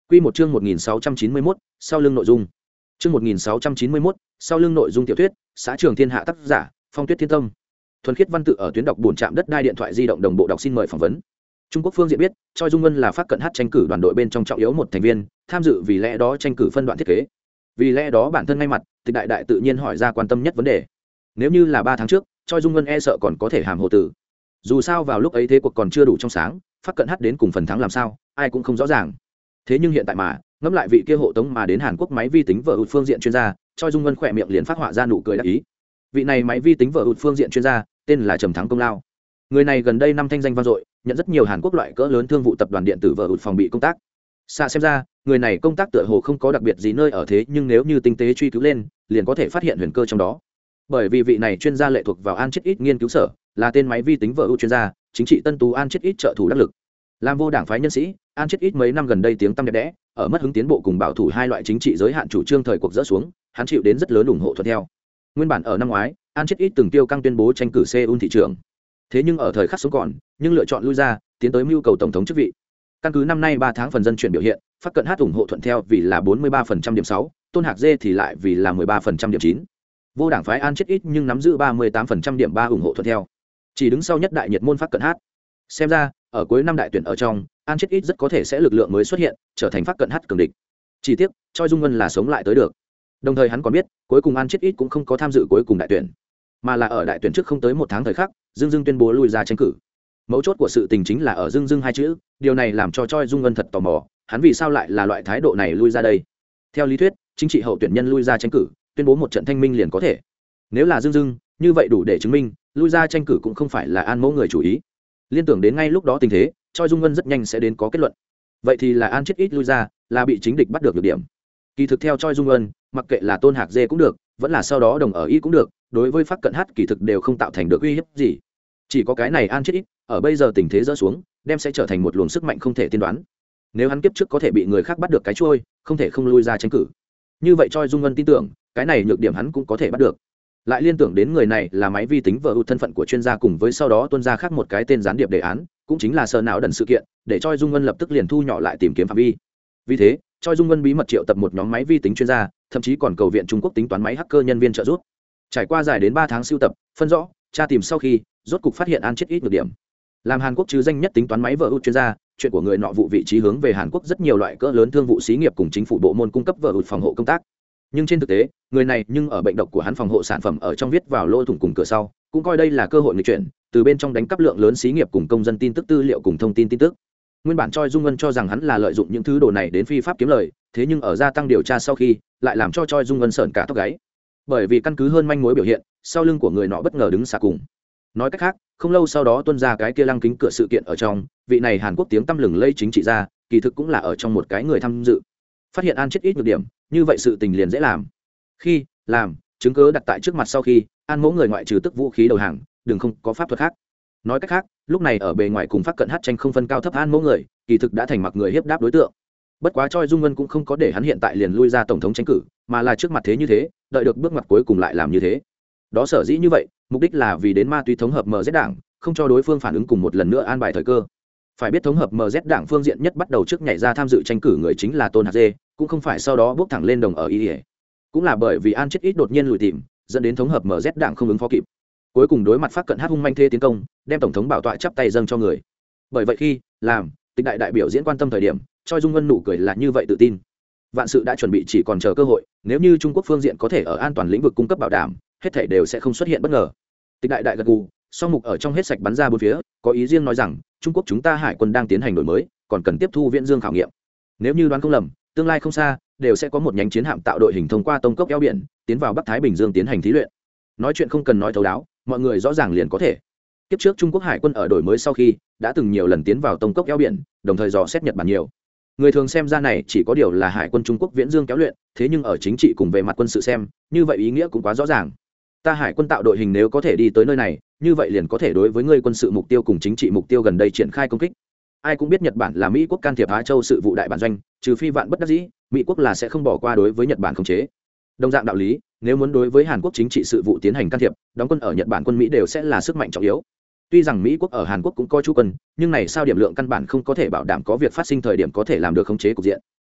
Quy một chương 1691, sau lưng nội dung. Chương 1691, sau lưng nội dung tiểu thuyết, xã Trường Thiên Hạ tác giả, Phong Tuyết Thiên Tông. Thuần khiết văn tự ở tuyến đọc buồn trạm đất đai điện thoại di động đồng bộ đọc xin mời phỏng vấn. Trung Quốc phương diện biết, Choi Dung Ngân là phát cận hát tranh cử đoàn đội bên trong trọng yếu một thành viên, tham dự vì lẽ đó tranh cử phân đoạn thiết kế. Vì lẽ đó bản thân ngay mặt, Tịch Đại Đại tự nhiên hỏi ra quan tâm nhất vấn đề. Nếu như là 3 tháng trước, Choi Dung Ngân e sợ còn có thể hàm hồ tử. Dù sao vào lúc ấy thế cuộc còn chưa đủ trong sáng, phát cận hát đến cùng phần thắng làm sao, ai cũng không rõ ràng. Thế nhưng hiện tại mà ngẫm lại vị kia hộ tống mà đến Hàn Quốc máy vi tính vợ hụt phương diện chuyên gia, Choi Dung Ngân khỏe miệng liền phát họa ra nụ cười đắc ý. Vị này máy vi tính vợ hụt phương diện chuyên gia tên là Trầm Thắng Công Lao. Người này gần đây năm thanh danh vang dội, nhận rất nhiều Hàn Quốc loại cỡ lớn thương vụ tập đoàn điện tử vợ hụt phòng bị công tác. Xa xem ra, người này công tác tựa hồ không có đặc biệt gì nơi ở thế, nhưng nếu như tinh tế truy cứu lên, liền có thể phát hiện huyền cơ trong đó. Bởi vì vị này chuyên gia lệ thuộc vào An Chết Ít nghiên cứu sở, là tên máy vi tính vợ hụt chuyên gia, chính trị tân tú An Chết Ít trợ thủ đắc lực. Làm vô đảng phái nhân sĩ, An Chết Ít mấy năm gần đây tiếng tăm đẹp đẽ, ở mất hứng tiến bộ cùng bảo thủ hai loại chính trị giới hạn chủ trương thời cuộc dỡ xuống, hắn chịu đến rất lớn ủng hộ thuận theo. Nguyên bản ở năm ngoái, An Chết Ít từng tiêu căng tuyên bố tranh cử Seoul thị trường. Thế nhưng ở thời khắc sống còn, nhưng lựa chọn lui ra, tiến tới mưu cầu tổng thống chức vị. Căn cứ năm nay 3 tháng phần dân chuyển biểu hiện, phát cận hát ủng hộ thuận theo vì là 43% điểm 6, Tôn Hạc Dê thì lại vì là 13% điểm 9. Vô đảng phái An Chết Ít nhưng nắm giữ 38% điểm 3 ủng hộ thuận theo. Chỉ đứng sau nhất đại nhiệt môn phát cận hát. Xem ra, ở cuối năm đại tuyển ở trong, An Chết Ít rất có thể sẽ lực lượng mới xuất hiện, trở thành phát cận hát cường địch. Chỉ tiếc, Choi Dung Ngân là sống lại tới được. Đồng thời hắn còn biết, cuối cùng An Chết Ít cũng không có tham dự cuối cùng đại tuyển, mà là ở đại tuyển trước không tới 1 tháng thời khắc, Dương Dương tuyên bố lui ra tranh cử. Mấu chốt của sự tình chính là ở Dương Dương hai chữ, điều này làm cho Choi Dung Ngân thật tò mò, hắn vì sao lại là loại thái độ này lui ra đây? Theo lý thuyết, chính trị hậu tuyển nhân lui ra tranh cử, tuyên bố một trận thanh minh liền có thể. Nếu là Dương Dương, như vậy đủ để chứng minh, lui ra tranh cử cũng không phải là An Mẫu người chủ ý. Liên tưởng đến ngay lúc đó tình thế, Choi Dung Ngân rất nhanh sẽ đến có kết luận. Vậy thì là An Chết Ít lui ra, là bị chính địch bắt được điểm. Kỳ thực theo Choi Dung Ngân, mặc kệ là Tôn Hạc Dê cũng được, vẫn là sau đó đồng ở y cũng được, đối với phát cận hát kỳ thực đều không tạo thành được uy hiếp gì. Chỉ có cái này An Chết Ít, ở bây giờ tình thế rỡ xuống, đem sẽ trở thành một luồng sức mạnh không thể tiên đoán. Nếu hắn kiếp trước có thể bị người khác bắt được cái chuôi, không thể không lui ra tranh cử. Như vậy Choi Dung Ngân tin tưởng, cái này nhược điểm hắn cũng có thể bắt được. Lại liên tưởng đến người này là máy vi tính vợ hụt thân phận của chuyên gia cùng với sau đó tuân ra khác một cái tên gián điệp đề án, cũng chính là sờ não đần sự kiện, để Choi Dung Ngân lập tức liền thu nhỏ lại tìm kiếm phạm vi. Vì thế, Choi Dung Ngân bí mật triệu tập một nhóm máy vi tính chuyên gia, thậm chí còn cầu viện Trung Quốc tính toán máy hacker nhân viên trợ giúp. Trải qua dài đến 3 tháng sưu tập, phân rõ, tra tìm sau khi, rốt cục phát hiện An Chết Ít nhược điểm. Làm Hàn Quốc chứ danh nhất tính toán máy vợ hụt chuyên gia, chuyện của người nọ vụ vị trí hướng về Hàn Quốc rất nhiều loại cỡ lớn thương vụ xí nghiệp cùng chính phủ bộ môn cung cấp vợ hụt phòng hộ công tác. Nhưng trên thực tế, người này nhưng ở bệnh độc của hắn phòng hộ sản phẩm ở trong viết vào lỗ thủng cùng cửa sau, cũng coi đây là cơ hội nghịch chuyển, từ bên trong đánh cắp lượng lớn xí nghiệp cùng công dân tin tức tư liệu cùng thông tin tin tức. Nguyên bản Choi Dung Ngân cho rằng hắn là lợi dụng những thứ đồ này đến phi pháp kiếm lời, thế nhưng ở gia tăng điều tra sau khi, lại làm cho Choi Dung Ngân sởn cả tóc gáy. Bởi vì căn cứ hơn manh mối biểu hiện, sau lưng của người nọ bất ngờ đứng xả cùng. Nói cách khác, không lâu sau đó tuân ra cái kia lăng kính cửa sự kiện ở trong, vị này Hàn Quốc tiếng tăm lừng lây chính trị gia, kỳ thực cũng là ở trong một cái người tham dự. Phát hiện An Chết Ít nhược điểm, như vậy sự tình liền dễ làm. Khi làm chứng cứ đặt tại trước mặt sau khi, An Mẫu người ngoại trừ tức vũ khí đầu hàng, đừng không có pháp thuật khác. Nói cách khác, lúc này ở bề ngoài cùng phát cận hát tranh không phân cao thấp, An Mẫu người kỳ thực đã thành mặc người hiếp đáp đối tượng. Bất quá Choi Dung Ngân cũng không có để hắn hiện tại liền lui ra tổng thống tranh cử, mà là trước mặt thế như thế, đợi được bước ngoặt cuối cùng lại làm như thế. Đó sở dĩ như vậy, mục đích là vì đến ma túy thống hợp MZ đảng, không cho đối phương phản ứng cùng một lần nữa an bài thời cơ. Phải biết thống hợp MZ đảng phương diện nhất bắt đầu trước nhảy ra tham dự tranh cử người chính là Tôn Hạc Dê, cũng không phải sau đó bước thẳng lên đồng ở y. Cũng là bởi vì An Chết Ít đột nhiên lùi tìm, dẫn đến thống hợp MZ đảng không ứng phó kịp. Cuối cùng đối mặt phát cận hát hung manh thế tiến công, đem tổng thống bảo tọa chắp tay dâng cho người. Bởi vậy khi làm Tịch Đại đại biểu diễn quan tâm thời điểm, Choi Dung Ngân nụ cười là như vậy tự tin. Vạn sự đã chuẩn bị, chỉ còn chờ cơ hội, nếu như Trung Quốc phương diện có thể ở an toàn lĩnh vực cung cấp bảo đảm, hết thảy đều sẽ không xuất hiện bất ngờ. Tịch Đại đại gật gù, song mục ở trong hết sạch bắn ra bốn phía, có ý riêng nói rằng, Trung Quốc chúng ta hải quân đang tiến hành đổi mới, còn cần tiếp thu Viễn Dương khảo nghiệm. Nếu như đoán không lầm, tương lai không xa, đều sẽ có một nhánh chiến hạm tạo đội hình thông qua tông cốc eo biển, tiến vào Bắc Thái Bình Dương tiến hành thí luyện. Nói chuyện không cần nói thấu đáo, mọi người rõ ràng liền có thể. Kiếp trước Trung Quốc hải quân ở đổi mới sau khi, đã từng nhiều lần tiến vào tông cốc eo biển, đồng thời dò xét Nhật Bản nhiều. Người thường xem ra này chỉ có điều là hải quân Trung Quốc Viễn Dương kéo luyện, thế nhưng ở chính trị cùng về mặt quân sự xem, như vậy ý nghĩa cũng quá rõ ràng. Ta hải quân tạo đội hình nếu có thể đi tới nơi này, như vậy liền có thể đối với ngươi quân sự mục tiêu cùng chính trị mục tiêu gần đây triển khai công kích. Ai cũng biết Nhật Bản là Mỹ quốc can thiệp Á Châu sự vụ đại bản doanh, trừ phi vạn bất đắc dĩ, Mỹ quốc là sẽ không bỏ qua đối với Nhật Bản khống chế. Đồng dạng đạo lý, nếu muốn đối với Hàn Quốc chính trị sự vụ tiến hành can thiệp, đóng quân ở Nhật Bản quân Mỹ đều sẽ là sức mạnh trọng yếu. Tuy rằng Mỹ quốc ở Hàn Quốc cũng có trú quân, nhưng này sao điểm lượng căn bản không có thể bảo đảm có việc phát sinh thời điểm có thể làm được khống chế cục diện.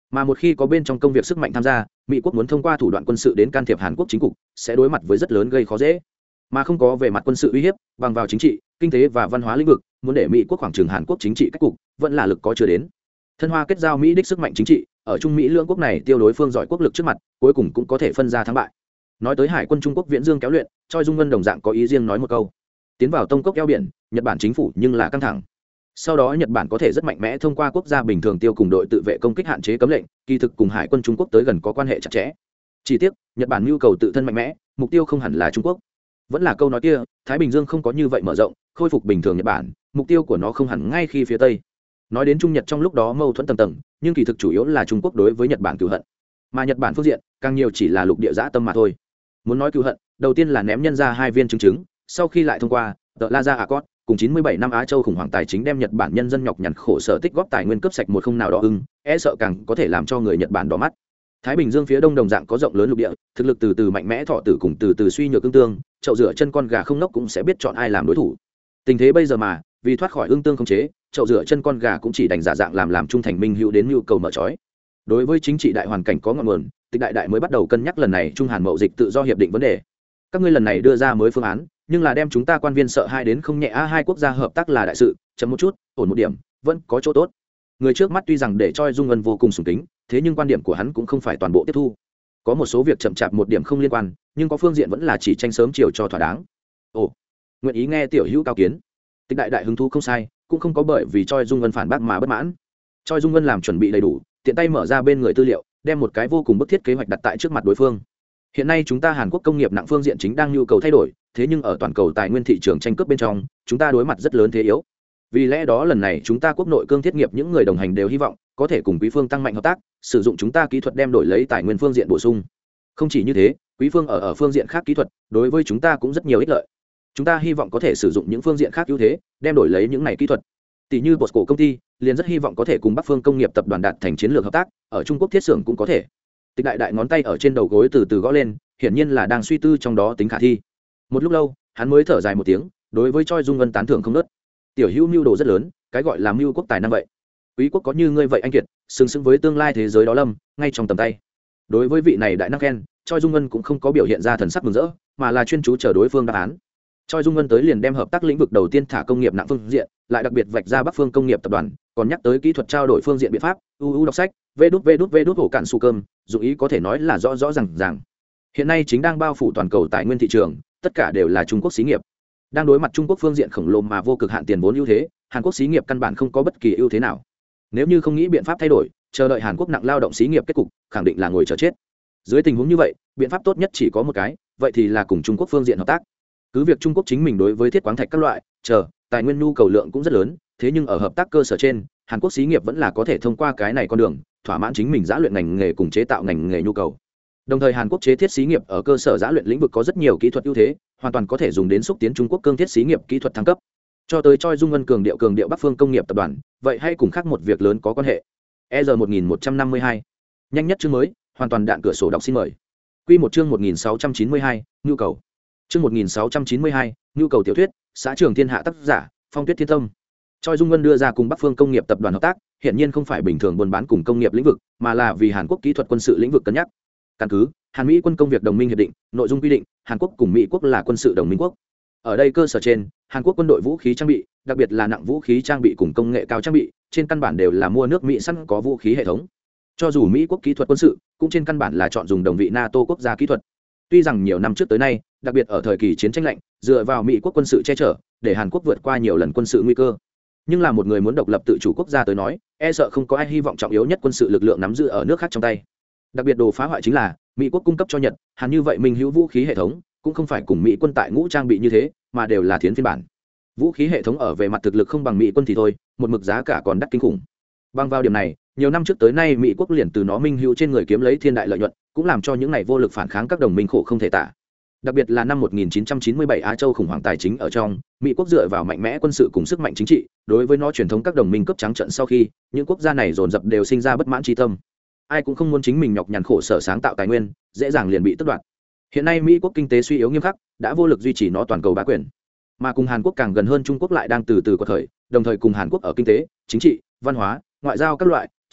Mà một khi có bên trong công việc sức mạnh tham gia, Mỹ quốc muốn thông qua thủ đoạn quân sự đến can thiệp Hàn Quốc chính cục, sẽ đối mặt với rất lớn gây khó dễ. Mà không có về mặt quân sự uy hiếp, bằng vào chính trị, kinh tế và văn hóa lĩnh vực, muốn để Mỹ quốc khoảng trừng Hàn Quốc chính trị cách cục, vẫn là lực có chưa đến. Thân Hoa kết giao Mỹ đích sức mạnh chính trị, ở Trung Mỹ lưỡng quốc này tiêu đối phương giỏi quốc lực trước mặt, cuối cùng cũng có thể phân ra thắng bại. Nói tới hải quân Trung Quốc viễn dương kéo luyện, Choi Dung Ngân đồng dạng có ý riêng nói một câu. Tiến vào tông cốc eo biển, Nhật Bản chính phủ nhưng là căng thẳng. Sau đó Nhật Bản có thể rất mạnh mẽ thông qua quốc gia bình thường tiêu cùng đội tự vệ công kích hạn chế cấm lệnh, kỳ thực cùng hải quân Trung Quốc tới gần có quan hệ chặt chẽ. Chỉ tiếc, Nhật Bản nhu cầu tự thân mạnh mẽ, mục tiêu không hẳn là Trung Quốc. Vẫn là câu nói kia, Thái Bình Dương không có như vậy mở rộng, khôi phục bình thường Nhật Bản, mục tiêu của nó không hẳn ngay khi phía tây. Nói đến Trung Nhật trong lúc đó mâu thuẫn tầng tầng, nhưng kỳ thực chủ yếu là Trung Quốc đối với Nhật Bản cừu hận, mà Nhật Bản phương diện càng nhiều chỉ là lục địa dã tâm mà thôi. Muốn nói cừu hận, đầu tiên là ném nhân ra 2 viên chứng, sau khi lại thông qua The Laza Accord, cùng 97 năm Á Châu khủng hoảng tài chính đem Nhật Bản nhân dân nhọc nhằn khổ sở tích góp tài nguyên cấp sạch một không nào đó sợ càng có thể làm cho người Nhật Bản đỏ mắt. Thái Bình Dương phía đông đồng dạng có rộng lớn lục địa, thực lực từ từ mạnh mẽ thọ tử cùng từ từ suy nhược ương tương, chậu rửa chân con gà không nốc cũng sẽ biết chọn ai làm đối thủ. Tình thế bây giờ mà, vì thoát khỏi ương tương khống chế, chậu rửa chân con gà cũng chỉ đành giả dạng làm trung thành minh hữu đến nhu cầu mở trói. Đối với chính trị đại hoàn cảnh có ngọn nguồn, Tịch đại mới bắt đầu cân nhắc lần này Trung Hàn mậu dịch tự do hiệp định vấn đề. Các ngươi lần này đưa ra mới phương án, nhưng là đem chúng ta quan viên sợ hai đến không nhẹ hai quốc gia hợp tác là đại sự, chấm một chút, ổn một điểm, vẫn có chỗ tốt. Người trước mắt tuy rằng để Choi Dung Ngân vô cùng sùng kính, thế nhưng quan điểm của hắn cũng không phải toàn bộ tiếp thu. Có một số việc chậm chạp một điểm không liên quan, nhưng có phương diện vẫn là chỉ tranh sớm chiều cho thỏa đáng. Ồ, nguyện ý nghe tiểu hữu cao kiến. Tịch đại hứng thú không sai, cũng không có bởi vì Choi Dung Ngân phản bác mà bất mãn. Choi Dung Ngân làm chuẩn bị đầy đủ, tiện tay mở ra bên người tư liệu, đem một cái vô cùng bức thiết kế hoạch đặt tại trước mặt đối phương. Hiện nay chúng ta Hàn Quốc công nghiệp nặng phương diện chính đang nhu cầu thay đổi, thế nhưng ở toàn cầu tài nguyên thị trường tranh cướp bên trong, chúng ta đối mặt rất lớn thế yếu. Vì lẽ đó lần này chúng ta quốc nội cương thiết nghiệp những người đồng hành đều hy vọng có thể cùng quý phương tăng mạnh hợp tác, sử dụng chúng ta kỹ thuật đem đổi lấy tài nguyên phương diện bổ sung. Không chỉ như thế, quý phương ở phương diện khác kỹ thuật, đối với chúng ta cũng rất nhiều ích lợi. Chúng ta hy vọng có thể sử dụng những phương diện khác ưu thế, đem đổi lấy những này kỹ thuật. Tỷ như Bosco công ty, liền rất hy vọng có thể cùng Bắc Phương công nghiệp tập đoàn đạt thành chiến lược hợp tác, ở Trung Quốc thiết xưởng cũng có thể. Tịch đại ngón tay ở trên đầu gối từ từ gõ lên, hiển nhiên là đang suy tư trong đó tính khả thi. Một lúc lâu, hắn mới thở dài một tiếng, đối với Choi Dung Ngân tán thưởng không ngớt. Tiểu hữu mưu đồ rất lớn, cái gọi là mưu quốc tài năng vậy. Quý quốc có như ngươi vậy anh kiệt, xứng với tương lai thế giới đó lâm, ngay trong tầm tay. Đối với vị này đại năng khen, Choi Dung Ngân cũng không có biểu hiện ra thần sắc mừng rỡ, mà là chuyên chú chờ đối phương đáp án. Choi Dung Ngân tới liền đem hợp tác lĩnh vực đầu tiên thả công nghiệp nặng phương diện, lại đặc biệt vạch ra Bắc Phương công nghiệp tập đoàn, còn nhắc tới kỹ thuật trao đổi phương diện biện pháp, đọc sách, vê đút hổ cạn su cơm, dụng ý có thể nói là rõ ràng. Hiện nay chính đang bao phủ toàn cầu tài nguyên thị trường, tất cả đều là Trung Quốc xí nghiệp. Đang đối mặt Trung Quốc phương diện khổng lồ mà vô cực hạn tiền vốn ưu thế, Hàn Quốc xí nghiệp căn bản không có bất kỳ ưu thế nào. Nếu như không nghĩ biện pháp thay đổi, chờ đợi Hàn Quốc nặng lao động xí nghiệp kết cục, khẳng định là ngồi chờ chết. Dưới tình huống như vậy, biện pháp tốt nhất chỉ có một cái, vậy thì là cùng Trung Quốc phương diện hợp tác. Cứ việc Trung Quốc chính mình đối với thiết khoáng thạch các loại, tài nguyên nhu cầu lượng cũng rất lớn, thế nhưng ở hợp tác cơ sở trên, Hàn Quốc xí nghiệp vẫn là có thể thông qua cái này con đường, thỏa mãn chính mình giã luyện ngành nghề cùng chế tạo ngành nghề nhu cầu. Đồng thời Hàn Quốc chế thiết xí nghiệp ở cơ sở giã luyện lĩnh vực có rất nhiều kỹ thuật ưu thế, hoàn toàn có thể dùng đến xúc tiến Trung Quốc cương thiết xí nghiệp kỹ thuật thăng cấp. Cho tới Choi Dung Ngân cường điệu Bắc Phương công nghiệp tập đoàn, vậy hay cùng khác một việc lớn có quan hệ. EZ 1152. Nhanh nhất chương mới, hoàn toàn đạn cửa sổ đọc xin mời. Quy một chương 1692, nhu cầu. Chương 1692, nhu cầu tiểu thuyết, xã trường thiên hạ tác giả, Phong Tuyết Thiên Tâm. Choi Dung Ngân đưa ra cùng Bắc Phương công nghiệp tập đoàn hợp tác, hiện nhiên không phải bình thường buôn bán cùng công nghiệp lĩnh vực, mà là vì Hàn Quốc kỹ thuật quân sự lĩnh vực cân nhắc. Căn cứ Hàn Mỹ quân công việc đồng minh hiệp định, nội dung quy định, Hàn Quốc cùng Mỹ quốc là quân sự đồng minh quốc. Ở đây cơ sở trên, Hàn Quốc quân đội vũ khí trang bị, đặc biệt là nặng vũ khí trang bị cùng công nghệ cao trang bị, trên căn bản đều là mua nước Mỹ sẵn có vũ khí hệ thống. Cho dù Mỹ quốc kỹ thuật quân sự, cũng trên căn bản là chọn dùng đồng vị NATO quốc gia kỹ thuật. Tuy rằng nhiều năm trước tới nay, đặc biệt ở thời kỳ chiến tranh lạnh, dựa vào Mỹ quốc quân sự che chở, để Hàn Quốc vượt qua nhiều lần quân sự nguy cơ. Nhưng là một người muốn độc lập tự chủ quốc gia tới nói, sợ không có ai hy vọng trọng yếu nhất quân sự lực lượng nắm giữ ở nước khác trong tay. Đặc biệt đồ phá hoại chính là Mỹ quốc cung cấp cho Nhật, Hàn như vậy minh hữu vũ khí hệ thống, cũng không phải cùng Mỹ quân tại ngũ trang bị như thế, mà đều là thiến phiên bản. Vũ khí hệ thống ở về mặt thực lực không bằng Mỹ quân thì thôi, một mực giá cả còn đắt kinh khủng. Bằng vào điểm này, nhiều năm trước tới nay Mỹ quốc liền từ nó minh hữu trên người kiếm lấy thiên đại lợi nhuận, cũng làm cho những này vô lực phản kháng các đồng minh khổ không thể tả. Đặc biệt là năm 1997 Á Châu khủng hoảng tài chính ở trong, Mỹ quốc dựa vào mạnh mẽ quân sự cùng sức mạnh chính trị, đối với nó truyền thống các đồng minh cấp trắng trận sau khi, những quốc gia này dồn dập đều sinh ra bất mãn chi tâm. Ai cũng không muốn chính mình nhọc nhằn khổ sở sáng tạo tài nguyên, dễ dàng liền bị tước đoạt. Hiện nay Mỹ quốc kinh tế suy yếu nghiêm khắc, đã vô lực duy trì nó toàn cầu bá quyền. Mà cùng Hàn Quốc càng gần hơn Trung Quốc lại đang từ từ quật khởi, đồng thời cùng Hàn Quốc ở kinh tế, chính trị, văn hóa, ngoại giao các loại,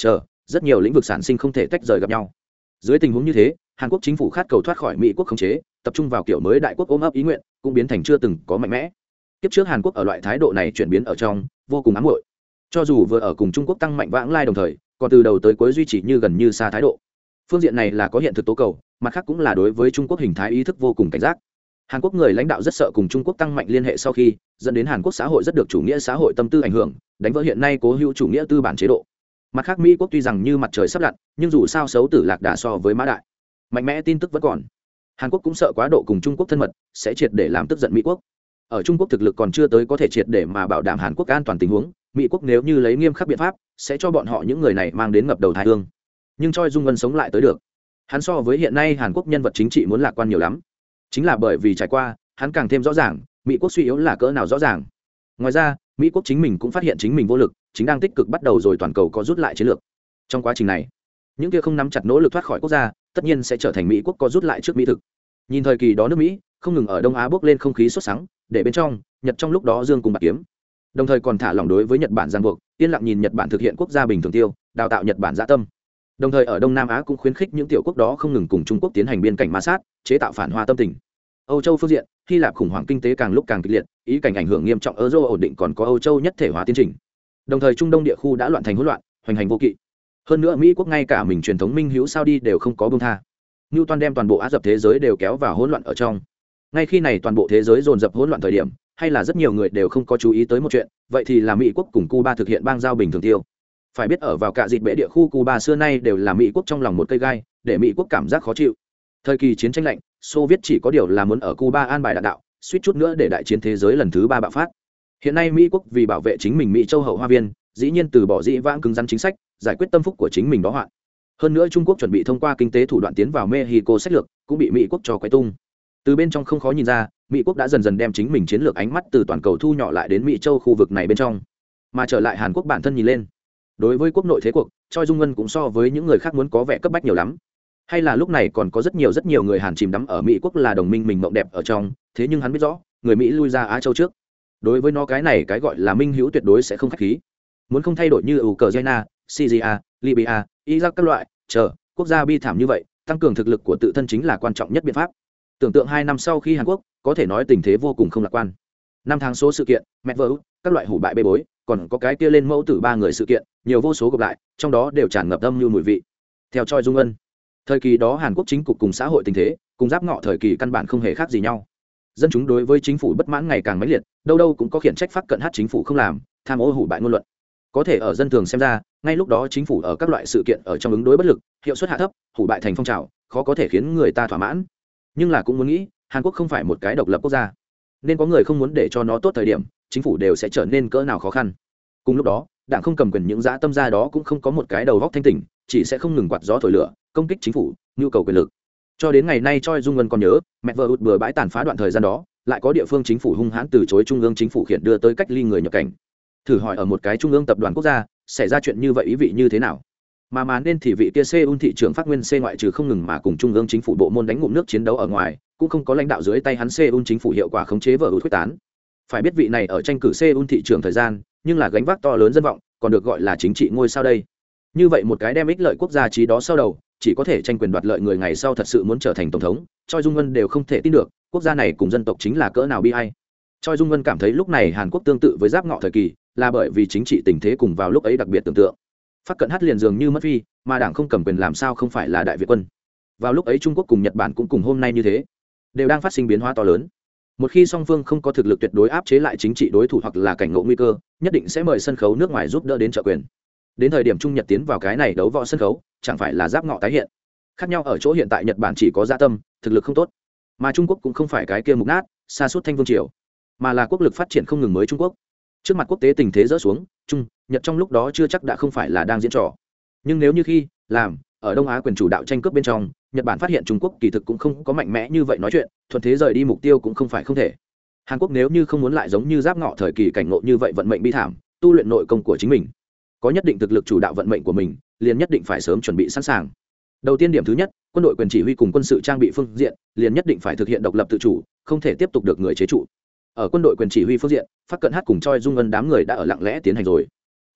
rất nhiều lĩnh vực sản sinh không thể tách rời gặp nhau. Dưới tình huống như thế, Hàn Quốc chính phủ khát cầu thoát khỏi Mỹ quốc khống chế, tập trung vào kiểu mới đại quốc ôm ấp ý nguyện, cũng biến thành chưa từng có mạnh mẽ. Tiếp trước Hàn Quốc ở loại thái độ này chuyển biến ở trong, vô cùng ám muội. Cho dù vừa ở cùng Trung Quốc tăng mạnh vãng lai đồng thời, còn từ đầu tới cuối duy trì như gần như xa thái độ. Phương diện này là có hiện thực tố cầu, mặt khác cũng là đối với Trung Quốc hình thái ý thức vô cùng cảnh giác. Hàn Quốc người lãnh đạo rất sợ cùng Trung Quốc tăng mạnh liên hệ sau khi, dẫn đến Hàn Quốc xã hội rất được chủ nghĩa xã hội tâm tư ảnh hưởng, đánh vỡ hiện nay cố hữu chủ nghĩa tư bản chế độ. Mặt khác Mỹ quốc tuy rằng như mặt trời sắp lặn, nhưng dù sao xấu tử lạc đà so với mã đại. Mạnh mẽ tin tức vẫn còn. Hàn Quốc cũng sợ quá độ cùng Trung Quốc thân mật, sẽ triệt để làm tức giận Mỹ quốc. Ở Trung Quốc thực lực còn chưa tới có thể triệt để mà bảo đảm Hàn Quốc an toàn tình huống, Mỹ quốc nếu như lấy nghiêm khắc biện pháp, sẽ cho bọn họ những người này mang đến ngập đầu tai ương. Nhưng Choi Dung Vân sống lại tới được. Hắn so với hiện nay Hàn Quốc nhân vật chính trị muốn lạc quan nhiều lắm. Chính là bởi vì trải qua, hắn càng thêm rõ ràng, Mỹ quốc suy yếu là cỡ nào rõ ràng. Ngoài ra, Mỹ quốc chính mình cũng phát hiện chính mình vô lực, chính đang tích cực bắt đầu rồi toàn cầu có rút lại chiến lược. Trong quá trình này, những kia không nắm chặt nỗ lực thoát khỏi quốc gia, tất nhiên sẽ trở thành Mỹ quốc có rút lại trước Mỹ thực. Nhìn thời kỳ đó nước Mỹ không ngừng ở Đông Á bước lên không khí sốt sắng, để bên trong, Nhật trong lúc đó dương cùng bạc kiếm. Đồng thời còn thả lỏng đối với Nhật Bản giang buộc, yên lặng nhìn Nhật Bản thực hiện quốc gia bình thường tiêu, đào tạo Nhật Bản dã tâm. Đồng thời ở Đông Nam Á cũng khuyến khích những tiểu quốc đó không ngừng cùng Trung Quốc tiến hành biên cảnh ma sát, chế tạo phản hoa tâm tình. Âu Châu phương diện, Hy Lạp khủng hoảng kinh tế càng lúc càng kịch liệt, ý cảnh ảnh hưởng nghiêm trọng Euro ổn định còn có Âu Châu nhất thể hóa tiến trình. Đồng thời Trung Đông địa khu đã loạn thành hỗn loạn, hoành hành vô kỵ. Hơn nữa Mỹ quốc ngay cả mình truyền thống minh hữu Saudi đều không có buông tha. Newton đem toàn bộ Ả Rập thế giới đều kéo vào hỗn loạn ở trong. Ngay khi này toàn bộ thế giới dồn dập hỗn loạn thời điểm, hay là rất nhiều người đều không có chú ý tới một chuyện, vậy thì là Mỹ quốc cùng Cuba thực hiện bang giao bình thường tiêu. Phải biết ở vào cả dịp bể địa khu Cuba xưa nay đều là Mỹ quốc trong lòng một cây gai, để Mỹ quốc cảm giác khó chịu. Thời kỳ chiến tranh lạnh, Xô Viết chỉ có điều là muốn ở Cuba an bài đạn đạo, suýt chút nữa để đại chiến thế giới lần thứ 3 bạo phát. Hiện nay Mỹ quốc vì bảo vệ chính mình Mỹ châu hậu hoa viên, dĩ nhiên từ bỏ dĩ vãng cứng rắn chính sách, giải quyết tâm phúc của chính mình đó hoạn. Hơn nữa Trung Quốc chuẩn bị thông qua kinh tế thủ đoạn tiến vào Mexico sách lược, cũng bị Mỹ quốc cho quấy tung. Từ bên trong không khó nhìn ra, Mỹ quốc đã dần dần đem chính mình chiến lược ánh mắt từ toàn cầu thu nhỏ lại đến Mỹ châu khu vực này bên trong, mà trở lại Hàn Quốc bản thân nhìn lên. Đối với quốc nội thế cuộc, Choi Dung Ngân cũng so với những người khác muốn có vẻ cấp bách nhiều lắm. Hay là lúc này còn có rất nhiều người Hàn chìm đắm ở Mỹ quốc là đồng minh mình mộng đẹp ở trong, thế nhưng hắn biết rõ, người Mỹ lui ra Á châu trước. Đối với nó cái này cái gọi là minh hữu tuyệt đối sẽ không khách khí. Muốn không thay đổi như Ukraine, Syria, Libya, Iraq các loại, chờ, quốc gia bi thảm như vậy, tăng cường thực lực của tự thân chính là quan trọng nhất biện pháp. Tưởng tượng 2 năm sau khi Hàn Quốc, có thể nói tình thế vô cùng không lạc quan. 5 tháng số sự kiện, mẹ vợ, các loại hủ bại bê bối, còn có cái kia lên mẫu tử 3 người sự kiện, nhiều vô số gặp lại, trong đó đều tràn ngập âm như mùi vị. Theo Choi Dung Ân, thời kỳ đó Hàn Quốc chính cục cùng xã hội tình thế, cùng giáp ngọ thời kỳ căn bản không hề khác gì nhau. Dân chúng đối với chính phủ bất mãn ngày càng mãnh liệt, đâu đâu cũng có khiển trách phát cận hát chính phủ không làm, tham ô hủ bại ngôn luận. Có thể ở dân thường xem ra, ngay lúc đó chính phủ ở các loại sự kiện ở trong ứng đối bất lực, hiệu suất hạ thấp, hủ bại thành phong trào, khó có thể khiến người ta thỏa mãn. Nhưng là cũng muốn nghĩ, Hàn Quốc không phải một cái độc lập quốc gia, nên có người không muốn để cho nó tốt thời điểm, chính phủ đều sẽ trở nên cỡ nào khó khăn. Cùng lúc đó, đảng không cầm quyền những dã tâm gia đó cũng không có một cái đầu góc thanh tỉnh, chỉ sẽ không ngừng quạt gió thổi lửa, công kích chính phủ, nhu cầu quyền lực. Cho đến ngày nay Choi Dung Ngân còn nhớ, mẹ vợ ụt bừa bãi tàn phá đoạn thời gian đó, lại có địa phương chính phủ hung hãn từ chối trung ương chính phủ khiển đưa tới cách ly người nhập cảnh. Thử hỏi ở một cái trung ương tập đoàn quốc gia, xảy ra chuyện như vậy ý vị như thế nào? Mà nên thì vị kia Seoul thị trưởng Phát Nguyên C ngoại trừ không ngừng mà cùng trung ương chính phủ bộ môn đánh ngụm nước chiến đấu ở ngoài, cũng không có lãnh đạo dưới tay hắn Seoul chính phủ hiệu quả khống chế vợ ụt quyết tán. Phải biết vị này ở tranh cử Seoul thị trưởng thời gian, nhưng là gánh vác to lớn dân vọng, còn được gọi là chính trị ngôi sao đây. Như vậy một cái đem ích lợi quốc gia trí đó sau đầu, chỉ có thể tranh quyền đoạt lợi người ngày sau thật sự muốn trở thành tổng thống, Choi Dung Ngân đều không thể tin được, quốc gia này cùng dân tộc chính là cỡ nào bi ai. Choi Dung Ngân cảm thấy lúc này Hàn Quốc tương tự với giáp ngọ thời kỳ, là bởi vì chính trị tình thế cùng vào lúc ấy đặc biệt tưởng tượng. Phát cận hát liền dường như mất phi, mà đảng không cầm quyền làm sao không phải là đại Việt quân. Vào lúc ấy Trung Quốc cùng Nhật Bản cũng cùng hôm nay như thế, đều đang phát sinh biến hóa to lớn. Một khi song phương không có thực lực tuyệt đối áp chế lại chính trị đối thủ hoặc là cảnh ngộ nguy cơ, nhất định sẽ mời sân khấu nước ngoài giúp đỡ đến trợ quyền. Đến thời điểm Trung Nhật tiến vào cái này đấu võ sân khấu, chẳng phải là giáp ngọ tái hiện. Khác nhau ở chỗ hiện tại Nhật Bản chỉ có dã tâm, thực lực không tốt, mà Trung Quốc cũng không phải cái kia mục nát, sa sút thanh vương triều, mà là quốc lực phát triển không ngừng mới Trung Quốc. Trước mặt quốc tế tình thế rỡ xuống, Trung, Nhật trong lúc đó chưa chắc đã không phải là đang diễn trò. Nhưng nếu như khi làm ở Đông Á quyền chủ đạo tranh cướp bên trong, Nhật Bản phát hiện Trung Quốc kỳ thực cũng không có mạnh mẽ như vậy nói chuyện, thuận thế rời đi mục tiêu cũng không phải không thể. Hàn Quốc nếu như không muốn lại giống như giáp ngọ thời kỳ cảnh ngộ như vậy vận mệnh bi thảm, tu luyện nội công của chính mình, có nhất định thực lực chủ đạo vận mệnh của mình, liền nhất định phải sớm chuẩn bị sẵn sàng. Đầu tiên điểm thứ nhất, quân đội quyền chỉ huy cùng quân sự trang bị phương diện, liền nhất định phải thực hiện độc lập tự chủ, không thể tiếp tục được người chế trụ. Ở quân đội quyền chỉ huy phương diện, Phát Cận Hát cùng Choi Dung Ân đám người đã ở lặng lẽ tiến hành rồi.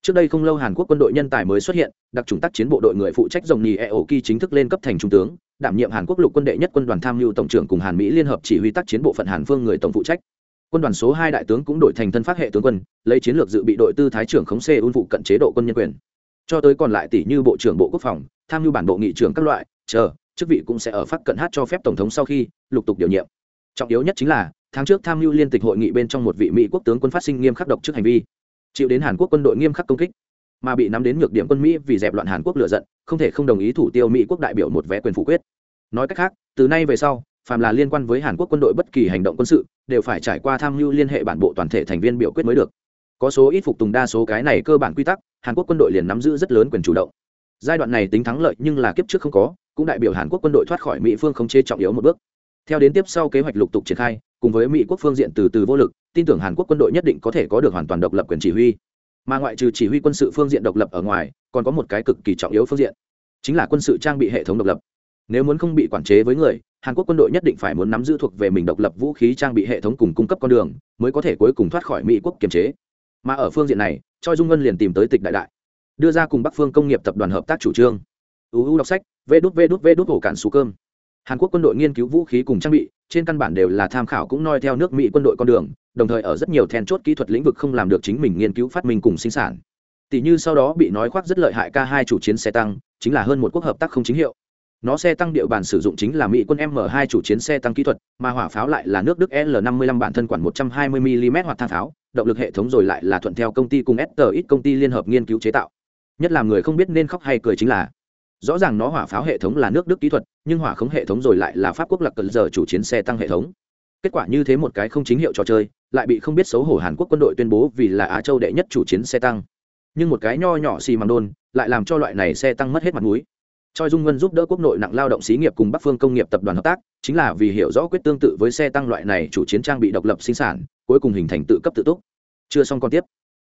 Trước đây không lâu Hàn Quốc quân đội nhân tài mới xuất hiện, đặc chủng tác chiến bộ đội người phụ trách Dòng Nhì Eoki chính thức lên cấp thành trung tướng, đảm nhiệm Hàn Quốc lục quân đệ nhất quân đoàn tham mưu tổng trưởng cùng Hàn Mỹ liên hợp chỉ huy tác chiến bộ phận Hàn Phương người tổng phụ trách. Quân đoàn số 2 đại tướng cũng đổi thành thân phát hệ tướng quân, lấy chiến lược dự bị đội tư thái trưởng khống Seoul phụ cận chế độ quân nhân quyền. Cho tới còn lại tỷ như bộ trưởng bộ quốc phòng, tham mưu bản bộ nghị trưởng các loại, chức vị cũng sẽ ở phát cận hát cho phép tổng thống sau khi lục tục điều nhiệm. Trọng yếu nhất chính là tháng trước tham mưu liên tịch hội nghị bên trong một vị Mỹ quốc tướng quân phát sinh nghiêm khắc độc trước hành vi, chịu đến Hàn Quốc quân đội nghiêm khắc công kích, mà bị nắm đến nhược điểm quân Mỹ vì dẹp loạn Hàn Quốc lựa giận, không thể không đồng ý thủ tiêu Mỹ quốc đại biểu một vé quyền phủ quyết. Nói cách khác, từ nay về sau, phàm là liên quan với Hàn Quốc quân đội bất kỳ hành động quân sự đều phải trải qua tham mưu liên hệ bản bộ toàn thể thành viên biểu quyết mới được. Có số ít phục tùng đa số cái này cơ bản quy tắc, Hàn Quốc quân đội liền nắm giữ rất lớn quyền chủ động. Giai đoạn này tính thắng lợi nhưng là kiếp trước không có, cũng đại biểu Hàn Quốc quân đội thoát khỏi Mỹ phương khống chế trọng yếu một bước. Theo đến tiếp sau kế hoạch lục tục triển khai, cùng với Mỹ quốc phương diện từ từ vô lực, tin tưởng Hàn Quốc quân đội nhất định có thể có được hoàn toàn độc lập quyền chỉ huy. Mà ngoại trừ chỉ huy quân sự phương diện độc lập ở ngoài, còn có một cái cực kỳ trọng yếu phương diện, chính là quân sự trang bị hệ thống độc lập. Nếu muốn không bị quản chế với người, Hàn Quốc quân đội nhất định phải muốn nắm giữ thuộc về mình độc lập vũ khí trang bị hệ thống cùng cung cấp con đường, mới có thể cuối cùng thoát khỏi Mỹ quốc kiềm chế. Mà ở phương diện này, Choi Dung-ngân liền tìm tới Tịch Đại Đại, đưa ra cùng Bắc Phương Công nghiệp tập đoàn hợp tác chủ trương. Đọc sách, vê đút hổ cản sú cơm. Hàn Quốc quân đội nghiên cứu vũ khí cùng trang bị, trên căn bản đều là tham khảo cũng noi theo nước Mỹ quân đội con đường, đồng thời ở rất nhiều then chốt kỹ thuật lĩnh vực không làm được chính mình nghiên cứu phát minh cùng sinh sản. Tỷ như sau đó bị nói khoác rất lợi hại K2 chủ chiến xe tăng, chính là hơn một quốc hợp tác không chính hiệu. Nó xe tăng địa bàn sử dụng chính là Mỹ quân M2 chủ chiến xe tăng kỹ thuật, mà hỏa pháo lại là nước Đức L55 bản thân quản 120 mm hoạt than pháo, động lực hệ thống rồi lại là thuận theo công ty cùng STX công ty liên hợp nghiên cứu chế tạo. Nhất là người không biết nên khóc hay cười chính là, rõ ràng nó hỏa pháo hệ thống là nước Đức kỹ thuật, nhưng hỏa khống hệ thống rồi lại là Pháp quốc Lạc Cận giờ chủ chiến xe tăng hệ thống. Kết quả như thế một cái không chính hiệu trò chơi, lại bị không biết xấu hổ Hàn Quốc quân đội tuyên bố vì là Á Châu đệ nhất chủ chiến xe tăng. Nhưng một cái nho nhỏ xì măng đôn, lại làm cho loại này xe tăng mất hết mặt mũi. Choi Dung-ngân giúp đỡ quốc nội nặng lao động xí nghiệp cùng Bắc Phương Công nghiệp tập đoàn hợp tác, chính là vì hiểu rõ quyết tương tự với xe tăng loại này chủ chiến trang bị độc lập sinh sản, cuối cùng hình thành tự cấp tự túc. Chưa xong con tiếp.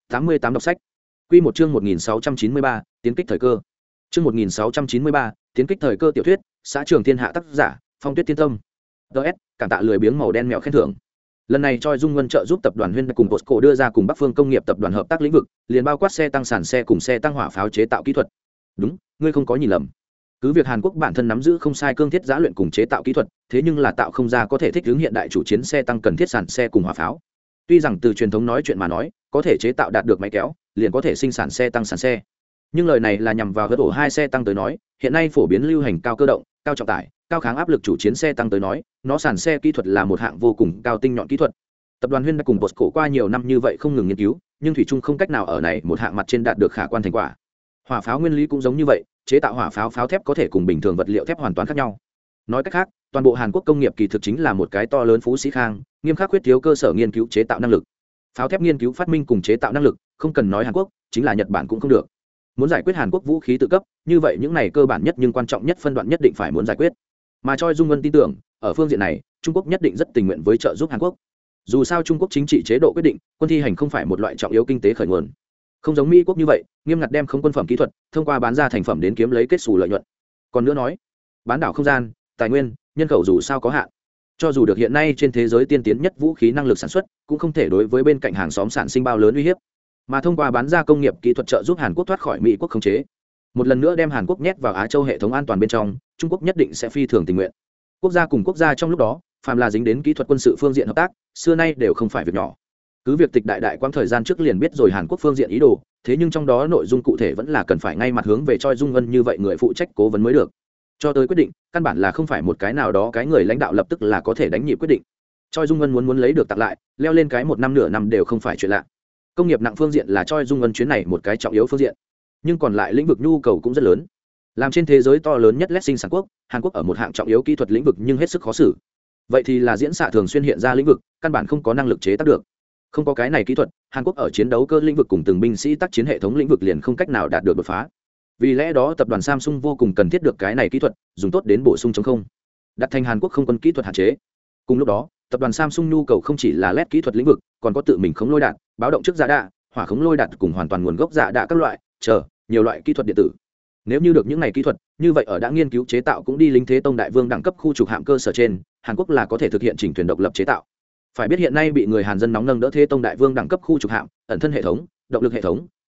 88 đọc sách. Quy một chương 1693, tiến kích thời cơ. Chương 1693, tiến kích thời cơ tiểu thuyết, xã Trường Thiên Hạ tác giả, Phong Tuyết Thiên Tâm. DS, cảm tạ lười biếng màu đen mèo khen thưởng. Lần này Choi Dung-ngân trợ giúp tập đoàn Huyên cùng Posco đưa ra cùng Bắc Phương Công nghiệp tập đoàn hợp tác lĩnh vực, liền bao quát xe tăng sản xe cùng xe tăng hỏa pháo chế tạo kỹ thuật. Đúng, ngươi không có nhìn lầm. Cứ việc Hàn Quốc bản thân nắm giữ không sai cương thiết giã luyện cùng chế tạo kỹ thuật, thế nhưng là tạo không ra có thể thích ứng hiện đại chủ chiến xe tăng cần thiết sản xe cùng hỏa pháo. Tuy rằng từ truyền thống nói chuyện mà nói, có thể chế tạo đạt được máy kéo, liền có thể sinh sản xe tăng sản xe. Nhưng lời này là nhằm vào gật ổ hai xe tăng tới nói, hiện nay phổ biến lưu hành cao cơ động, cao trọng tải, cao kháng áp lực chủ chiến xe tăng tới nói, nó sản xe kỹ thuật là một hạng vô cùng cao tinh nhọn kỹ thuật. Tập đoàn Huyên đã cùng Posco qua nhiều năm như vậy không ngừng nghiên cứu, nhưng thủy chung không cách nào ở này một hạng mặt trên đạt được khả quan thành quả. Hỏa pháo nguyên lý cũng giống như vậy, chế tạo hỏa pháo pháo thép có thể cùng bình thường vật liệu thép hoàn toàn khác nhau. Nói cách khác, toàn bộ Hàn Quốc công nghiệp kỳ thực chính là một cái to lớn phú sĩ khang, nghiêm khắc khuyết thiếu cơ sở nghiên cứu chế tạo năng lực. Pháo thép nghiên cứu phát minh cùng chế tạo năng lực, không cần nói Hàn Quốc, chính là Nhật Bản cũng không được. Muốn giải quyết Hàn Quốc vũ khí tự cấp, như vậy những này cơ bản nhất nhưng quan trọng nhất phân đoạn nhất định phải muốn giải quyết. Mà Choi Dung-ngân tin tưởng, ở phương diện này, Trung Quốc nhất định rất tình nguyện với trợ giúp Hàn Quốc. Dù sao Trung Quốc chính trị chế độ quyết định, quân thi hành không phải một loại trọng yếu kinh tế khởi nguồn. Không giống Mỹ quốc như vậy, nghiêm ngặt đem không quân phẩm kỹ thuật, thông qua bán ra thành phẩm đến kiếm lấy kết xù lợi nhuận. Còn nữa nói, bán đảo không gian, tài nguyên, nhân khẩu dù sao có hạn. Cho dù được hiện nay trên thế giới tiên tiến nhất vũ khí năng lực sản xuất, cũng không thể đối với bên cạnh hàng xóm sản sinh bao lớn uy hiếp. Mà thông qua bán ra công nghiệp kỹ thuật trợ giúp Hàn Quốc thoát khỏi Mỹ quốc khống chế, một lần nữa đem Hàn Quốc nhét vào Á Châu hệ thống an toàn bên trong, Trung Quốc nhất định sẽ phi thường tình nguyện. Quốc gia cùng quốc gia trong lúc đó, phàm là dính đến kỹ thuật quân sự phương diện hợp tác, xưa nay đều không phải việc nhỏ. Cứ việc Tịch Đại Đại quãng thời gian trước liền biết rồi Hàn Quốc phương diện ý đồ, thế nhưng trong đó nội dung cụ thể vẫn là cần phải ngay mặt hướng về Choi Dung-ngân như vậy người phụ trách cố vấn mới được. Cho tới quyết định, căn bản là không phải một cái nào đó cái người lãnh đạo lập tức là có thể đánh nhịp quyết định. Choi Dung-ngân muốn lấy được tặng lại, leo lên cái một năm nửa năm đều không phải chuyện lạ. Công nghiệp nặng phương diện là Choi Dung-ngân chuyến này một cái trọng yếu phương diện, nhưng còn lại lĩnh vực nhu cầu cũng rất lớn. Làm trên thế giới to lớn nhất lét sinh sản quốc, Hàn Quốc ở một hạng trọng yếu kỹ thuật lĩnh vực nhưng hết sức khó xử. Vậy thì là diễn xạ thường xuyên hiện ra lĩnh vực, căn bản không có năng lực chế tác được. Không có cái này kỹ thuật, Hàn Quốc ở chiến đấu cơ lĩnh vực cùng từng binh sĩ tác chiến hệ thống lĩnh vực liền không cách nào đạt được đột phá. Vì lẽ đó tập đoàn Samsung vô cùng cần thiết được cái này kỹ thuật, dùng tốt đến bổ sung chống không. Đặt thành Hàn Quốc không quân kỹ thuật hạn chế. Cùng lúc đó, tập đoàn Samsung nhu cầu không chỉ là LED kỹ thuật lĩnh vực, còn có tự mình khống lôi đạn, báo động trước dạ đạ, hỏa khống lôi đạn cùng hoàn toàn nguồn gốc dạ đạ các loại, nhiều loại kỹ thuật điện tử. Nếu như được những này kỹ thuật, như vậy ở đã nghiên cứu chế tạo cũng đi lính thế tông đại vương đẳng cấp khu trục hạm cơ sở trên, Hàn Quốc là có thể thực hiện chỉnh thuyền độc lập chế tạo. Phải biết hiện nay bị người Hàn dân nóng nâng đỡ thế tông đại vương đẳng cấp khu trục hạm, ẩn thân hệ thống, động lực hệ thống,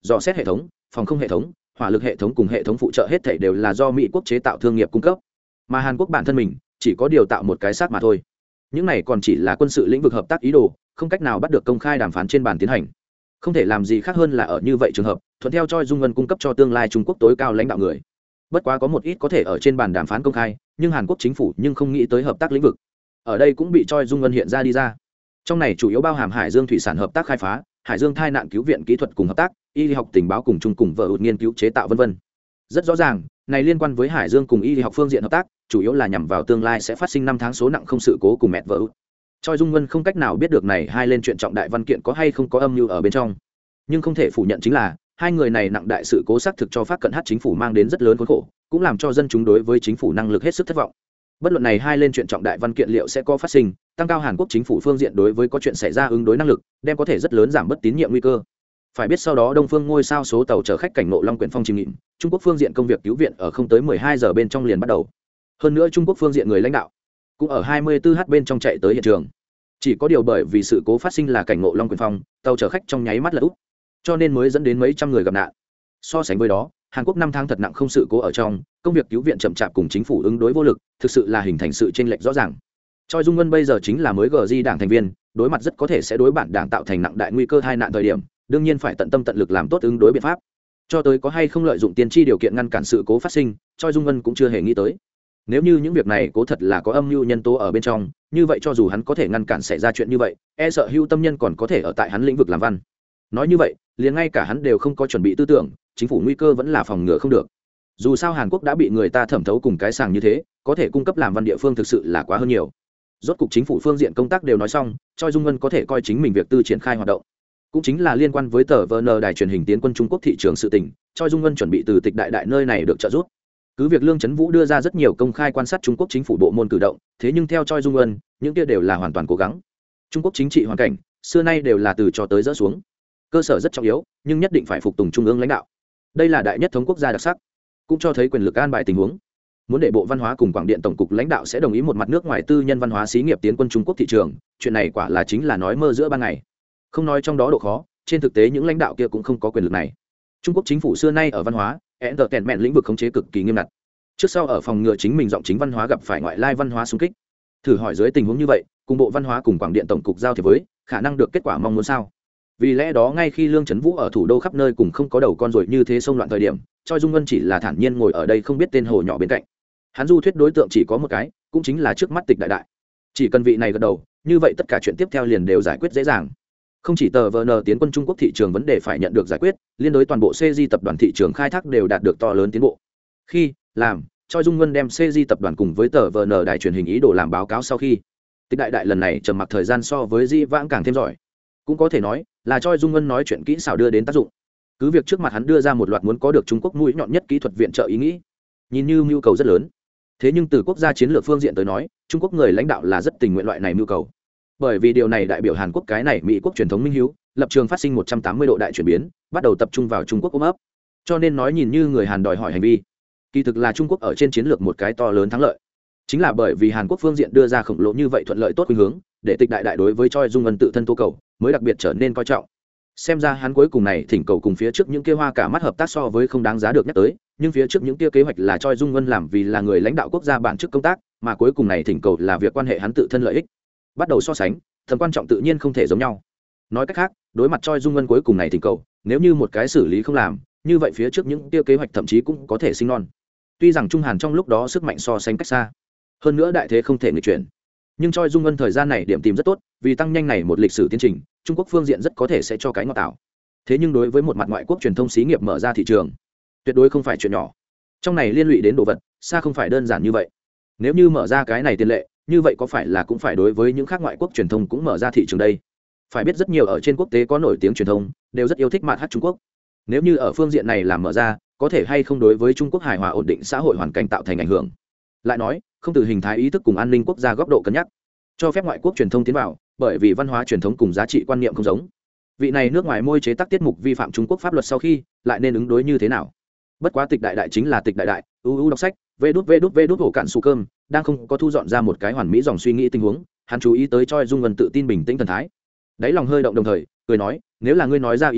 dò xét hệ thống, phòng không hệ thống, hỏa lực hệ thống cùng hệ thống phụ trợ hết thảy đều là do Mỹ quốc chế tạo thương nghiệp cung cấp, mà Hàn Quốc bản thân mình chỉ có điều tạo một cái xác mà thôi. Những này còn chỉ là quân sự lĩnh vực hợp tác ý đồ, không cách nào bắt được công khai đàm phán trên bàn tiến hành. Không thể làm gì khác hơn là ở như vậy trường hợp, thuận theo Choi Dung Ngân cung cấp cho tương lai Trung Quốc tối cao lãnh đạo người. Bất quá có một ít có thể ở trên bàn đàm phán công khai, nhưng Hàn Quốc chính phủ nhưng không nghĩ tới hợp tác lĩnh vực. Ở đây cũng bị Choi Dung Ngân hiện ra đi ra. Trong này chủ yếu bao hàm hải dương thủy sản hợp tác khai phá, hải dương tai nạn cứu viện kỹ thuật cùng hợp tác, y học tình báo cùng chung cùng vợ ụt nghiên cứu chế tạo vân vân. Rất rõ ràng, này liên quan với hải dương cùng y học phương diện hợp tác, chủ yếu là nhằm vào tương lai sẽ phát sinh 5 tháng số nặng không sự cố cùng mẹ vợ ụt. Choi Dung Ngân không cách nào biết được này hai lên chuyện trọng đại văn kiện có hay không có âm mưu ở bên trong, nhưng không thể phủ nhận chính là hai người này nặng đại sự cố xác thực cho Pháp cận hát chính phủ mang đến rất lớn khốn khổ, cũng làm cho dân chúng đối với chính phủ năng lực hết sức thất vọng. Bất luận này hai lên chuyện trọng đại văn kiện liệu sẽ có phát sinh, tăng cao Hàn Quốc chính phủ phương diện đối với có chuyện xảy ra ứng đối năng lực, đem có thể rất lớn giảm bất tín nhiệm nguy cơ. Phải biết sau đó Đông Phương ngôi sao số tàu chở khách cảnh ngộ Long Quyển Phong chìm nghỉm, Trung Quốc phương diện công việc cứu viện ở không tới 12 giờ bên trong liền bắt đầu. Hơn nữa Trung Quốc phương diện người lãnh đạo cũng ở 24h bên trong chạy tới hiện trường. Chỉ có điều bởi vì sự cố phát sinh là cảnh ngộ Long Quyển Phong, tàu chở khách trong nháy mắt lật úp, cho nên mới dẫn đến mấy trăm người gặp nạn. So sánh với đó, Hàn Quốc 5 tháng thật nặng không sự cố ở trong, công việc cứu viện chậm chạp cùng chính phủ ứng đối vô lực, thực sự là hình thành sự chênh lệch rõ ràng. Choi Dung Ngân bây giờ chính là mới GJ đảng thành viên, đối mặt rất có thể sẽ đối bản đảng tạo thành nặng đại nguy cơ tai nạn thời điểm, đương nhiên phải tận tâm tận lực làm tốt ứng đối biện pháp. Cho tới có hay không lợi dụng tiên tri điều kiện ngăn cản sự cố phát sinh, Choi Dung Ngân cũng chưa hề nghĩ tới. Nếu như những việc này cố thật là có âm mưu nhân tố ở bên trong, như vậy cho dù hắn có thể ngăn cản xảy ra chuyện như vậy, e sợ hưu tâm nhân còn có thể ở tại hắn lĩnh vực làm văn. Nói như vậy, liền ngay cả hắn đều không có chuẩn bị tư tưởng, chính phủ nguy cơ vẫn là phòng ngừa không được. Dù sao Hàn Quốc đã bị người ta thẩm thấu cùng cái sàng như thế, có thể cung cấp làm văn địa phương thực sự là quá hơn nhiều. Rốt cục chính phủ phương diện công tác đều nói xong, Choi Dung Ngân có thể coi chính mình việc tư triển khai hoạt động. Cũng chính là liên quan với tờ VN đài truyền hình tiến quân Trung Quốc thị trường sự tình, Choi Dung Ngân chuẩn bị từ tịch đại nơi này được trợ giúp. Cứ việc Lương Chấn Vũ đưa ra rất nhiều công khai quan sát Trung Quốc chính phủ bộ môn cử động, thế nhưng theo Choi Dung Ngân, những kia đều là hoàn toàn cố gắng. Trung Quốc chính trị hoàn cảnh xưa nay đều là từ cho tới dỡ xuống. Cơ sở rất trọng yếu, nhưng nhất định phải phục tùng trung ương lãnh đạo. Đây là đại nhất thống quốc gia đặc sắc, cũng cho thấy quyền lực an bài tình huống. Muốn để Bộ Văn hóa cùng Quảng điện tổng cục lãnh đạo sẽ đồng ý một mặt nước ngoài tư nhân văn hóa xí nghiệp tiến quân Trung Quốc thị trường, chuyện này quả là chính là nói mơ giữa ban ngày. Không nói trong đó độ khó, trên thực tế những lãnh đạo kia cũng không có quyền lực này. Trung Quốc chính phủ xưa nay ở văn hóa, entertainment lĩnh vực khống chế cực kỳ nghiêm ngặt. Trước sau ở phòng ngừa chính mình giọng chính văn hóa gặp phải ngoại lai văn hóa xung kích. Thử hỏi dưới tình huống như vậy, cùng Bộ Văn hóa cùng Quảng điện tổng cục giao thiệp với, khả năng được kết quả mong muốn sao? Vì lẽ đó ngay khi Lương Chấn Vũ ở thủ đô khắp nơi cùng không có đầu con rồi như thế xông loạn thời điểm, Choi Dung Ngân chỉ là thản nhiên ngồi ở đây không biết tên hồ nhỏ bên cạnh. Hắn du thuyết đối tượng chỉ có một cái, cũng chính là trước mắt tịch đại. Chỉ cần vị này gật đầu, như vậy tất cả chuyện tiếp theo liền đều giải quyết dễ dàng. Không chỉ tờ VN tiến quân Trung Quốc thị trường vấn đề phải nhận được giải quyết, liên đối toàn bộ CJ tập đoàn thị trường khai thác đều đạt được to lớn tiến bộ. Khi làm Choi Dung Ngân đem CJ tập đoàn cùng với tờ VN đài truyền hình ý đồ làm báo cáo sau khi, tịch đại lần này trầm mặc thời gian so với Di Vãng càng thêm giỏi. Cũng có thể nói là Choi Dung Ngân nói chuyện kỹ xảo đưa đến tác dụng. Cứ việc trước mặt hắn đưa ra một loạt muốn có được Trung Quốc mũi nhọn nhất kỹ thuật viện trợ ý nghĩ, nhìn như nhu cầu rất lớn. Thế nhưng từ quốc gia chiến lược phương diện tới nói, Trung Quốc người lãnh đạo là rất tình nguyện loại này nhu cầu. Bởi vì điều này đại biểu Hàn Quốc cái này Mỹ quốc truyền thống minh hiếu, lập trường phát sinh 180 độ đại chuyển biến, bắt đầu tập trung vào Trung Quốc ôm ấp. Cho nên nói nhìn như người Hàn đòi hỏi hành vi, kỳ thực là Trung Quốc ở trên chiến lược một cái to lớn thắng lợi. Chính là bởi vì Hàn Quốc phương diện đưa ra khổng lồ như vậy thuận lợi tốt khuynh hướng, để tịch đại đối với Choi Dung Ngân tự thân tố cầu, mới đặc biệt trở nên coi trọng. Xem ra hắn cuối cùng này thỉnh cầu cùng phía trước những kia hoa cả mắt hợp tác so với không đáng giá được nhắc tới, nhưng phía trước những kia kế hoạch là Choi Dung Ngân làm vì là người lãnh đạo quốc gia bản chức công tác, mà cuối cùng này thỉnh cầu là việc quan hệ hắn tự thân lợi ích. Bắt đầu so sánh, tầm quan trọng tự nhiên không thể giống nhau. Nói cách khác, đối mặt Choi Dung Ngân cuối cùng này thỉnh cầu, nếu như một cái xử lý không làm, như vậy phía trước những kia kế hoạch thậm chí cũng có thể sinh non. Tuy rằng Trung Hàn trong lúc đó sức mạnh so sánh cách xa, hơn nữa đại thế không thể nghịch chuyển, nhưng Choi Dung Ngân thời gian này điểm tìm rất tốt, vì tăng nhanh này một lịch sử tiến trình, Trung Quốc phương diện rất có thể sẽ cho cái ngọt tạo. Thế nhưng đối với một mặt ngoại quốc truyền thông xí nghiệp mở ra thị trường, tuyệt đối không phải chuyện nhỏ. Trong này liên lụy đến đồ vật, xa không phải đơn giản như vậy. Nếu như mở ra cái này tiền lệ, như vậy có phải là cũng phải đối với những khác ngoại quốc truyền thông cũng mở ra thị trường đây? Phải biết rất nhiều ở trên quốc tế có nổi tiếng truyền thông, đều rất yêu thích mạt hát Trung Quốc. Nếu như ở phương diện này làm mở ra, có thể hay không đối với Trung Quốc hài hòa ổn định xã hội hoàn cảnh tạo thành ảnh hưởng. Lại nói, không từ hình thái ý thức cùng an ninh quốc gia góc độ cân nhắc, cho phép ngoại quốc truyền thông tiến vào, bởi vì văn hóa truyền thống cùng giá trị quan niệm không giống. Vị này nước ngoài môi chế tác tiết mục vi phạm Trung Quốc pháp luật sau khi, lại nên ứng đối như thế nào? Bất quá tịch đại chính là tịch đại, đọc sách, vê đút hổ cạn su cơm, đang không có thu dọn ra một cái hoàn mỹ dòng suy nghĩ tình huống, hắn chú ý tới Choi Dung Ngân tự tin bình tĩnh thần thái. Đáy lòng hơi động đồng thời, cười nói, nếu là ngươi nói ra ý nghĩ,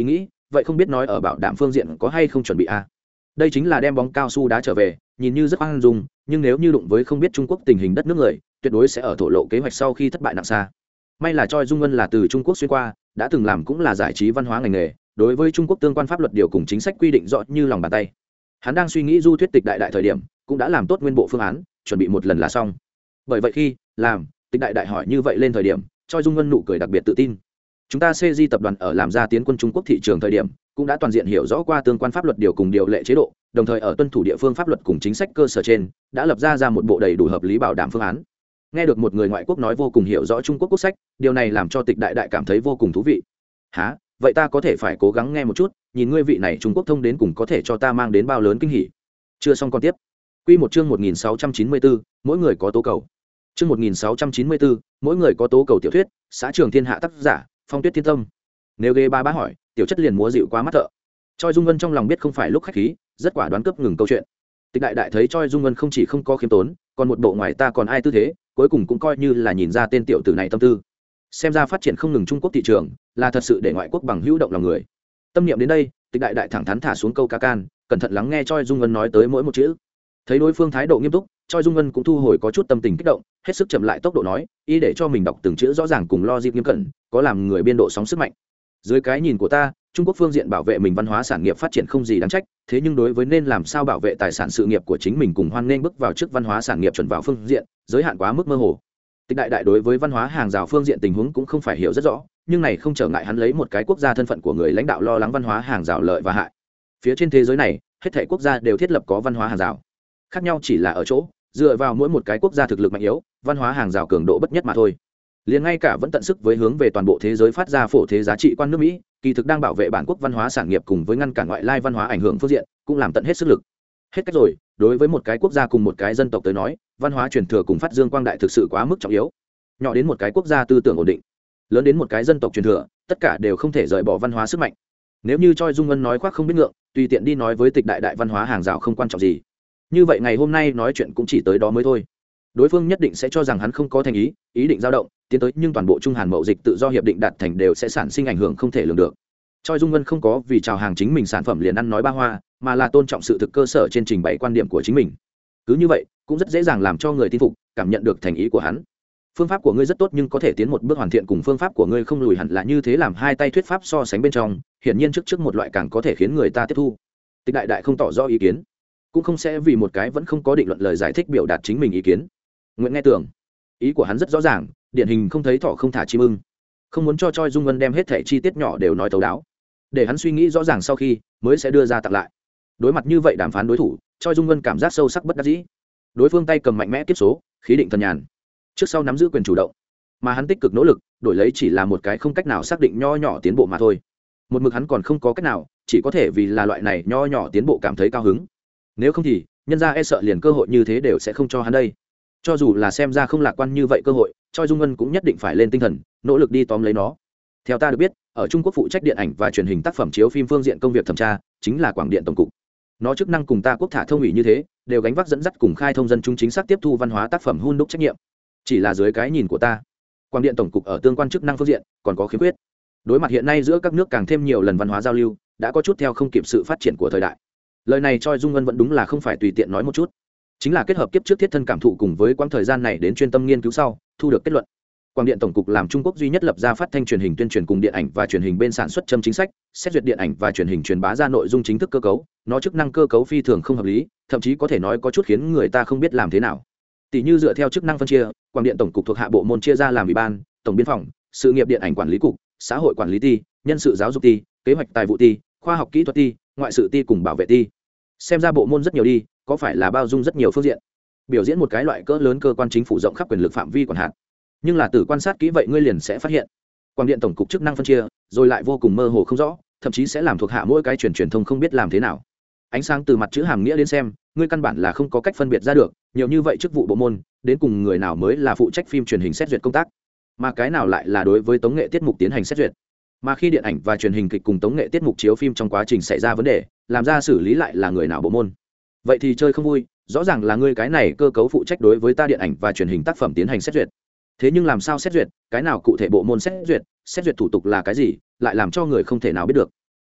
vậy không biết nói ở bảo đảm phương diện có hay không chuẩn bị a. Đây chính là đem bóng cao su đá trở về, nhìn như rất khoan dung, nhưng nếu như đụng với không biết Trung Quốc tình hình đất nước người, tuyệt đối sẽ ở thổ lộ kế hoạch sau khi thất bại nặng xa. May là Choi Dung Ngân là từ Trung Quốc xuyên qua, đã từng làm cũng là giải trí văn hóa ngành nghề, đối với Trung Quốc tương quan pháp luật điều cùng chính sách quy định rõ như lòng bàn tay. Hắn đang suy nghĩ du thuyết tịch đại đại thời điểm, cũng đã làm tốt nguyên bộ phương án, chuẩn bị một lần là xong. Bởi vậy khi làm tịch đại đại hỏi như vậy lên thời điểm, Choi Dung Ngân nụ cười đặc biệt tự tin. Chúng ta CG tập đoàn ở làm ra tiến quân Trung Quốc thị trường thời điểm, cũng đã toàn diện hiểu rõ qua tương quan pháp luật điều cùng điều lệ chế độ, đồng thời ở tuân thủ địa phương pháp luật cùng chính sách cơ sở trên, đã lập ra một bộ đầy đủ hợp lý bảo đảm phương án. Nghe được một người ngoại quốc nói vô cùng hiểu rõ Trung Quốc quốc sách, điều này làm cho tịch đại đại cảm thấy vô cùng thú vị. Hả? Vậy ta có thể phải cố gắng nghe một chút, nhìn ngươi vị này Trung Quốc thông đến cùng có thể cho ta mang đến bao lớn kinh hỉ. Chưa xong con tiếp. Quy một chương 1694, mỗi người có tố cầu. Chương 1694, mỗi người có tố cầu tiểu thuyết, xã Trường Thiên Hạ tác giả, Phong Tuyết Thiên Tâm. Nếu ghê ba bá hỏi, tiểu chất liền múa dịu quá mắt thợ. Choi Dung Ngân trong lòng biết không phải lúc khách khí, rất quả đoán cướp ngừng câu chuyện. Tịch đại đại thấy Choi Dung Ngân không chỉ không có khiêm tốn, còn một bộ ngoài ta còn ai tư thế, cuối cùng cũng coi như là nhìn ra tên tiểu tử này tâm tư. Xem ra phát triển không ngừng Trung Quốc thị trường, là thật sự để ngoại quốc bằng hữu động lòng người. Tâm niệm đến đây, tịch đại đại thẳng thắn thả xuống câu ca can, cẩn thận lắng nghe Choi Dung Ngân nói tới mỗi một chữ. Thấy đối phương thái độ nghiêm túc, Choi Dung Ngân cũng thu hồi có chút tâm tình kích động, hết sức chậm lại tốc độ nói, ý để cho mình đọc từng chữ rõ ràng cùng logic nghiêm cẩn, có làm người biên độ sóng sức mạnh. Dưới cái nhìn của ta, Trung Quốc phương diện bảo vệ mình văn hóa sản nghiệp phát triển không gì đáng trách, thế nhưng đối với nên làm sao bảo vệ tài sản sự nghiệp của chính mình cùng hoan nên bước vào trước văn hóa sản nghiệp chuẩn vào phương diện, giới hạn quá mức mơ hồ. Tịch đại đại đối với văn hóa hàng rào phương diện tình huống cũng không phải hiểu rất rõ, nhưng này không trở ngại hắn lấy một cái quốc gia thân phận của người lãnh đạo lo lắng văn hóa hàng rào lợi và hại. Phía trên thế giới này, hết thảy quốc gia đều thiết lập có văn hóa hàng rào. Khác nhau chỉ là ở chỗ, dựa vào mỗi một cái quốc gia thực lực mạnh yếu, văn hóa hàng rào cường độ bất nhất mà thôi. Liền ngay cả vẫn tận sức với hướng về toàn bộ thế giới phát ra phổ thế giá trị quan nước Mỹ, kỳ thực đang bảo vệ bản quốc văn hóa sản nghiệp cùng với ngăn cản ngoại lai văn hóa ảnh hưởng phương diện, cũng làm tận hết sức lực. Hết cách rồi, đối với một cái quốc gia cùng một cái dân tộc tới nói, văn hóa truyền thừa cùng phát dương quang đại thực sự quá mức trọng yếu. Nhỏ đến một cái quốc gia tư tưởng ổn định, lớn đến một cái dân tộc truyền thừa, tất cả đều không thể rời bỏ văn hóa sức mạnh. Nếu như Choi Dung Ngân nói khoác không biết ngượng, tùy tiện đi nói với tịch đại đại văn hóa hàng rào không quan trọng gì. Như vậy ngày hôm nay nói chuyện cũng chỉ tới đó mới thôi. Đối phương nhất định sẽ cho rằng hắn không có thành ý định dao động tiến tới, nhưng toàn bộ Trung Hàn mậu dịch tự do hiệp định đạt thành đều sẽ sản sinh ảnh hưởng không thể lường được. Choi Dung Ngân không có vì chào hàng chính mình sản phẩm liền ăn nói ba hoa, mà là tôn trọng sự thực cơ sở trên trình bày quan điểm của chính mình. Cứ như vậy cũng rất dễ dàng làm cho người tin phục, cảm nhận được thành ý của hắn. Phương pháp của ngươi rất tốt, nhưng có thể tiến một bước hoàn thiện cùng phương pháp của ngươi không lùi hẳn là như thế, làm hai tay thuyết pháp so sánh bên trong, hiển nhiên trước một loại càng có thể khiến người ta tiếp thu. Tịch đại đại không tỏ rõ ý kiến, cũng không sẽ vì một cái vẫn không có định luận lời giải thích biểu đạt chính mình ý kiến. Nguyện nghe tưởng, ý của hắn rất rõ ràng, điển hình không thấy thỏ không thả chim ưng, không muốn cho Choi Dung Ngân đem hết thảy chi tiết nhỏ đều nói thấu đáo, để hắn suy nghĩ rõ ràng sau khi mới sẽ đưa ra tặng lại. Đối mặt như vậy đàm phán đối thủ, Choi Dung Ngân cảm giác sâu sắc bất đắc dĩ. Đối phương tay cầm mạnh mẽ tiếp số, khí định thần nhàn, trước sau nắm giữ quyền chủ động, mà hắn tích cực nỗ lực, đổi lấy chỉ là một cái không cách nào xác định nho nhỏ tiến bộ mà thôi. Một mực hắn còn không có cách nào, chỉ có thể vì là loại này nho nhỏ tiến bộ cảm thấy cao hứng. Nếu không thì nhân ra e sợ liền cơ hội như thế đều sẽ không cho hắn đây. Cho dù là xem ra không lạc quan như vậy cơ hội, Choi Dung Ngân cũng nhất định phải lên tinh thần, nỗ lực đi tóm lấy nó. Theo ta được biết, ở Trung Quốc phụ trách điện ảnh và truyền hình tác phẩm chiếu phim phương diện công việc thẩm tra chính là Quảng điện tổng cục. Nó chức năng cùng ta quốc thả thông ủy như thế, đều gánh vác dẫn dắt cùng khai thông dân chúng chính xác tiếp thu văn hóa tác phẩm hun đúc trách nhiệm. Chỉ là dưới cái nhìn của ta, Quảng điện tổng cục ở tương quan chức năng phương diện còn có khiếm khuyết. Đối mặt hiện nay giữa các nước càng thêm nhiều lần văn hóa giao lưu, đã có chút theo không kịp sự phát triển của thời đại. Lời này Choi Dung Ngân vẫn đúng là không phải tùy tiện nói một chút, chính là kết hợp kiếp trước thiết thân cảm thụ cùng với quãng thời gian này đến chuyên tâm nghiên cứu sau thu được kết luận. Quảng điện tổng cục làm Trung Quốc duy nhất lập ra phát thanh truyền hình tuyên truyền cùng điện ảnh và truyền hình bên sản xuất châm chính sách, xét duyệt điện ảnh và truyền hình truyền bá ra nội dung chính thức cơ cấu, nó chức năng cơ cấu phi thường không hợp lý, thậm chí có thể nói có chút khiến người ta không biết làm thế nào. Tỷ như dựa theo chức năng phân chia, Quảng điện tổng cục thuộc hạ bộ môn chia ra làm ủy ban, tổng biên phòng, sự nghiệp điện ảnh quản lý cục, xã hội quản lý ty, nhân sự giáo dục ty, kế hoạch tài vụ ty, khoa học kỹ thuật ty, ngoại sự ty cùng bảo vệ ty. Xem ra bộ môn rất nhiều đi, có phải là bao dung rất nhiều phương diện, biểu diễn một cái loại cỡ lớn cơ quan chính phủ rộng khắp quyền lực phạm vi quản hạt. Nhưng là từ quan sát kỹ vậy ngươi liền sẽ phát hiện, Quảng điện tổng cục chức năng phân chia rồi lại vô cùng mơ hồ không rõ, thậm chí sẽ làm thuộc hạ mỗi cái truyền thông không biết làm thế nào. Ánh sáng từ mặt chữ hàm nghĩa đến xem, ngươi căn bản là không có cách phân biệt ra được nhiều như vậy chức vụ bộ môn đến cùng người nào mới là phụ trách phim truyền hình xét duyệt công tác, mà cái nào lại là đối với tống nghệ tiết mục tiến hành xét duyệt. Mà khi điện ảnh và truyền hình kịch cùng tống nghệ tiết mục chiếu phim trong quá trình xảy ra vấn đề, làm ra xử lý lại là người nào bộ môn. Vậy thì chơi không vui, rõ ràng là ngươi cái này cơ cấu phụ trách đối với ta điện ảnh và truyền hình tác phẩm tiến hành xét duyệt. Thế nhưng làm sao xét duyệt, cái nào cụ thể bộ môn xét duyệt thủ tục là cái gì, lại làm cho người không thể nào biết được.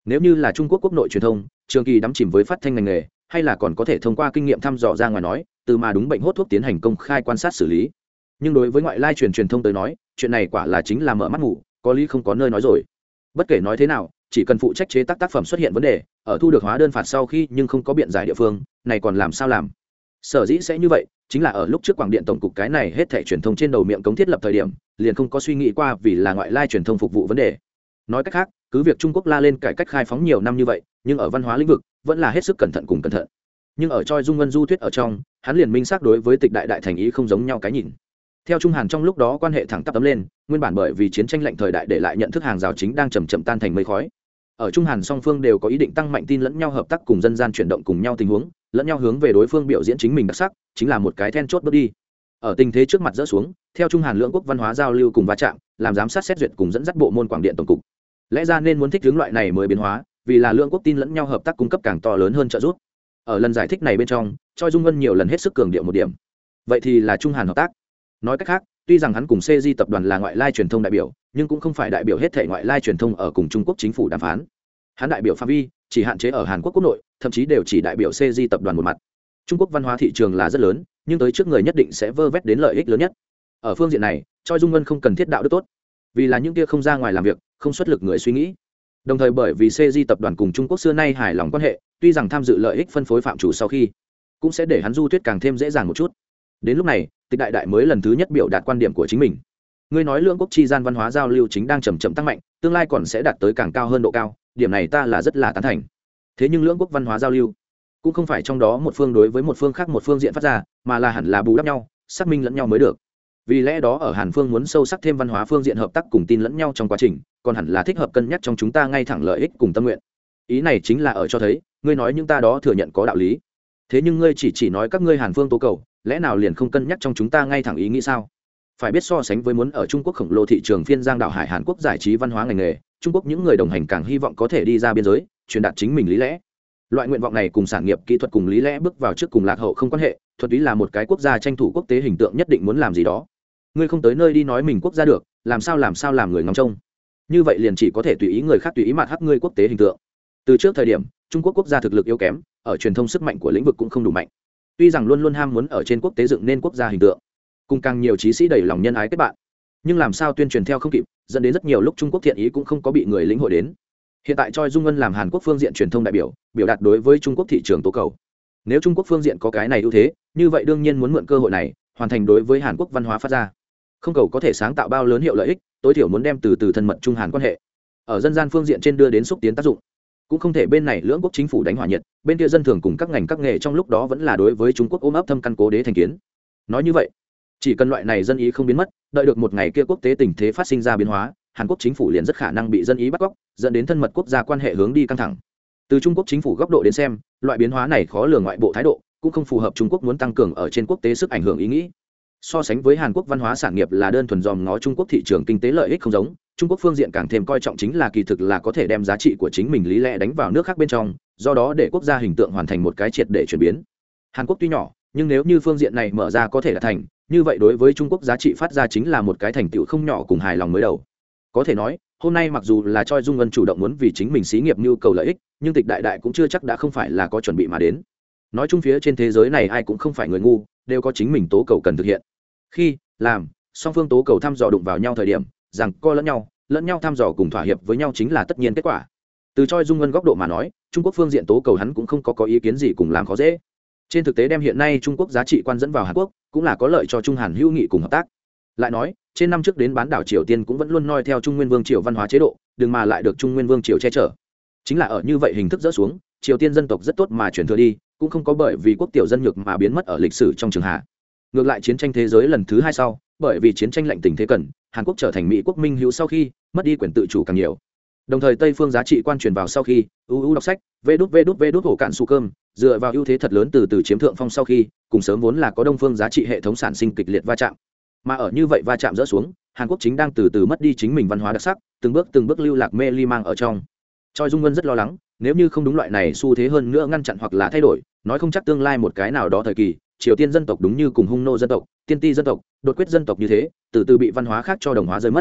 Nếu như là Trung Quốc quốc nội truyền thông trường kỳ đắm chìm với phát thanh ngành nghề, hay là còn có thể thông qua kinh nghiệm thăm dò ra ngoài nói, từ mà đúng bệnh hốt thuốc tiến hành công khai quan sát xử lý. Nhưng đối với ngoại lai truyền thông tới nói, chuyện này quả là chính là mở mắt ngủ, có lý không có nơi nói rồi. Bất kể nói thế nào, chỉ cần phụ trách chế tác tác phẩm xuất hiện vấn đề, ở thu được hóa đơn phạt sau khi nhưng không có biện giải địa phương, này còn làm sao làm? Sở dĩ sẽ như vậy, chính là ở lúc trước Quảng Điện tổng cục cái này hết thảy truyền thông trên đầu miệng cống thiết lập thời điểm, liền không có suy nghĩ qua vì là ngoại lai truyền thông phục vụ vấn đề. Nói cách khác, cứ việc Trung Quốc la lên cải cách khai phóng nhiều năm như vậy, nhưng ở văn hóa lĩnh vực vẫn là hết sức cẩn thận cùng cẩn thận. Nhưng ở Choi Dung Ngân du thuyết ở trong, hắn liền minh xác đối với Tịch Đại Đại thành ý không giống nhau cái nhìn. Theo Trung Hàn trong lúc đó quan hệ thẳng tắp tấm lên, nguyên bản bởi vì chiến tranh lạnh thời đại để lại nhận thức hàng rào chính đang chậm chậm tan thành mây khói. Ở Trung Hàn song phương đều có ý định tăng mạnh tin lẫn nhau hợp tác cùng dân gian chuyển động cùng nhau tình huống, lẫn nhau hướng về đối phương biểu diễn chính mình đặc sắc, chính là một cái then chốt bước đi. Ở tình thế trước mặt dỡ xuống, theo Trung Hàn lưỡng quốc văn hóa giao lưu cùng va chạm, làm giám sát xét duyệt cùng dẫn dắt bộ môn Quảng Điện tổng cục. Lẽ ra nên muốn thích hướng loại này mới biến hóa, vì là lưỡng quốc tin lẫn nhau hợp tác cung cấp càng to lớn hơn trợ giúp. Ở lần giải thích này bên trong, Choi Dung Ngân nhiều lần hết sức cường điệu một điểm. Vậy thì là Trung Hàn hợp tác. Nói cách khác, tuy rằng hắn cùng CJ tập đoàn là ngoại lai truyền thông đại biểu, nhưng cũng không phải đại biểu hết thể ngoại lai truyền thông ở cùng Trung Quốc chính phủ đàm phán. Hắn đại biểu phạm vi chỉ hạn chế ở Hàn Quốc quốc nội, thậm chí đều chỉ đại biểu CJ tập đoàn một mặt. Trung Quốc văn hóa thị trường là rất lớn, nhưng tới trước người nhất định sẽ vơ vét đến lợi ích lớn nhất. Ở phương diện này, Choi Dung Ngân không cần thiết đạo đức tốt, vì là những kia không ra ngoài làm việc, không xuất lực người suy nghĩ. Đồng thời bởi vì CJ tập đoàn cùng Trung Quốc xưa nay hài lòng quan hệ, tuy rằng tham dự lợi ích phân phối phạm chủ sau khi, cũng sẽ để hắn du thuyết càng thêm dễ dàng một chút. Đến lúc này, Tịch Đại Đại mới lần thứ nhất biểu đạt quan điểm của chính mình. Ngươi nói lưỡng quốc chi gian văn hóa giao lưu chính đang chậm chậm tăng mạnh, tương lai còn sẽ đạt tới càng cao hơn độ cao, điểm này ta là rất là tán thành. Thế nhưng lưỡng quốc văn hóa giao lưu cũng không phải trong đó một phương đối với một phương khác một phương diện phát ra, mà là hẳn là bù đắp nhau, xác minh lẫn nhau mới được. Vì lẽ đó ở Hàn phương muốn sâu sắc thêm văn hóa phương diện hợp tác cùng tin lẫn nhau trong quá trình, còn hẳn là thích hợp cân nhắc trong chúng ta ngay thẳng lợi ích cùng tâm nguyện. Ý này chính là ở cho thấy, ngươi nói những ta đó thừa nhận có đạo lý. Thế nhưng ngươi chỉ nói các ngươi Hàn phương tố cầu, lẽ nào liền không cân nhắc trong chúng ta ngay thẳng ý nghĩ sao? Phải biết so sánh với muốn ở Trung Quốc khổng lồ thị trường phiên giang đảo hải Hàn Quốc giải trí văn hóa ngành nghề, Trung Quốc những người đồng hành càng hy vọng có thể đi ra biên giới, truyền đạt chính mình lý lẽ. Loại nguyện vọng này cùng sản nghiệp kỹ thuật cùng lý lẽ bước vào trước cùng lạc hậu không quan hệ, thuật ý là một cái quốc gia tranh thủ quốc tế hình tượng nhất định muốn làm gì đó. Ngươi không tới nơi đi nói mình quốc gia được, làm sao làm người ngóng trông. Như vậy liền chỉ có thể tùy ý người khác tùy ý mạt hắc ngươi quốc tế hình tượng. Từ trước thời điểm, Trung Quốc quốc gia thực lực yếu kém, ở truyền thông sức mạnh của lĩnh vực cũng không đủ mạnh. Tuy rằng luôn luôn ham muốn ở trên quốc tế dựng nên quốc gia hình tượng, cùng càng nhiều trí sĩ đầy lòng nhân ái kết bạn, nhưng làm sao tuyên truyền theo không kịp, dẫn đến rất nhiều lúc Trung Quốc thiện ý cũng không có bị người lĩnh hội đến. Hiện tại Choi Dung Ngân làm Hàn Quốc phương diện truyền thông đại biểu đạt đối với Trung Quốc thị trường tố cầu. Nếu Trung Quốc phương diện có cái này ưu thế, như vậy đương nhiên muốn mượn cơ hội này, hoàn thành đối với Hàn Quốc văn hóa phát ra. Không cầu có thể sáng tạo bao lớn hiệu lợi ích, tối thiểu muốn đem từ từ thân mật Trung Hàn quan hệ ở dân gian phương diện trên đưa đến xúc tiến tác dụng. Cũng không thể bên này lưỡng quốc chính phủ đánh hỏa nhiệt, bên kia dân thường cùng các ngành các nghề trong lúc đó vẫn là đối với Trung Quốc ôm ấp thâm căn cố đế thành kiến. Nói như vậy, chỉ cần loại này dân ý không biến mất, đợi được một ngày kia quốc tế tình thế phát sinh ra biến hóa, Hàn Quốc chính phủ liền rất khả năng bị dân ý bắt cóc, dẫn đến thân mật quốc gia quan hệ hướng đi căng thẳng. Từ Trung Quốc chính phủ góc độ đến xem, loại biến hóa này khó lường ngoại bộ thái độ, cũng không phù hợp Trung Quốc muốn tăng cường ở trên quốc tế sức ảnh hưởng ý nghĩ. So sánh với Hàn Quốc văn hóa sản nghiệp là đơn thuần dòm ngó Trung Quốc thị trường kinh tế lợi ích không giống, Trung Quốc phương diện càng thêm coi trọng chính là kỳ thực là có thể đem giá trị của chính mình lý lẽ đánh vào nước khác bên trong, do đó để quốc gia hình tượng hoàn thành một cái triệt để chuyển biến. Hàn Quốc tuy nhỏ, nhưng nếu như phương diện này mở ra có thể là thành, như vậy đối với Trung Quốc giá trị phát ra chính là một cái thành tựu không nhỏ cùng hài lòng mới đầu. Có thể nói, hôm nay mặc dù là Choi Dung Ngân chủ động muốn vì chính mình xí nghiệp nhu cầu lợi ích, nhưng Tịch Đại Đại cũng chưa chắc đã không phải là có chuẩn bị mà đến. Nói chung phía trên thế giới này ai cũng không phải người ngu, đều có chính mình tố cầu cần thực hiện. Khi làm song phương tố cầu thăm dò đụng vào nhau thời điểm, rằng co lẫn nhau thăm dò cùng thỏa hiệp với nhau chính là tất nhiên kết quả. Từ Choi Dung Ngân góc độ mà nói, Trung Quốc phương diện tố cầu hắn cũng không có ý kiến gì cùng làm khó dễ. Trên thực tế đem hiện nay Trung Quốc giá trị quan dẫn vào Hàn Quốc, cũng là có lợi cho Trung Hàn hữu nghị cùng hợp tác. Lại nói, trên năm trước đến bán đảo Triều Tiên cũng vẫn luôn noi theo Trung Nguyên Vương triều văn hóa chế độ, đừng mà lại được Trung Nguyên Vương triều che chở. Chính là ở như vậy hình thức dỡ xuống, Triều Tiên dân tộc rất tốt mà chuyển thừa đi, cũng không có bởi vì quốc tiểu dân nhược mà biến mất ở lịch sử trong trường hạ. Ngược lại chiến tranh thế giới lần thứ hai sau, bởi vì chiến tranh lạnh tình thế cần, Hàn Quốc trở thành Mỹ quốc minh hữu sau khi mất đi quyền tự chủ càng nhiều. Đồng thời Tây phương giá trị quan truyền vào sau khi, đọc sách, vê đút hổ cạn su cơm, dựa vào ưu thế thật lớn từ từ chiếm thượng phong sau khi, cùng sớm vốn là có Đông phương giá trị hệ thống sản sinh kịch liệt va chạm. Mà ở như vậy va chạm dỡ xuống, Hàn Quốc chính đang từ từ mất đi chính mình văn hóa đặc sắc, từng bước lưu lạc mê ly mang ở trong. Choi Dung Ngân rất lo lắng, nếu như không đúng loại này xu thế hơn nữa ngăn chặn hoặc là thay đổi, nói không chắc tương lai một cái nào đó thời kỳ, Triều Tiên dân tộc đúng như cùng Hung nô dân tộc, Tiên Ti dân tộc, Đột quyết dân tộc như thế, từ từ bị văn hóa khác cho đồng hóa rơi mất.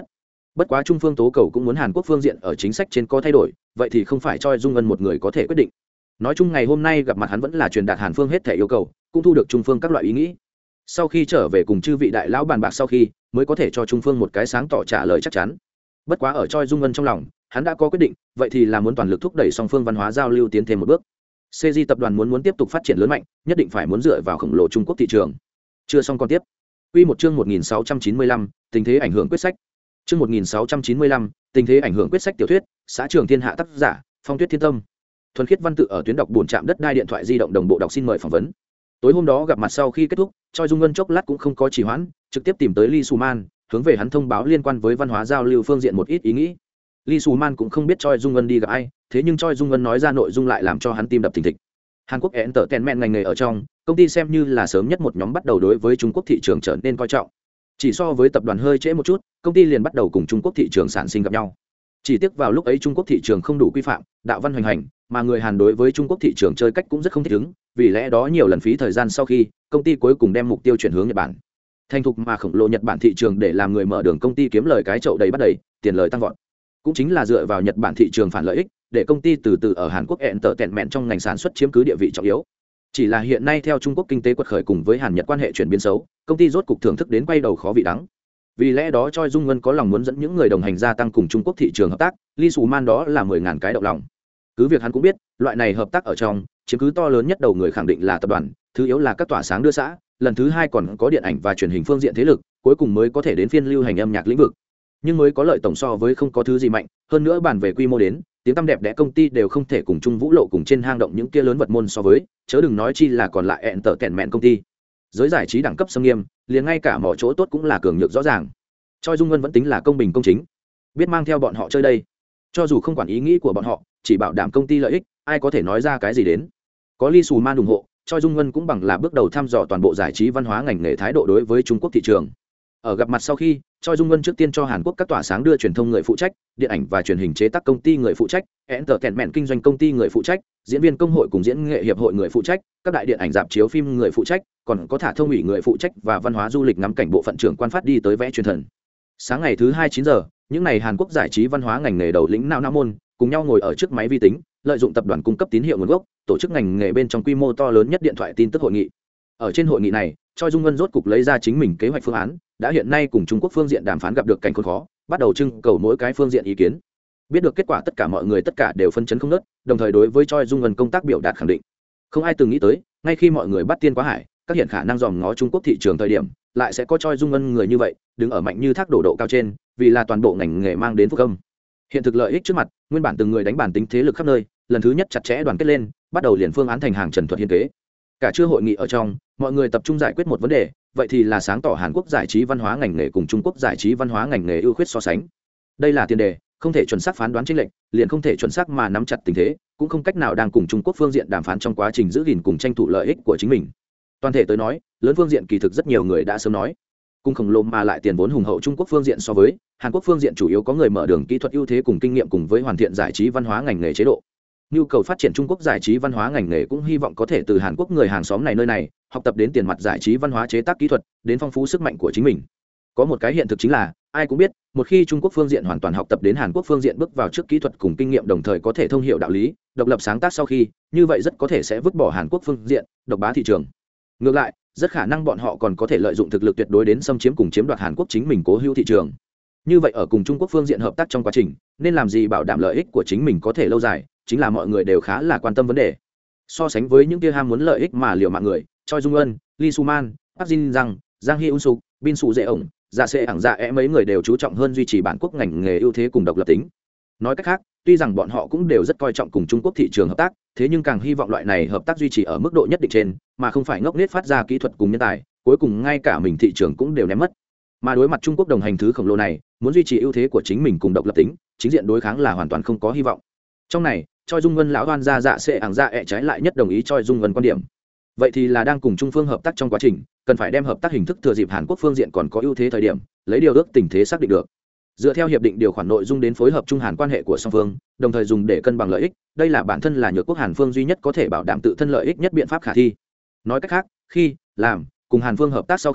Bất quá Trung phương tố cầu cũng muốn Hàn Quốc phương diện ở chính sách trên có thay đổi, vậy thì không phải Choi Dung Ân một người có thể quyết định. Nói chung ngày hôm nay gặp mặt hắn vẫn là truyền đạt Hàn Phương hết thể yêu cầu, cũng thu được Trung phương các loại ý nghĩ. Sau khi trở về cùng chư vị đại lão bàn bạc sau khi, mới có thể cho Trung phương một cái sáng tỏ trả lời chắc chắn. Bất quá ở Choi Dung Ân trong lòng, hắn đã có quyết định, vậy thì là muốn toàn lực thúc đẩy song phương văn hóa giao lưu tiến thêm một bước. CG tập đoàn muốn tiếp tục phát triển lớn mạnh, nhất định phải muốn dựa vào khổng lồ Trung Quốc thị trường. Chưa xong con tiếp. Quy một chương 1695, tình thế ảnh hưởng quyết sách. Chương 1695, tình thế ảnh hưởng quyết sách tiểu thuyết, xã trường thiên hạ tác giả, Phong Tuyết Thiên Tâm. Thuần khiết văn tự ở tuyến đọc buồn trạm đất đai điện thoại di động đồng bộ đọc xin mời phỏng vấn. Tối hôm đó gặp mặt sau khi kết thúc, Choi Dung Ân chốc lát cũng không có trì hoãn, trực tiếp tìm tới Lee Suman, hướng về hắn thông báo liên quan với văn hóa giao lưu phương diện một ít ý nghĩ. Lee Suman cũng không biết Choi Dung Ân đi gặp ai, thế nhưng Choi Dung Ân nói ra nội dung lại làm cho hắn tim đập thình thịch. Hàn Quốc entertainment ngành nghề ở trong, công ty xem như là sớm nhất một nhóm bắt đầu đối với Trung Quốc thị trường trở nên coi trọng. Chỉ so với tập đoàn hơi trễ một chút, công ty liền bắt đầu cùng Trung Quốc thị trường sản sinh gặp nhau. Chỉ tiếc vào lúc ấy Trung Quốc thị trường không đủ quy phạm, đạo văn hoành hành, mà người Hàn đối với Trung Quốc thị trường chơi cách cũng rất không thích ứng, vì lẽ đó nhiều lần phí thời gian sau khi, công ty cuối cùng đem mục tiêu chuyển hướng Nhật Bản. Thành thục mà khổng lồ Nhật Bản thị trường để làm người mở đường công ty kiếm lời cái chậu đầy bắt đầy, tiền lời tăng vọt. Cũng chính là dựa vào Nhật Bản thị trường phản lợi ích, để công ty từ từ ở Hàn Quốc entertainment trong ngành sản xuất chiếm cứ địa vị trọng yếu. Chỉ là hiện nay theo Trung Quốc kinh tế quật khởi cùng với Hàn Nhật quan hệ chuyển biến xấu, công ty rốt cục thưởng thức đến quay đầu khó vị đắng. Vì lẽ đó Choi Dung Ân có lòng muốn dẫn những người đồng hành gia tăng cùng Trung Quốc thị trường hợp tác, Lee Suman đó là 10.000 cái động lòng. Cứ việc hắn cũng biết, loại này hợp tác ở trong, chiếm cứ to lớn nhất đầu người khẳng định là tập đoàn, thứ yếu là các tỏa sáng đưa xã, lần thứ hai còn có điện ảnh và truyền hình phương diện thế lực, cuối cùng mới có thể đến phiên lưu hành âm nhạc lĩnh vực. Nhưng mới có lợi tổng so với không có thứ gì mạnh, hơn nữa bàn về quy mô đến, tiếng tăm đẹp đẽ công ty đều không thể cùng Trung Vũ Lộ cùng trên hang động những kia lớn vật môn so với, chớ đừng nói chi là còn lại entertainment công ty. Giới giải trí đẳng cấp xâm nghiêm, liền ngay cả mọi chỗ tốt cũng là cường nhược rõ ràng. Choi Dung Ân vẫn tính là công bình công chính, biết mang theo bọn họ chơi đây. Cho dù không quản ý nghĩ của bọn họ, chỉ bảo đảm công ty lợi ích, ai có thể nói ra cái gì đến. Có Lee Suman ủng hộ, Choi Dung Ân cũng bằng là bước đầu thăm dò toàn bộ giải trí văn hóa ngành nghề thái độ đối với Trung Quốc thị trường. Ở gặp mặt sau khi, Choi Dung Ân trước tiên cho Hàn Quốc các tỏa sáng đưa truyền thông người phụ trách, điện ảnh và truyền hình chế tác công ty người phụ trách, entertainment kinh doanh công ty người phụ trách, diễn viên công hội cùng diễn nghệ hiệp hội người phụ trách, các đại điện ảnh rạp chiếu phim người phụ trách, còn có thả thông ủy người phụ trách và văn hóa du lịch ngắm cảnh bộ phận trưởng quan phát đi tới vẽ truyền thần. Sáng ngày thứ 9 giờ, những này Hàn Quốc giải trí văn hóa ngành nghề đầu lĩnh não môn cùng nhau ngồi ở trước máy vi tính, lợi dụng tập đoàn cung cấp tín hiệu nguồn gốc, tổ chức ngành nghề bên trong quy mô to lớn nhất điện thoại tin tức hội nghị. Ở trên hội nghị này, Choi Dung Ân rốt cục lấy ra chính mình kế hoạch phương án, đã hiện nay cùng Trung Quốc phương diện đàm phán gặp được cảnh khốn khó, bắt đầu trưng cầu mỗi cái phương diện ý kiến. Biết được kết quả tất cả mọi người tất cả đều phân chấn không ngớt, đồng thời đối với Choi Dung Ân công tác biểu đạt khẳng định. Không ai từng nghĩ tới, ngay khi mọi người bắt tiên quá hải, các hiện khả năng dòm ngó Trung Quốc thị trường thời điểm, lại sẽ có Choi Dung Ân người như vậy, đứng ở mạnh như thác đổ độ cao trên, vì là toàn bộ ngành nghề mang đến phúc âm. Hiện thực lợi ích trước mặt, nguyên bản từng người đánh bản tính thế lực khắp nơi, lần thứ nhất chặt chẽ đoàn kết lên, bắt đầu liền phương án thành hàng trần thuật hiên kế. Cả trưa hội nghị ở trong, mọi người tập trung giải quyết một vấn đề, vậy thì là sáng tỏ Hàn Quốc giải trí văn hóa ngành nghề cùng Trung Quốc giải trí văn hóa ngành nghề ưu khuyết so sánh. Đây là tiền đề, không thể chuẩn xác phán đoán chênh lệch, liền không thể chuẩn xác mà nắm chặt tình thế, cũng không cách nào đang cùng Trung Quốc phương diện đàm phán trong quá trình giữ gìn cùng tranh thủ lợi ích của chính mình. Toàn thể tới nói, lớn phương diện kỳ thực rất nhiều người đã sớm nói, cùng khổng lồ mà lại tiền vốn hùng hậu Trung Quốc phương diện so với Hàn Quốc phương diện chủ yếu có người mở đường kỹ thuật ưu thế cùng kinh nghiệm cùng với hoàn thiện giải trí văn hóa ngành nghề chế độ. Nhu cầu phát triển Trung Quốc giải trí văn hóa ngành nghề cũng hy vọng có thể từ Hàn Quốc người hàng xóm này nơi này học tập đến tiền mặt giải trí văn hóa chế tác kỹ thuật, đến phong phú sức mạnh của chính mình. Có một cái hiện thực chính là, ai cũng biết, một khi Trung Quốc phương diện hoàn toàn học tập đến Hàn Quốc phương diện bước vào trước kỹ thuật cùng kinh nghiệm đồng thời có thể thông hiểu đạo lý, độc lập sáng tác sau khi, như vậy rất có thể sẽ vứt bỏ Hàn Quốc phương diện, độc bá thị trường. Ngược lại, rất khả năng bọn họ còn có thể lợi dụng thực lực tuyệt đối đến xâm chiếm cùng chiếm đoạt Hàn Quốc chính mình cố hữu thị trường. Như vậy ở cùng Trung Quốc phương diện hợp tác trong quá trình, nên làm gì bảo đảm lợi ích của chính mình có thể lâu dài, chính là mọi người đều khá là quan tâm vấn đề. So sánh với những kia ham muốn lợi ích mà liều mạng người, Choi Dung Ân, Lee Suman, Park Jin Jang, Giang Hee Un Suk, Bin Su Dễ ổng, Dạ Sệ ảng dạ mấy người đều chú trọng hơn duy trì bản quốc ngành nghề ưu thế cùng độc lập tính. Nói cách khác, tuy rằng bọn họ cũng đều rất coi trọng cùng Trung Quốc thị trường hợp tác, thế nhưng càng hy vọng loại này hợp tác duy trì ở mức độ nhất định trên, mà không phải ngốc nghếch phát ra kỹ thuật cùng nhân tài, cuối cùng ngay cả mình thị trường cũng đều ném mất. Mà đối mặt Trung Quốc đồng hành thứ khổng lồ này, muốn duy trì ưu thế của chính mình cùng độc lập tính, chính diện đối kháng là hoàn toàn không có hy vọng. Trong này, Choi Dung Ân lão oan gia Dạ Sệ ảng dạ trái lại nhất đồng ý Choi Dung Ân quan điểm. Vậy thì là đang cùng Trung phương hợp tác trong quá trình, cần phải đem hợp tác hình thức thừa dịp Hàn Quốc phương diện còn có ưu thế thời điểm, lấy điều ước tình thế xác định được. Dựa theo hiệp định điều khoản nội dung đến phối hợp Trung Hàn quan hệ của song phương, đồng thời dùng để cân bằng lợi ích, đây là bản thân là nhược quốc Hàn phương duy nhất có thể bảo đảm tự thân lợi ích nhất biện pháp khả thi. Nói cách khác, khi làm cùng Hàn phương hợp tác sau khi,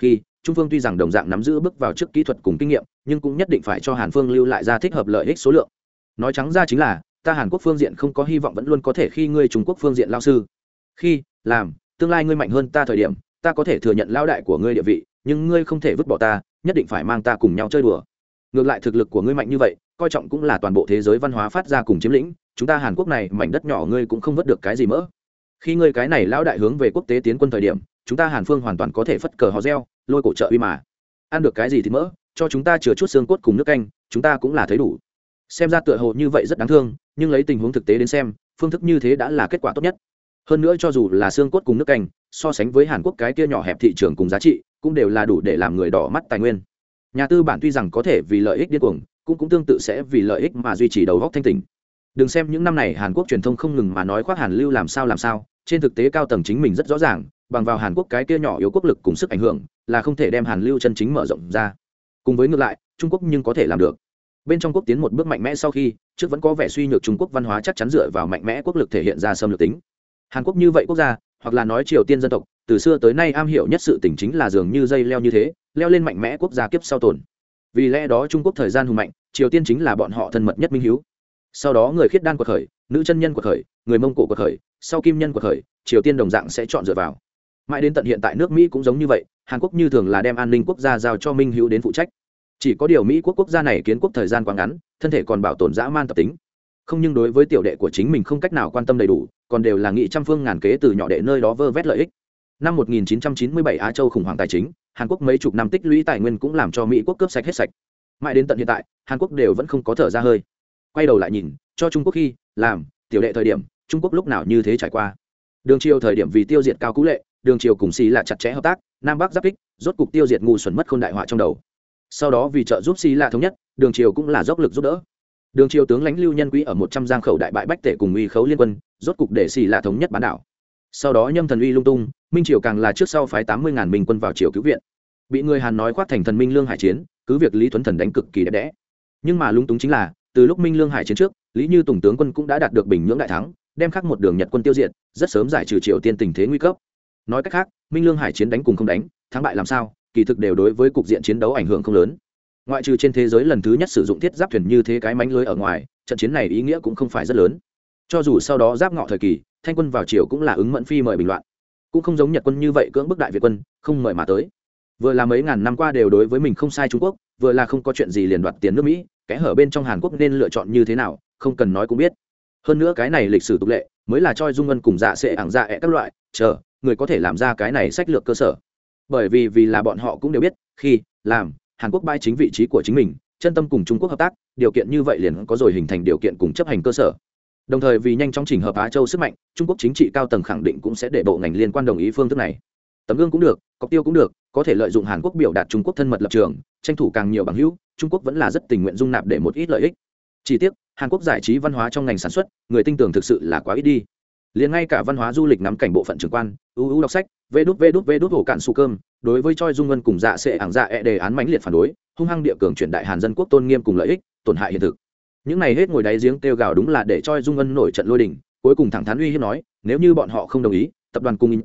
Trung Phương tuy rằng đồng dạng nắm giữ bước vào trước kỹ thuật cùng kinh nghiệm, nhưng cũng nhất định phải cho Hàn Phương lưu lại ra thích hợp lợi ích số lượng. Nói trắng ra chính là, ta Hàn Quốc phương diện không có hy vọng vẫn luôn có thể khi ngươi Trung Quốc phương diện lao sư. Khi làm, tương lai ngươi mạnh hơn ta thời điểm, ta có thể thừa nhận lao đại của ngươi địa vị, nhưng ngươi không thể vứt bỏ ta, nhất định phải mang ta cùng nhau chơi đùa. Ngược lại thực lực của ngươi mạnh như vậy, coi trọng cũng là toàn bộ thế giới văn hóa phát ra cùng chiếm lĩnh, chúng ta Hàn Quốc này mảnh đất nhỏ ngươi cũng không vớt được cái gì mỡ. Khi ngươi cái này lão đại hướng về quốc tế tiến quân thời điểm, chúng ta Hàn Phương hoàn toàn có thể phất cờ hò reo, lôi cổ trợ uy mà. Ăn được cái gì thì mỡ, cho chúng ta chừa chút xương cốt cùng nước canh, chúng ta cũng là thấy đủ. Xem ra tựa hồ như vậy rất đáng thương, nhưng lấy tình huống thực tế đến xem, phương thức như thế đã là kết quả tốt nhất. Hơn nữa cho dù là xương cốt cùng nước canh, so sánh với Hàn Quốc cái kia nhỏ hẹp thị trường cùng giá trị, cũng đều là đủ để làm người đỏ mắt tài nguyên. Nhà tư bản tuy rằng có thể vì lợi ích điên cuồng, cũng tương tự sẽ vì lợi ích mà duy trì đầu góc thanh tỉnh. Đừng xem những năm này Hàn Quốc truyền thông không ngừng mà nói khoác Hàn Lưu làm sao, trên thực tế cao tầng chính mình rất rõ ràng, bằng vào Hàn Quốc cái kia nhỏ yếu quốc lực cùng sức ảnh hưởng, là không thể đem Hàn Lưu chân chính mở rộng ra. Cùng với ngược lại, Trung Quốc nhưng có thể làm được. Bên trong quốc tiến một bước mạnh mẽ sau khi, trước vẫn có vẻ suy nhược Trung Quốc văn hóa chắc chắn dựa vào mạnh mẽ quốc lực thể hiện ra xâm lược tính. Hàn Quốc như vậy quốc gia, hoặc là nói Triều Tiên dân tộc, từ xưa tới nay am hiểu nhất sự tình chính là dường như dây leo như thế, leo lên mạnh mẽ quốc gia kiếp sau tồn. Vì lẽ đó Trung Quốc thời gian hùng mạnh, Triều Tiên chính là bọn họ thân mật nhất minh hiếu. Sau đó người khiết đan quật khởi, nữ chân nhân quật khởi, người Mông Cổ quật khởi, sau kim nhân quật khởi, Triều Tiên đồng dạng sẽ chọn dựa vào. Mãi đến tận hiện tại nước Mỹ cũng giống như vậy, Hàn Quốc như thường là đem an ninh quốc gia giao cho minh hữu đến phụ trách. Chỉ có điều Mỹ quốc gia này kiến quốc thời gian quá ngắn, thân thể còn bảo tồn dã man tập tính. Không, nhưng đối với tiểu đệ của chính mình không cách nào quan tâm đầy đủ, còn đều là nghị trăm phương ngàn kế từ nhỏ đệ nơi đó vơ vét lợi ích. Năm 1997 Á Châu khủng hoảng tài chính, Hàn Quốc mấy chục năm tích lũy tài nguyên cũng làm cho Mỹ quốc cướp sạch hết sạch. Mãi đến tận hiện tại, Hàn Quốc đều vẫn không có thở ra hơi. Quay đầu lại nhìn, cho Trung Quốc khi làm tiểu đệ thời điểm, Trung Quốc lúc nào như thế trải qua. Đường Triều thời điểm vì tiêu diệt Cao Cú Lệ, Đường Triều cùng Xí là chặt chẽ hợp tác, Nam Bắc giáp kích, rốt cục tiêu diệt ngu xuẩn mất khôn đại họa trong đầu. Sau đó vì trợ giúp Xí là thống nhất, Đường Triều cũng là dốc lực giúp đỡ. Đường Triều tướng lãnh Lưu Nhân Quý ở 100 giang khẩu đại bại bách tể cùng uy khấu liên quân, rốt cục để Xí là thống nhất bán đảo. Sau đó Nhâm Thần uy lung tung, Minh Triều càng là trước sau phái 80.000 minh quân vào triều cứu viện. Bị người Hàn nói khoác thành thần Minh Lương Hải chiến, cứ việc Lý Thuấn Thần đánh cực kỳ đẹp đẽ. Nhưng mà lung túng chính là, từ lúc Minh Lương Hải chiến trước, Lý Như Tùng tướng quân cũng đã đạt được Bình Nhưỡng đại thắng, đem khắc một đường Nhật quân tiêu diệt, rất sớm giải trừ Triều Tiên tình thế nguy cấp. Nói cách khác, Minh Lương Hải chiến đánh cùng không đánh, thắng bại làm sao, kỳ thực đều đối với cục diện chiến đấu ảnh hưởng không lớn. Ngoại trừ trên thế giới lần thứ nhất sử dụng thiết giáp thuyền như thế cái mánh lưới ở ngoài, trận chiến này ý nghĩa cũng không phải rất lớn. Cho dù sau đó giáp ngọ thời kỳ, Thanh quân vào triều cũng là ứng mẫn phi mời bình loạn, cũng không giống Nhật quân như vậy cưỡng bức Đại Việt quân, không mời mà tới. Vừa là mấy ngàn năm qua đều đối với mình không sai Trung Quốc, vừa là không có chuyện gì liền đoạt tiền nước Mỹ, kẽ hở bên trong Hàn Quốc nên lựa chọn như thế nào, không cần nói cũng biết. Hơn nữa cái này lịch sử tục lệ, mới là Choi Dung Ân cùng Dạ Sẽ ảng dạ ẹ các loại, người có thể làm ra cái này sách lược cơ sở. Bởi vì là bọn họ cũng đều biết, khi làm Hàn Quốc bãi chính vị trí của chính mình, chân tâm cùng Trung Quốc hợp tác, điều kiện như vậy liền có rồi hình thành điều kiện cùng chấp hành cơ sở. Đồng thời vì nhanh chóng chỉnh hợp Á Châu sức mạnh, Trung Quốc chính trị cao tầng khẳng định cũng sẽ để bộ ngành liên quan đồng ý phương thức này. Tấm gương cũng được, cọc tiêu cũng được, có thể lợi dụng Hàn Quốc biểu đạt Trung Quốc thân mật lập trường, tranh thủ càng nhiều bằng hữu, Trung Quốc vẫn là rất tình nguyện dung nạp để một ít lợi ích. Chỉ tiếc, Hàn Quốc giải trí văn hóa trong ngành sản xuất, người tin tưởng thực sự là quá ít đi. Liền ngay cả văn hóa du lịch nắm cảnh bộ phận trưởng quan, ưu đọc sách, vê đút hổ cạn su cơm, đối với Choi Dung Ân cùng Dạ Sẽ ảng dạ ẹ đề án mãnh liệt phản đối, hung hăng địa cường chuyển đại Hàn dân quốc tôn nghiêm cùng lợi ích, tổn hại hiện thực. Những này hết ngồi đáy giếng kêu gào đúng là để Choi Dung Ân nổi trận lôi đình, cuối cùng thẳng thắn uy hiếp nói, nếu như bọn họ không đồng ý, tập đoàn cùng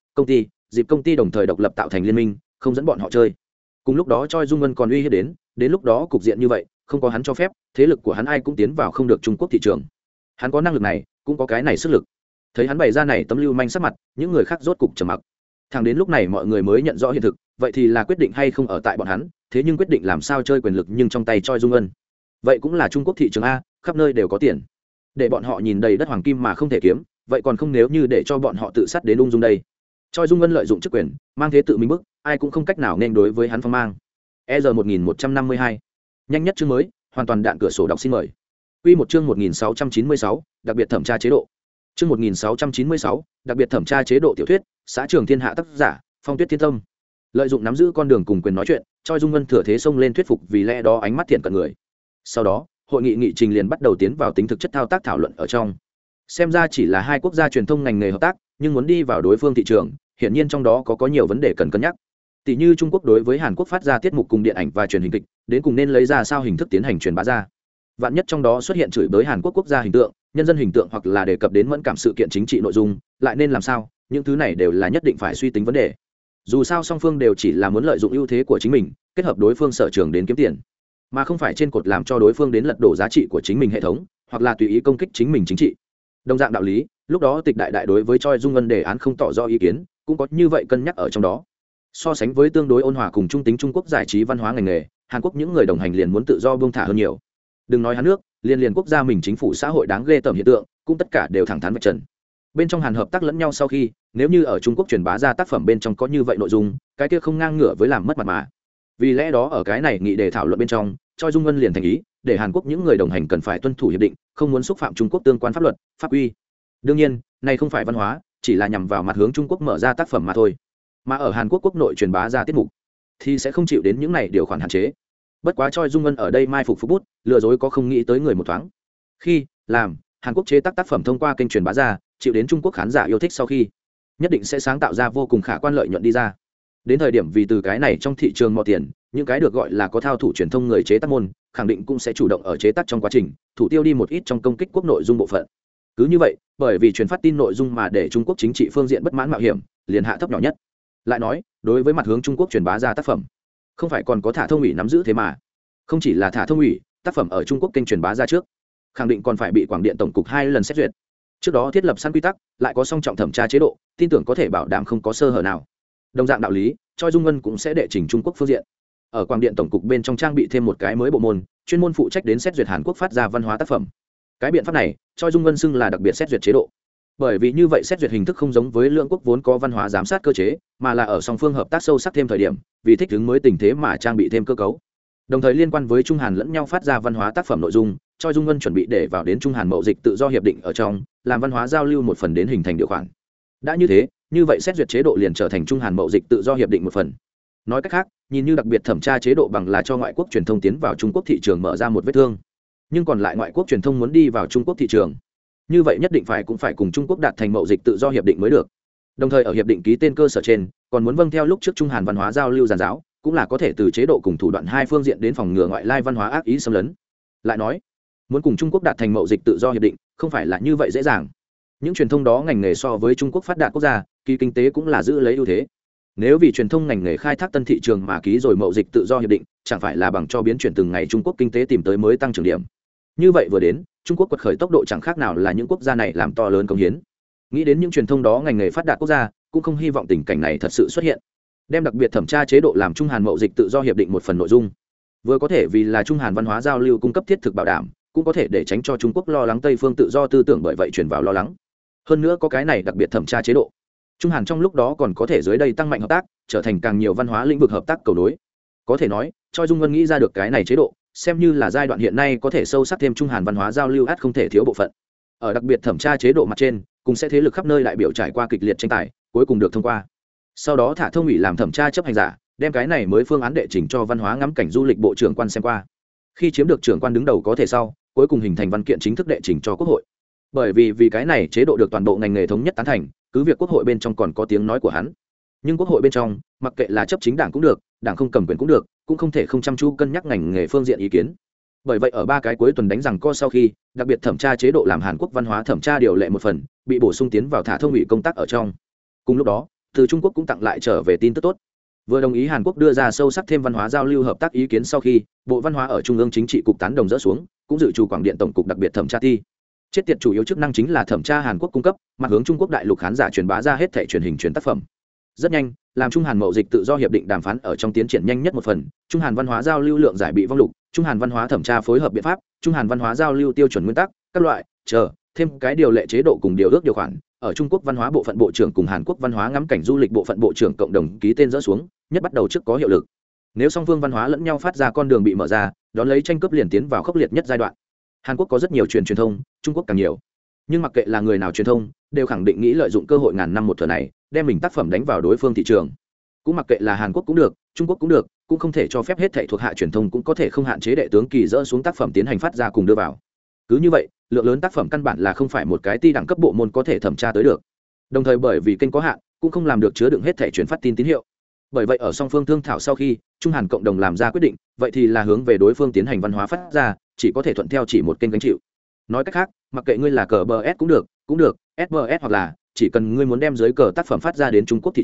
dịp công ty đồng thời độc lập tạo thành liên minh, không dẫn bọn họ chơi. Cùng lúc đó Choi Dung Ân còn uy hiếp đến lúc đó cục diện như vậy, không có hắn cho phép, thế lực của hắn ai cũng tiến vào không được Trung Quốc thị trường. Hắn có năng lực này, cũng có cái này sức lực. Thấy hắn bày ra này tấm lưu manh sắc mặt, những người khác rốt cục trầm mặc. Thẳng đến lúc này mọi người mới nhận rõ hiện thực, vậy thì là quyết định hay không ở tại bọn hắn, thế nhưng quyết định làm sao chơi quyền lực nhưng trong tay Choi Dung Ân. Vậy cũng là Trung Quốc thị trường a, khắp nơi đều có tiền. Để bọn họ nhìn đầy đất hoàng kim mà không thể kiếm, vậy còn không nếu như để cho bọn họ tự sát đến ung dung đây. Choi Dung Ân lợi dụng chức quyền, mang thế tự mình bức, ai cũng không cách nào nên đối với hắn phong mang. EZ1152. Nhanh nhất chương mới, hoàn toàn đạn cửa sổ đọc xin mời. Quy một chương 1696, đặc biệt thẩm tra chế độ. Chương 1696, đặc biệt thẩm tra chế độ tiểu thuyết, xã Trường Thiên Hạ tác giả, Phong Tuyết Thiên Tâm. Lợi dụng nắm giữ con đường cùng quyền nói chuyện, Choi Dung Ân thừa thế xông lên thuyết phục vì lẽ đó ánh mắt thiện cận người. Sau đó, hội nghị nghị trình liền bắt đầu tiến vào tính thực chất thao tác thảo luận ở trong. Xem ra chỉ là hai quốc gia truyền thông ngành nghề hợp tác, nhưng muốn đi vào đối phương thị trường, hiển nhiên trong đó có nhiều vấn đề cần cân nhắc. Tỷ như Trung Quốc đối với Hàn Quốc phát ra tiết mục cùng điện ảnh và truyền hình kịch, đến cùng nên lấy ra sao hình thức tiến hành truyền bá ra. Vạn nhất trong đó xuất hiện chửi bới Hàn Quốc quốc gia hình tượng, nhân dân hình tượng hoặc là đề cập đến mẫn cảm sự kiện chính trị nội dung, lại nên làm sao? Những thứ này đều là nhất định phải suy tính vấn đề. dù sao song phương đều chỉ là muốn lợi dụng ưu thế của chính mình kết hợp đối phương sở trường đến kiếm tiền, mà không phải trên cột làm cho đối phương đến lật đổ giá trị của chính mình hệ thống, hoặc là tùy ý công kích chính mình chính trị. Đồng dạng đạo lý, lúc đó Tịch đại đại đối với Choi Dung Ngân đề án không tỏ rõ ý kiến, cũng có như vậy cân nhắc ở trong đó. So sánh với tương đối ôn hòa cùng trung tính Trung Quốc giải trí văn hóa ngành nghề, Hàn Quốc những người đồng hành liền muốn tự do buông thả hơn nhiều. Đừng nói Hàn nước, liền quốc gia mình chính phủ xã hội đáng ghê tởm hiện tượng, cũng tất cả đều thẳng thắn vạch trần. Bên trong Hàn hợp tác lẫn nhau sau khi, nếu như ở Trung Quốc truyền bá ra tác phẩm bên trong có như vậy nội dung, cái kia không ngang ngửa với làm mất mặt mà. Vì lẽ đó ở cái này nghị đề thảo luận bên trong, Choi Dung Ngân liền thành ý, để Hàn Quốc những người đồng hành cần phải tuân thủ hiệp định, không muốn xúc phạm Trung Quốc tương quan pháp luật, pháp quy. Đương nhiên, này không phải văn hóa, chỉ là nhằm vào mặt hướng Trung Quốc mở ra tác phẩm mà thôi. Mà ở Hàn Quốc quốc nội truyền bá ra tiết mục, thì sẽ không chịu đến những này điều khoản hạn chế. Bất quá Choi Dung Ngân ở đây mai phục bút, lừa dối có không nghĩ tới người một thoáng. Khi làm Hàn Quốc chế tác phẩm thông qua kênh truyền bá ra, chịu đến Trung Quốc khán giả yêu thích sau khi, nhất định sẽ sáng tạo ra vô cùng khả quan lợi nhuận đi ra. Đến thời điểm vì từ cái này trong thị trường mò tiền, những cái được gọi là có thao thủ truyền thông người chế tác môn, khẳng định cũng sẽ chủ động ở chế tác trong quá trình, thủ tiêu đi một ít trong công kích quốc nội dung bộ phận. Cứ như vậy, bởi vì truyền phát tin nội dung mà để Trung Quốc chính trị phương diện bất mãn mạo hiểm, liền hạ thấp nhỏ nhất. Lại nói, đối với mặt hướng Trung Quốc truyền bá ra tác phẩm, không phải còn có thả thông ủy nắm giữ thế mà. Không chỉ là thả thông ủy, tác phẩm ở Trung Quốc kênh truyền bá ra trước, khẳng định còn phải bị Quảng điện tổng cục 2 lần xét duyệt. Trước đó thiết lập sẵn quy tắc, lại có song trọng thẩm tra chế độ, tin tưởng có thể bảo đảm không có sơ hở nào. Đồng dạng đạo lý, Choi Dung Ngân cũng sẽ đệ trình Trung Quốc phương diện. Ở Quảng điện tổng cục bên trong trang bị thêm một cái mới bộ môn, chuyên môn phụ trách đến xét duyệt Hàn Quốc phát ra văn hóa tác phẩm. Cái biện pháp này, Choi Dung Ngân xưng là đặc biệt xét duyệt chế độ. Bởi vì như vậy xét duyệt hình thức không giống với lượng quốc vốn có văn hóa giám sát cơ chế, mà là ở song phương hợp tác sâu sắc thêm thời điểm, vì thích ứng mới tình thế mà trang bị thêm cơ cấu. Đồng thời liên quan với Trung Hàn lẫn nhau phát ra văn hóa tác phẩm nội dung, Choi Dung Ngân chuẩn bị để vào đến Trung Hàn mậu dịch tự do hiệp định ở trong, làm văn hóa giao lưu một phần đến hình thành điều khoản. Đã như thế, như vậy xét duyệt chế độ liền trở thành Trung Hàn mậu dịch tự do hiệp định một phần. Nói cách khác, nhìn như đặc biệt thẩm tra chế độ bằng là cho ngoại quốc truyền thông tiến vào Trung Quốc thị trường mở ra một vết thương, nhưng còn lại ngoại quốc truyền thông muốn đi vào Trung Quốc thị trường, như vậy nhất định cũng phải cùng Trung Quốc đạt thành mậu dịch tự do hiệp định mới được. Đồng thời ở hiệp định ký tên cơ sở trên, còn muốn vâng theo lúc trước Trung Hàn văn hóa giao lưu giàn giáo, cũng là có thể từ chế độ cùng thủ đoạn hai phương diện đến phòng ngừa ngoại lai văn hóa ác ý xâm lấn. Lại nói, muốn cùng Trung Quốc đạt thành mậu dịch tự do hiệp định, không phải là như vậy dễ dàng. Những truyền thông đó ngành nghề so với Trung Quốc phát đạt quốc gia, kỳ kinh tế cũng là giữ lấy ưu thế. Nếu vì truyền thông ngành nghề khai thác tân thị trường mà ký rồi mậu dịch tự do hiệp định, chẳng phải là bằng cho biến chuyển từng ngày Trung Quốc kinh tế tìm tới mới tăng trưởng điểm. Như vậy vừa đến, Trung Quốc quật khởi tốc độ chẳng khác nào là những quốc gia này làm to lớn công hiến. Nghĩ đến những truyền thông đó ngành nghề phát đạt quốc gia, cũng không hy vọng tình cảnh này thật sự xuất hiện. Đem đặc biệt thẩm tra chế độ làm Trung Hàn mậu dịch tự do hiệp định một phần nội dung, vừa có thể vì là Trung Hàn văn hóa giao lưu cung cấp thiết thực bảo đảm, cũng có thể để tránh cho Trung Quốc lo lắng Tây phương tự do tư tưởng bởi vậy chuyển vào lo lắng. Hơn nữa có cái này đặc biệt thẩm tra chế độ, Trung Hàn trong lúc đó còn có thể dưới đây tăng mạnh hợp tác, trở thành càng nhiều văn hóa lĩnh vực hợp tác cầu nối. Có thể nói, Choi Dung Ngân nghĩ ra được cái này chế độ, xem như là giai đoạn hiện nay có thể sâu sắc thêm Trung Hàn văn hóa giao lưu ắt không thể thiếu bộ phận. Ở đặc biệt thẩm tra chế độ mặt trên, cùng sẽ thế lực khắp nơi đại biểu trải qua kịch liệt tranh tài, cuối cùng được thông qua. Sau đó thả thông ủy làm thẩm tra chấp hành giả, đem cái này mới phương án đệ trình cho văn hóa ngắm cảnh du lịch bộ trưởng quan xem qua. Khi chiếm được trưởng quan đứng đầu có thể sau, cuối cùng hình thành văn kiện chính thức đệ trình cho quốc hội. Bởi vì cái này chế độ được toàn bộ ngành nghề thống nhất tán thành, cứ việc quốc hội bên trong còn có tiếng nói của hắn, nhưng quốc hội bên trong mặc kệ là chấp chính đảng cũng được, đảng không cầm quyền cũng được, cũng không thể không chăm chú cân nhắc ngành nghề phương diện ý kiến. Bởi vậy ở 3 cái cuối tuần đánh rằng co sau khi, đặc biệt thẩm tra chế độ làm Hàn Quốc văn hóa thẩm tra điều lệ một phần, bị bổ sung tiến vào thả thông ủy công tác ở trong. Cùng lúc đó, từ Trung Quốc cũng tặng lại trở về tin tức tốt. Vừa đồng ý Hàn Quốc đưa ra sâu sắc thêm văn hóa giao lưu hợp tác ý kiến sau khi, Bộ Văn hóa ở Trung ương chính trị cục tán đồng dỡ xuống, cũng dự trù Quảng điện tổng cục đặc biệt thẩm tra ti. Chết tiệt chủ yếu chức năng chính là thẩm tra Hàn Quốc cung cấp, mặt hướng Trung Quốc đại lục khán giả truyền bá ra hết thảy truyền hình truyền tác phẩm. Rất nhanh, làm Trung Hàn mậu dịch tự do hiệp định đàm phán ở trong tiến triển nhanh nhất một phần, Trung Hàn văn hóa giao lưu lượng giải bị vong lục, Trung Hàn văn hóa thẩm tra phối hợp biện pháp, Trung Hàn văn hóa giao lưu tiêu chuẩn nguyên tắc, các loại, thêm cái điều lệ chế độ cùng điều ước điều khoản, ở Trung Quốc văn hóa bộ phận bộ trưởng cùng Hàn Quốc văn hóa ngắm cảnh du lịch bộ phận bộ trưởng cộng đồng ký tên dỡ xuống, nhất bắt đầu trước có hiệu lực. Nếu song phương văn hóa lẫn nhau phát ra con đường bị mở ra, đón lấy tranh cướp liền tiến vào khốc liệt nhất giai đoạn. Hàn Quốc có rất nhiều truyền thông, Trung Quốc càng nhiều. Nhưng mặc kệ là người nào truyền thông, đều khẳng định nghĩ lợi dụng cơ hội ngàn năm một thở này, đem mình tác phẩm đánh vào đối phương thị trường. Cũng mặc kệ là Hàn Quốc cũng được, Trung Quốc cũng được, cũng không thể cho phép hết thảy thuộc hạ truyền thông cũng có thể không hạn chế đệ tướng kỳ dỡ xuống tác phẩm tiến hành phát ra cùng đưa vào. Cứ như vậy, lượng lớn tác phẩm căn bản là không phải một cái ti đẳng cấp bộ môn có thể thẩm tra tới được. Đồng thời bởi vì kênh có hạn, cũng không làm được chứa đựng hết thảy truyền phát tin tín hiệu. Bởi vậy ở song phương thương thảo sau khi, Trung Hàn cộng đồng làm ra quyết định, vậy thì là hướng về đối phương tiến hành văn hóa phát ra, chỉ có thể thuận theo chỉ một kênh gánh chịu. Nói cách khác, mặc kệ ngươi là cờ bs cũng được, SBS hoặc là chỉ cần ngươi muốn đem dưới cờ tác phẩm phát ra đến Trung Quốc thị trường,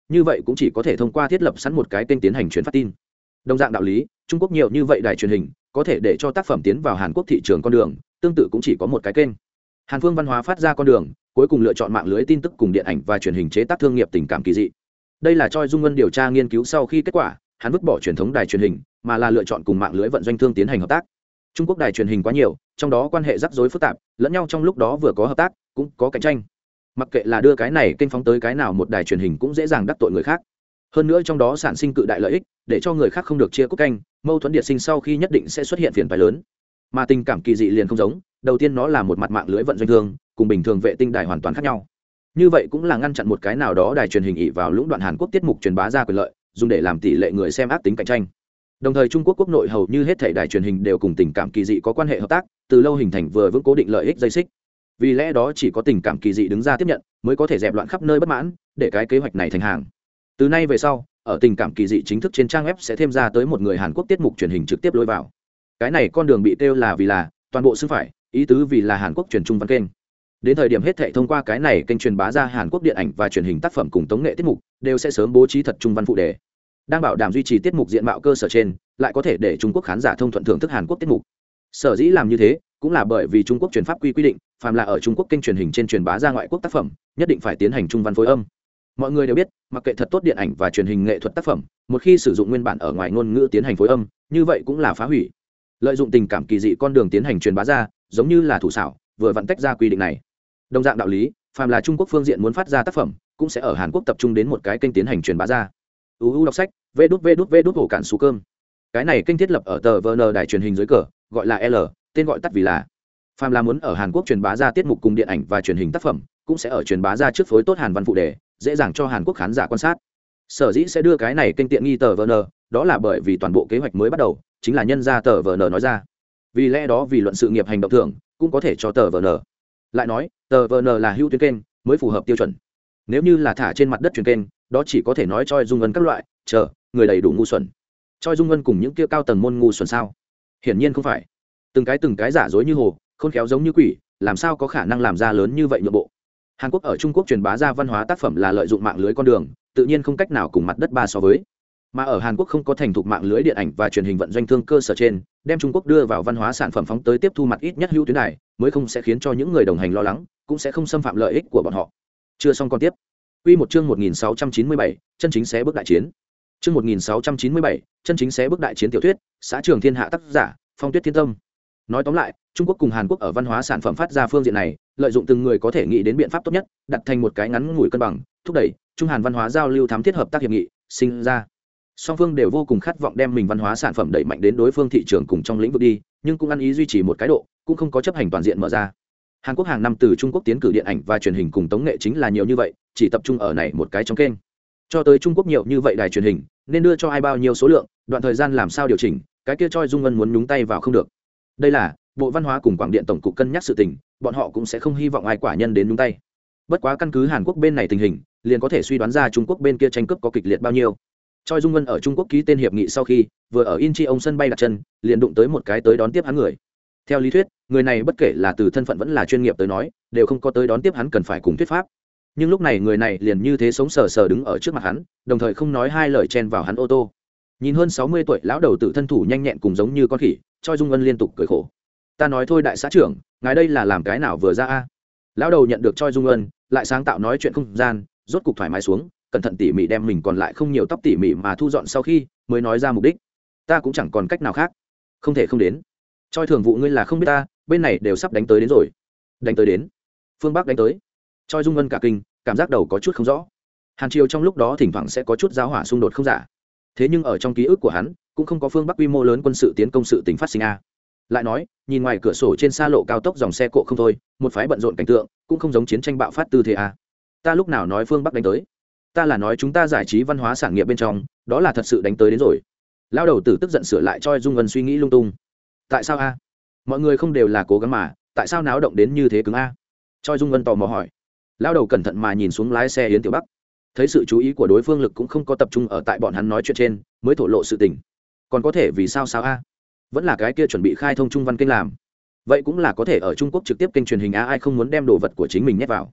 như vậy cũng chỉ có thể thông qua thiết lập sẵn một cái kênh tiến hành truyền phát tin. Đồng dạng đạo lý, Trung Quốc nhiều như vậy đài truyền hình có thể để cho tác phẩm tiến vào Hàn Quốc thị trường con đường, tương tự cũng chỉ có một cái kênh. Hàn Phương văn hóa phát ra con đường, cuối cùng lựa chọn mạng lưới tin tức cùng điện ảnh và truyền hình chế tác thương nghiệp tình cảm kỳ dị. Đây là Choi Dung Ngân điều tra nghiên cứu sau khi kết quả, hắn vứt bỏ truyền thống đài truyền hình, mà là lựa chọn cùng mạng lưới vận doanh thương tiến hành hợp tác. Trung Quốc đài truyền hình quá nhiều, trong đó quan hệ rắc rối phức tạp, lẫn nhau trong lúc đó vừa có hợp tác, cũng có cạnh tranh. Mặc kệ là đưa cái này kênh phóng tới cái nào một đài truyền hình cũng dễ dàng đắc tội người khác. Hơn nữa trong đó sản sinh cự đại lợi ích, để cho người khác không được chia cúp canh, mâu thuẫn điện sinh sau khi nhất định sẽ xuất hiện phiền toái lớn. Mà tình cảm kỳ dị liền không giống, đầu tiên nó là một mặt mạng lưới vận doanh thương, cùng bình thường vệ tinh đài hoàn toàn khác nhau. Như vậy cũng là ngăn chặn một cái nào đó đài truyền hình ỷ vào lũng đoạn Hàn Quốc tiết mục truyền bá ra quyền lợi, dùng để làm tỷ lệ người xem ác tính cạnh tranh. Đồng thời Trung Quốc quốc nội hầu như hết thảy đài truyền hình đều cùng tình cảm kỳ dị có quan hệ hợp tác, từ lâu hình thành vừa vững cố định lợi ích dây xích. Vì lẽ đó chỉ có tình cảm kỳ dị đứng ra tiếp nhận, mới có thể dẹp loạn khắp nơi bất mãn, để cái kế hoạch này thành hàng. Từ nay về sau, ở tình cảm kỳ dị chính thức trên trang web sẽ thêm ra tới một người Hàn Quốc tiết mục truyền hình trực tiếp lối vào. Cái này con đường bị kêu là vì là toàn bộ xưng phải, ý tứ vì là Hàn Quốc truyền trung văn kênh. Đến thời điểm hết thảy thông qua cái này kênh truyền bá ra Hàn Quốc điện ảnh và truyền hình tác phẩm cùng tống nghệ tiết mục, đều sẽ sớm bố trí thật trung văn phụ đề. Đang bảo đảm duy trì tiết mục diện mạo cơ sở trên, lại có thể để Trung Quốc khán giả thông thuận thưởng thức Hàn Quốc tiết mục. Sở dĩ làm như thế, cũng là bởi vì Trung Quốc truyền pháp quy định, phàm là ở Trung Quốc kênh truyền hình trên truyền bá ra ngoại quốc tác phẩm, nhất định phải tiến hành trung văn phối âm. Mọi người đều biết, mặc kệ thật tốt điện ảnh và truyền hình nghệ thuật tác phẩm, một khi sử dụng nguyên bản ở ngoài ngôn ngữ tiến hành phối âm, như vậy cũng là phá hủy. Lợi dụng tình cảm kỳ dị con đường tiến hành truyền bá ra, giống như là thủ xảo, vừa vặn tách ra quy định này. Đồng dạng đạo lý, phàm là Trung Quốc phương diện muốn phát ra tác phẩm, cũng sẽ ở Hàn Quốc tập trung đến một cái kênh tiến hành truyền bá ra. Đọc sách, vê đút hổ cản sú cơm. Cái này kênh thiết lập ở tờ VN đài truyền hình dưới cờ, gọi là L, tên gọi tắt vì là. Phàm là muốn ở Hàn Quốc truyền bá ra tiết mục cùng điện ảnh và truyền hình tác phẩm, cũng sẽ ở truyền bá ra trước phối tốt Hàn văn phụ đề, dễ dàng cho Hàn Quốc khán giả quan sát. Sở dĩ sẽ đưa cái này kênh tiện nghi tờ VN, đó là bởi vì toàn bộ kế hoạch mới bắt đầu, chính là nhân ra tờ VN nói ra. Vì lẽ đó vì luận sự nghiệp hành động thưởng, cũng có thể cho tờ VN. Lại nói, tờ VN là hữu tuyến kênh, mới phù hợp tiêu chuẩn. Nếu như là thả trên mặt đất truyền kênh, đó chỉ có thể nói Choi Dung Ngân các loại, người đầy đủ ngu xuẩn. Choi Dung Ngân cùng những kia cao tầng môn ngu xuẩn sao? Hiển nhiên không phải. Từng cái giả dối như hồ, khôn khéo giống như quỷ, làm sao có khả năng làm ra lớn như vậy nhượng bộ. Hàn Quốc ở Trung Quốc truyền bá ra văn hóa tác phẩm là lợi dụng mạng lưới con đường, tự nhiên không cách nào cùng mặt đất ba so với. Mà ở Hàn Quốc không có thành thục mạng lưới điện ảnh và truyền hình vận doanh thương cơ sở trên, đem Trung Quốc đưa vào văn hóa sản phẩm phóng tới tiếp thu mặt ít nhất hữu tuyến này, mới không sẽ khiến cho những người đồng hành lo lắng, cũng sẽ không xâm phạm lợi ích của bọn họ. Chưa xong con tiếp. Quy một chương 1697, chân chính xé bước đại chiến. Chương 1697, chân chính xé bước đại chiến tiểu thuyết, xã Trường Thiên Hạ tác giả, Phong Tuyết Thiên Tâm. Nói tóm lại, Trung Quốc cùng Hàn Quốc ở văn hóa sản phẩm phát ra phương diện này, lợi dụng từng người có thể nghĩ đến biện pháp tốt nhất, đặt thành một cái ngắn ngủi cân bằng, thúc đẩy Trung Hàn văn hóa giao lưu thám thiết hợp tác hiệp nghị sinh ra. Song phương đều vô cùng khát vọng đem mình văn hóa sản phẩm đẩy mạnh đến đối phương thị trường cùng trong lĩnh vực đi, nhưng cũng ăn ý duy trì một cái độ, cũng không có chấp hành toàn diện mở ra. Hàn Quốc hàng năm từ Trung Quốc tiến cử điện ảnh và truyền hình cùng tống nghệ chính là nhiều như vậy, chỉ tập trung ở này một cái trong kênh. Cho tới Trung Quốc nhiều như vậy đài truyền hình, nên đưa cho ai bao nhiêu số lượng, đoạn thời gian làm sao điều chỉnh, cái kia Choi Dung Ngân muốn nhúng tay vào không được. Đây là Bộ Văn hóa cùng Quảng điện tổng cục cân nhắc sự tình, bọn họ cũng sẽ không hy vọng ai quả nhân đến nhúng tay. Bất quá căn cứ Hàn Quốc bên này tình hình, liền có thể suy đoán ra Trung Quốc bên kia tranh cướp có kịch liệt bao nhiêu. Choi Dung Ngân ở Trung Quốc ký tên hiệp nghị sau khi, vừa ở Incheon sân bay đặt chân, liền đụng tới một cái tới đón tiếp hắn người. Theo lý thuyết, người này bất kể là từ thân phận vẫn là chuyên nghiệp tới nói, đều không có tới đón tiếp hắn cần phải cùng thuyết pháp. Nhưng lúc này người này liền như thế sống sờ sờ đứng ở trước mặt hắn, đồng thời không nói hai lời chen vào hắn ô tô. Nhìn hơn 60 tuổi lão đầu tử thân thủ nhanh nhẹn cùng giống như con khỉ, Choi Dung Ngân liên tục cười khổ. Ta nói thôi đại xã trưởng, ngài đây là làm cái nào vừa ra a? Lão đầu nhận được Choi Dung Ngân, lại sáng tạo nói chuyện không gian, rốt cục thoải mái xuống, cẩn thận tỉ mỉ đem mình còn lại không nhiều tóc tỉ mỉ mà thu dọn sau khi, mới nói ra mục đích. Ta cũng chẳng còn cách nào khác, không thể không đến. Choi thường vụ ngươi là không biết ta, bên này đều sắp đánh tới đến rồi. Đánh tới đến? Phương Bắc đánh tới? Choi Dung Ngân cả kinh, cảm giác đầu có chút không rõ. Hàn Triều trong lúc đó thỉnh thoảng sẽ có chút giao hỏa xung đột không giả. Thế nhưng ở trong ký ức của hắn, cũng không có phương Bắc quy mô lớn quân sự tiến công sự tình phát sinh a. Lại nói, nhìn ngoài cửa sổ trên xa lộ cao tốc dòng xe cộ không thôi, một phái bận rộn cảnh tượng, cũng không giống chiến tranh bạo phát tư thế a. Ta lúc nào nói phương Bắc đánh tới? Ta là nói chúng ta giải trí văn hóa sản nghiệp bên trong, đó là thật sự đánh tới đến rồi. Lao đầu tử tức giận sửa lại Choi Dung Ngân suy nghĩ lung tung. Tại sao a? Mọi người không đều là cố gắng mà, tại sao náo động đến như thế cứng a? Choi Dung Ngân tò mò hỏi. Lao đầu cẩn thận mà nhìn xuống lái xe Yến Tiểu Bắc, thấy sự chú ý của đối phương lực cũng không có tập trung ở tại bọn hắn nói chuyện trên, mới thổ lộ sự tình. Còn có thể vì sao a? Vẫn là cái kia chuẩn bị khai thông trung văn kênh làm. Vậy cũng là có thể ở Trung Quốc trực tiếp kênh truyền hình a, ai không muốn đem đồ vật của chính mình nhét vào.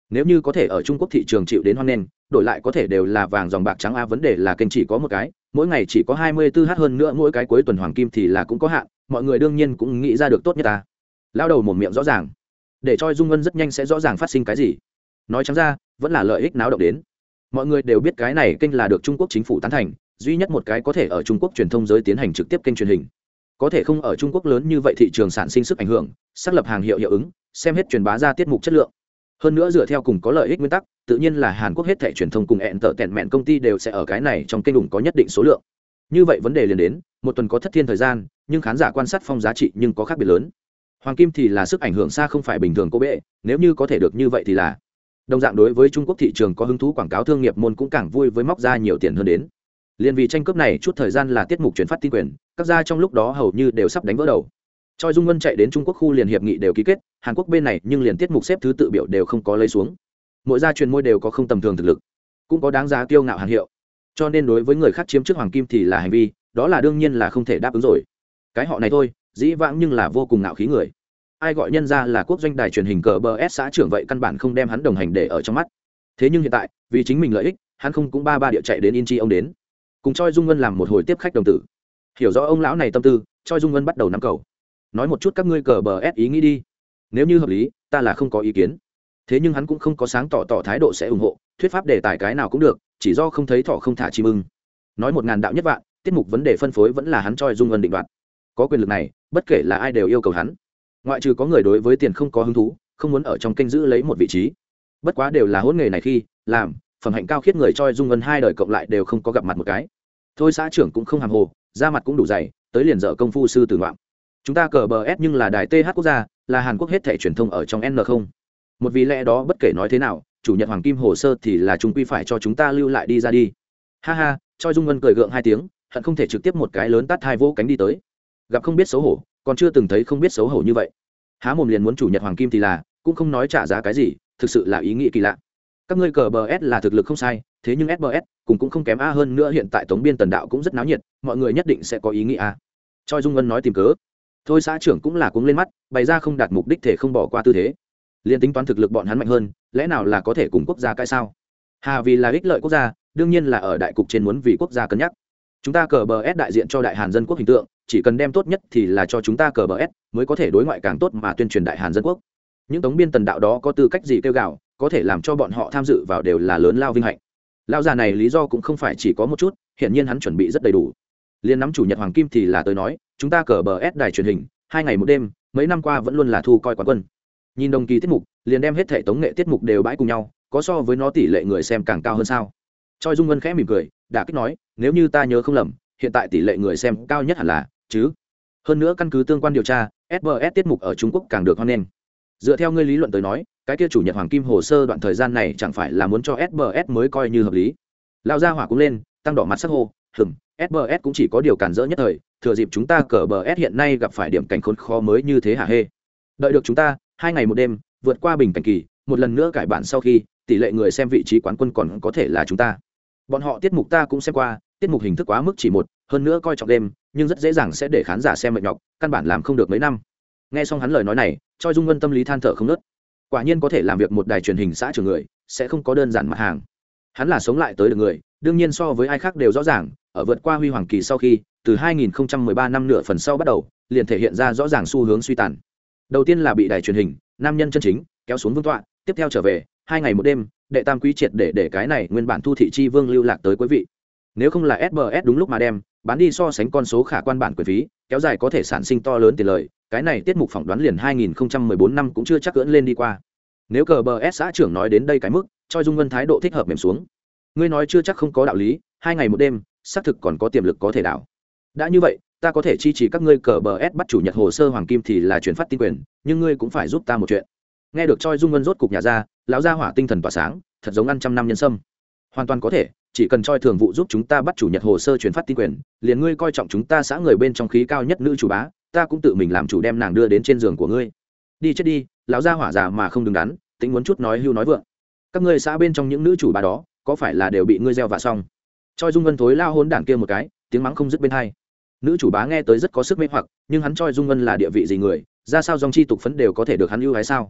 nếu như có thể ở Trung Quốc thị trường chịu đến hoan nghênh, đổi lại có thể đều là vàng dòng bạc trắng a, vấn đề là kênh chỉ có một cái, mỗi ngày chỉ có 24h, hơn nữa mỗi cái cuối tuần hoàng kim thì là cũng có hạn, mọi người đương nhiên cũng nghĩ ra được tốt nhất ta. Lao đầu mồm miệng rõ ràng, để cho Dung Ngân rất nhanh sẽ rõ ràng phát sinh cái gì. Nói trắng ra, vẫn là lợi ích náo động đến. Mọi người đều biết cái này kênh là được Trung Quốc chính phủ tán thành, duy nhất một cái có thể ở Trung Quốc truyền thông giới tiến hành trực tiếp kênh truyền hình. Có thể không ở Trung Quốc lớn như vậy thị trường sản sinh sức ảnh hưởng, xác lập hàng hiệu hiệu ứng, xem hết truyền bá ra tiết mục chất lượng. Hơn nữa dựa theo cùng có lợi ích nguyên tắc, tự nhiên là Hàn Quốc hết thảy truyền thông cùng entertainment công ty đều sẽ ở cái này trong kênh đủng có nhất định số lượng. Như vậy vấn đề liền đến, một tuần có thất thiên thời gian, nhưng khán giả quan sát phong giá trị nhưng có khác biệt lớn. Hoàng kim thì là sức ảnh hưởng xa không phải bình thường cô bệ, nếu như có thể được như vậy thì là đồng dạng đối với Trung Quốc thị trường có hứng thú quảng cáo thương nghiệp môn cũng càng vui với móc ra nhiều tiền hơn đến. Liên vì tranh cướp này chút thời gian là tiết mục chuyển phát tin quyền, các gia trong lúc đó hầu như đều sắp đánh vỡ đầu. Choi Dung Ngân chạy đến Trung Quốc khu liền hiệp nghị đều ký kết, Hàn Quốc bên này nhưng liền tiết mục xếp thứ tự biểu đều không có lấy xuống. Mỗi gia truyền môi đều có không tầm thường thực lực, cũng có đáng giá kiêu ngạo hàng hiệu. Cho nên đối với người khác chiếm trước hoàng kim thì là hành vi, đó là đương nhiên là không thể đáp ứng rồi. Cái họ này thôi, dĩ vãng nhưng là vô cùng ngạo khí người. Ai gọi nhân ra là quốc doanh đài truyền hình cờ bờ S xã trưởng vậy căn bản không đem hắn đồng hành để ở trong mắt. Thế nhưng hiện tại, vì chính mình lợi ích, hắn không cũng ba địa chạy đến Inchi ông đến. Cùng Choi Dung Ngân làm một hồi tiếp khách đồng tử. Hiểu rõ ông lão này tâm tư, Choi Dung Ngân bắt đầu nắm cầu. Nói một chút các ngươi cờ bờ S ý nghĩ đi. Nếu như hợp lý, ta là không có ý kiến. Thế nhưng hắn cũng không có sáng tỏ thái độ sẽ ủng hộ, thuyết pháp đề tài cái nào cũng được, chỉ do không thấy thỏ không thả chim ưng. Nói 1000 đạo nhất vạn, tiết mục vấn đề phân phối vẫn là hắn Choi Dung Ngân định đoạt. Có quyền lực này, bất kể là ai đều yêu cầu hắn. Ngoại trừ có người đối với tiền không có hứng thú, không muốn ở trong kênh giữ lấy một vị trí. Bất quá đều là hôn nghề này khi làm, phẩm hạnh cao khiết người Choi Dung Ngân hai đời cộng lại đều không có gặp mặt một cái. Thôi xã trưởng cũng không hàm hồ, da mặt cũng đủ dày, tới liền dở công phu sư tử ngoạm. Chúng ta cờ bờ S nhưng là đài TH quốc gia, là Hàn Quốc hết thảy truyền thông ở trong N0. Một vì lẽ đó bất kể nói thế nào, chủ nhận hoàng kim hồ sơ thì là chúng quy phải cho chúng ta lưu lại đi ra đi. Ha ha, Choi Dung Ngân cười gượng hai tiếng, hận không thể trực tiếp một cái lớn tát hai vỗ cánh đi tới. Gặp không biết xấu hổ, còn chưa từng thấy không biết xấu hổ như vậy. Há mồm liền muốn chủ nhật hoàng kim thì là, cũng không nói trả giá cái gì, thực sự là ý nghĩ kỳ lạ. Các ngươi cờ bờ S là thực lực không sai, thế nhưng SBS cũng không kém a, hơn nữa hiện tại Tống Biên Tần Đạo cũng rất náo nhiệt, mọi người nhất định sẽ có ý nghĩ a. Choi Dung Ngân nói tìm cớ. Thôi xã trưởng cũng là cuống lên mắt, bày ra không đạt mục đích thể không bỏ qua tư thế. Liên tính toán thực lực bọn hắn mạnh hơn, lẽ nào là có thể cùng quốc gia cái sao? Hà vì là ích lợi quốc gia, đương nhiên là ở đại cục trên muốn vì quốc gia cân nhắc. Chúng ta cờ bờ S đại diện cho Đại Hàn dân quốc hình tượng, chỉ cần đem tốt nhất thì là cho chúng ta cờ bờ S, mới có thể đối ngoại càng tốt mà tuyên truyền Đại Hàn dân quốc. Những Tống Biên Tần Đạo đó có tư cách gì kêu gào, có thể làm cho bọn họ tham dự vào đều là lớn lao vinh hạnh. Lão già này lý do cũng không phải chỉ có một chút, hiển nhiên hắn chuẩn bị rất đầy đủ. Liên nắm chủ nhật hoàng kim thì là tới nói, chúng ta cờ bờ S đài truyền hình, 2 ngày một đêm, mấy năm qua vẫn luôn là thu coi quán quân. Nhìn đồng kỳ tiết mục, liền đem hết thể tống nghệ tiết mục đều bãi cùng nhau, có so với nó tỷ lệ người xem càng cao hơn sao? Choi Dung Ngân khẽ mỉm cười, đã kích nói, nếu như ta nhớ không lầm, hiện tại tỷ lệ người xem cao nhất hẳn là chứ. Hơn nữa căn cứ tương quan điều tra, SBS tiết mục ở Trung Quốc càng được hoan nghênh. Dựa theo ngươi lý luận tới nói, cái kia chủ nhật hoàng kim hồ sơ đoạn thời gian này chẳng phải là muốn cho SBS mới coi như hợp lý. Lão gia hỏa cũng lên, tăng đỏ mặt sắc hô, SBS cũng chỉ có điều cản rỡ nhất thời, thừa dịp chúng ta cờ bờ S hiện nay gặp phải điểm cảnh khốn khó mới như thế hả hê. Đợi được chúng ta 2 ngày một đêm vượt qua bình cảnh kỳ, một lần nữa cải bản sau khi tỷ lệ người xem vị trí quán quân còn có thể là chúng ta. Bọn họ tiết mục ta cũng xem qua, tiết mục hình thức quá mức chỉ một, hơn nữa coi trọng đêm, nhưng rất dễ dàng sẽ để khán giả xem mệt nhọc, căn bản làm không được mấy năm. Nghe xong hắn lời nói này, Choi Dung Ngân tâm lý than thở không ngớt. Quả nhiên có thể làm việc một đài truyền hình xã trưởng người, sẽ không có đơn giản mặt hàng. Hắn là sống lại tới được người, đương nhiên so với ai khác đều rõ ràng, ở vượt qua huy hoàng kỳ sau khi, từ 2013 năm nửa phần sau bắt đầu, liền thể hiện ra rõ ràng xu hướng suy tàn. Đầu tiên là bị đài truyền hình, nam nhân chân chính kéo xuống vương tọa, tiếp theo trở về 2 ngày một đêm, đệ tam quý triệt để cái này nguyên bản thu thị chi vương lưu lạc tới quý vị. Nếu không là SBS đúng lúc mà đem bán đi so sánh con số khả quan bản quyền phí, kéo dài có thể sản sinh to lớn tiền lời, cái này tiết mục phỏng đoán liền 2014 năm cũng chưa chắc cưỡng lên đi qua. Nếu cờ bờ S xã trưởng nói đến đây cái mức, Choi Dung Ngân thái độ thích hợp mềm xuống. Ngươi nói chưa chắc không có đạo lý, 2 ngày một đêm, xác thực còn có tiềm lực có thể đảo. Đã như vậy, ta có thể chi trì các ngươi cờ bờ S bắt chủ nhật hồ sơ hoàng kim thì là chuyển phát tin quyền, nhưng ngươi cũng phải giúp ta một chuyện. Nghe được Choi Dung Ngân rốt cục nhà ra, lão gia hỏa tinh thần tỏa sáng, thật giống ăn trăm năm nhân sâm. Hoàn toàn có thể, chỉ cần Choi thường vụ giúp chúng ta bắt chủ nhật hồ sơ chuyển phát tin quyền, liền ngươi coi trọng chúng ta xã người bên trong khí cao nhất nữ chủ bá, ta cũng tự mình làm chủ đem nàng đưa đến trên giường của ngươi. Đi chết đi, lão gia hỏa già mà không đứng đắn, tính muốn chút nói hưu nói vượng. Các ngươi xã bên trong những nữ chủ bá đó, có phải là đều bị ngươi gieo vạ xong? Choi Dung Ngân thối lao hỗn đản kia một cái, tiếng mắng không dứt bên hai. Nữ chủ bá nghe tới rất có sức mê hoặc, nhưng hắn Choi Dung Ngân là địa vị gì người, ra sao dòng chi tục phấn đều có thể được hắn ưu ái sao?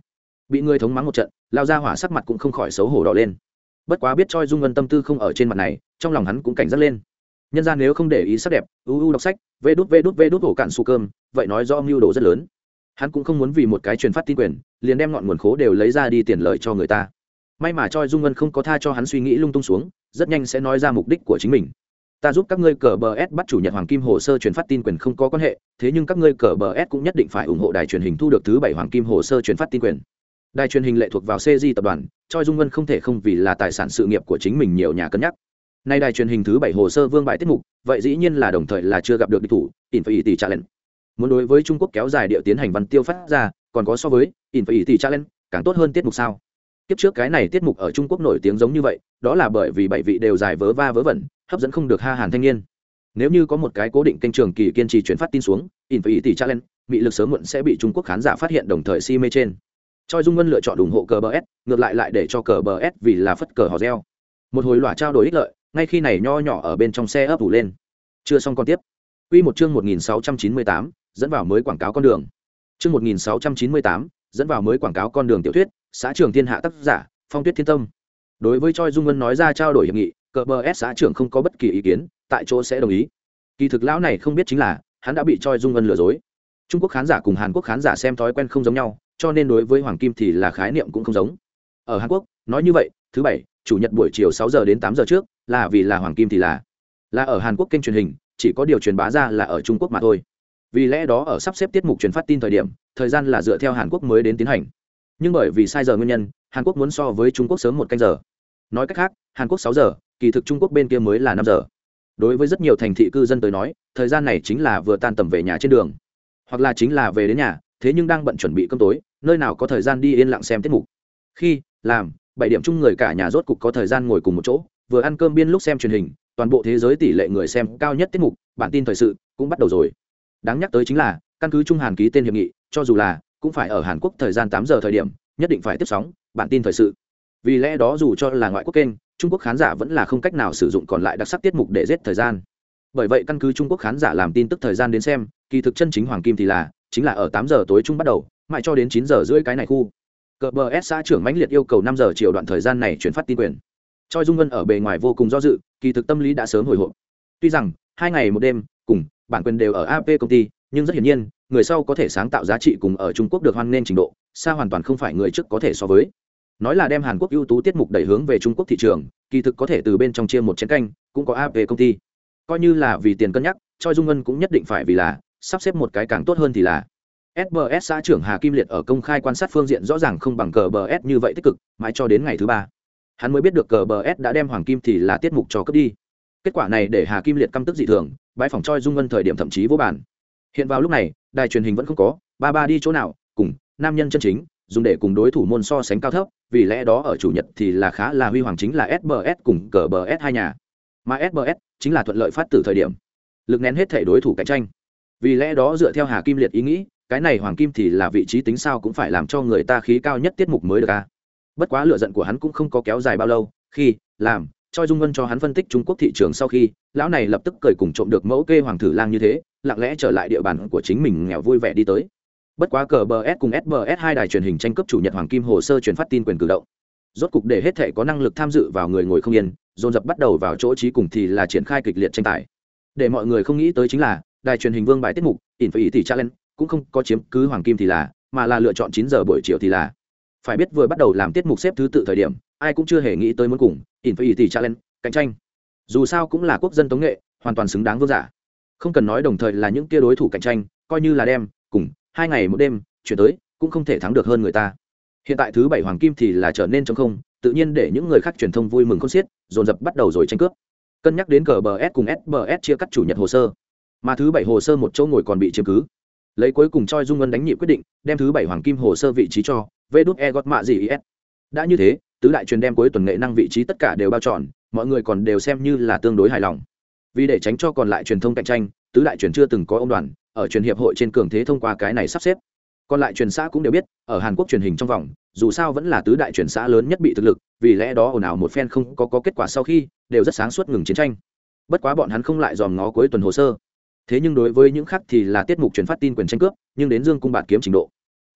bị người thống mắng một trận, lao ra hỏa sắc mặt cũng không khỏi xấu hổ đỏ lên. Bất quá biết Choi Dung Vân tâm tư không ở trên mặt này, trong lòng hắn cũng cảnh giác lên. Nhân ra nếu không để ý sắc đẹp, đọc sách, vê đút hổ cạn su cơm, vậy nói rõ mưu đồ rất lớn. Hắn cũng không muốn vì một cái truyền phát tin quyền, liền đem ngọn nguồn khố đều lấy ra đi tiền lợi cho người ta. May mà Choi Dung Vân không có tha cho hắn suy nghĩ lung tung xuống, rất nhanh sẽ nói ra mục đích của chính mình. Ta giúp các ngươi cờ bờ S bắt chủ nhật hoàng kim hồ sơ truyền phát tin quyền không có quan hệ, thế nhưng các ngươi cờ bờ S cũng nhất định phải ủng hộ đài truyền hình thu được thứ 7 hoàng kim hồ sơ truyền phát tin quyền. Đài truyền hình lệ thuộc vào CJ tập đoàn, Choi Dung Vân không thể không vì là tài sản sự nghiệp của chính mình nhiều nhà cân nhắc. Nay đài truyền hình thứ 7 hồ sơ vương bại tiết mục, vậy dĩ nhiên là đồng thời là chưa gặp được địch thủ, Infinity Challenge. Muốn đối với Trung Quốc kéo dài điệu tiến hành văn tiêu phát ra, còn có so với Infinity Challenge càng tốt hơn tiết mục sao? Kiếp trước cái này tiết mục ở Trung Quốc nổi tiếng giống như vậy, đó là bởi vì 7 vị đều dài vớ va vớ vẩn, hấp dẫn không được ha hàn thanh niên. Nếu như có một cái cố định kênh trường kỳ kiên trì chuyển phát tin xuống, Infinity Challenge, bị lực sớm muộn sẽ bị Trung Quốc khán giả phát hiện đồng thời si mê trên. Choi Dung Vân lựa chọn ủng hộ cờ bờ S, ngược lại để cho cờ bờ S vì là phất cờ hò reo. Một hồi lỏa trao đổi ích lợi, ngay khi này nho nhỏ ở bên trong xe ấp ủ lên. Chưa xong con tiếp. Quy một chương 1698, dẫn vào mới quảng cáo con đường. Chương 1698, dẫn vào mới quảng cáo con đường tiểu thuyết, xã trưởng thiên hạ tác giả, Phong Tuyết Thiên Tâm. Đối với Choi Dung Vân nói ra trao đổi hiệp nghị, cờ bờ S xã trưởng không có bất kỳ ý kiến, tại chỗ sẽ đồng ý. Kỳ thực lão này không biết chính là, hắn đã bị Choi Dung Vân lừa dối. Trung Quốc khán giả cùng Hàn Quốc khán giả xem thói quen không giống nhau, cho nên đối với hoàng kim thì là khái niệm cũng không giống. Ở Hàn Quốc, nói như vậy, thứ 7, chủ nhật buổi chiều 6 giờ đến 8 giờ trước, là vì là hoàng kim thì là ở Hàn Quốc kênh truyền hình, chỉ có điều truyền bá ra là ở Trung Quốc mà thôi. Vì lẽ đó ở sắp xếp tiết mục truyền phát tin thời gian là dựa theo Hàn Quốc mới đến tiến hành. Nhưng bởi vì sai giờ nguyên nhân, Hàn Quốc muốn so với Trung Quốc sớm một canh giờ. Nói cách khác, Hàn Quốc 6 giờ, kỳ thực Trung Quốc bên kia mới là 5 giờ. Đối với rất nhiều thành thị cư dân tới nói, thời gian này chính là vừa tan tầm về nhà trên đường, hoặc là chính là về đến nhà, thế nhưng đang bận chuẩn bị cơm tối, nơi nào có thời gian đi yên lặng xem tiết mục. Khi làm 7 điểm chung người cả nhà rốt cục có thời gian ngồi cùng một chỗ, vừa ăn cơm biên lúc xem truyền hình, toàn bộ thế giới tỷ lệ người xem cao nhất tiết mục, bản tin thời sự cũng bắt đầu rồi. Đáng nhắc tới chính là, căn cứ Trung Hàn ký tên hiệp nghị, cho dù là cũng phải ở Hàn Quốc thời gian 8 giờ thời điểm, nhất định phải tiếp sóng bản tin thời sự. Vì lẽ đó dù cho là ngoại quốc kênh, Trung Quốc khán giả vẫn là không cách nào sử dụng còn lại đặc sắc tiết mục để giết thời gian. Bởi vậy căn cứ Trung Quốc khán giả làm tin tức thời gian đến xem, kỳ thực chân chính hoàng kim thì là chính là ở 8 giờ tối trung bắt đầu, mãi cho đến 9 giờ rưỡi cái này khu. Cờ bờ S xã trưởng mãnh liệt yêu cầu 5 giờ chiều đoạn thời gian này chuyển phát tin quyền. Choi Dung Vân ở bề ngoài vô cùng do dự, kỳ thực tâm lý đã sớm hồi hộp. Tuy rằng 2 ngày một đêm cùng bản quyền đều ở AP công ty, nhưng rất hiển nhiên, người sau có thể sáng tạo giá trị cùng ở Trung Quốc được hoan nghênh trình độ, xa hoàn toàn không phải người trước có thể so với. Nói là đem Hàn Quốc ưu tú tiết mục đẩy hướng về Trung Quốc thị trường, kỳ thực có thể từ bên trong chia một chén canh, cũng có AP công ty. Coi như là vì tiền cân nhắc, Choi Dung Vân cũng nhất định phải vì là sắp xếp một cái càng tốt hơn thì là SBS xã trưởng Hà Kim Liệt ở công khai quan sát phương diện rõ ràng không bằng cờ bờ S như vậy tích cực, mãi cho đến ngày thứ 3. Hắn mới biết được cờ bờ S đã đem hoàng kim thì là tiết mục cho cướp đi. Kết quả này để Hà Kim Liệt căm tức dị thường, bãi phòng Choi Dung Vân thời điểm thậm chí vô bản. Hiện vào lúc này, đài truyền hình vẫn không có, ba đi chỗ nào, cùng nam nhân chân chính, dùng để cùng đối thủ môn so sánh cao thấp, vì lẽ đó ở chủ nhật thì là khá là huy hoàng chính là SBS cùng cờ bờ S hai nhà. Mà SBS chính là thuận lợi phát tử thời điểm, lực nén hết thể đối thủ cạnh tranh. Vì lẽ đó dựa theo Hà Kim Liệt ý nghĩ, cái này hoàng kim thì là vị trí tính sao cũng phải làm cho người ta khí cao nhất tiết mục mới được a. Bất quá lựa giận của hắn cũng không có kéo dài bao lâu, khi làm Choi Dung Vân cho hắn phân tích Trung Quốc thị trường sau khi, lão này lập tức cười cùng trộm được mẫu kê hoàng thử lang như thế, lặng lẽ trở lại địa bàn của chính mình nghèo vui vẻ đi tới. Bất quá cờ bờ S cùng SBS hai đài truyền hình tranh cướp chủ nhật hoàng kim hồ sơ truyền phát tin quyền cử động, rốt cục để hết thể có năng lực tham dự vào người ngồi không yên, dồn dập bắt đầu vào chỗ trí cùng thì là triển khai kịch liệt tranh tài. Để mọi người không nghĩ tới chính là đài truyền hình vương bài tiết mục Infinity Challenge cũng không có chiếm cứ hoàng kim thì là, mà là lựa chọn 9 giờ buổi chiều thì là. Phải biết vừa bắt đầu làm tiết mục xếp thứ tự thời điểm, ai cũng chưa hề nghĩ tới muốn cùng Infinity Challenge cạnh tranh. Dù sao cũng là quốc dân tống nghệ, hoàn toàn xứng đáng vương giả. Không cần nói đồng thời là những kia đối thủ cạnh tranh, coi như là đem cùng 2 ngày một đêm chuyển tới, cũng không thể thắng được hơn người ta. Hiện tại thứ 7 hoàng kim thì là trở nên trống không, tự nhiên để những người khác truyền thông vui mừng khôn xiết, dồn dập bắt đầu rồi tranh cướp. Cân nhắc đến cờ bờ S cùng SBS chia cắt chủ nhật hồ sơ, mà thứ 7 hồ sơ một chỗ ngồi còn bị chiếm cứ. Lấy cuối cùng Choi Dung Vân đánh nhị quyết định, đem thứ 7 hoàng kim hồ sơ vị trí cho VđEGOT. Đã như thế, tứ đại truyền đem cuối tuần nghệ năng vị trí tất cả đều bao trọn, mọi người còn đều xem như là tương đối hài lòng. Vì để tránh cho còn lại truyền thông cạnh tranh, tứ đại truyền chưa từng có ông đoàn, ở truyền hiệp hội trên cường thế thông qua cái này sắp xếp. Còn lại truyền xã cũng đều biết, ở Hàn Quốc truyền hình trong vòng, dù sao vẫn là tứ đại truyền xã lớn nhất bị thực lực, vì lẽ đó ồn ào một phen không có kết quả sau khi, đều rất sáng suốt ngừng chiến tranh. Bất quá bọn hắn không lại dòm ngó cuối tuần hồ sơ. Thế nhưng đối với những khác thì là tiết mục truyền phát tin quyền tranh cướp, nhưng đến dương cung bạt kiếm trình độ.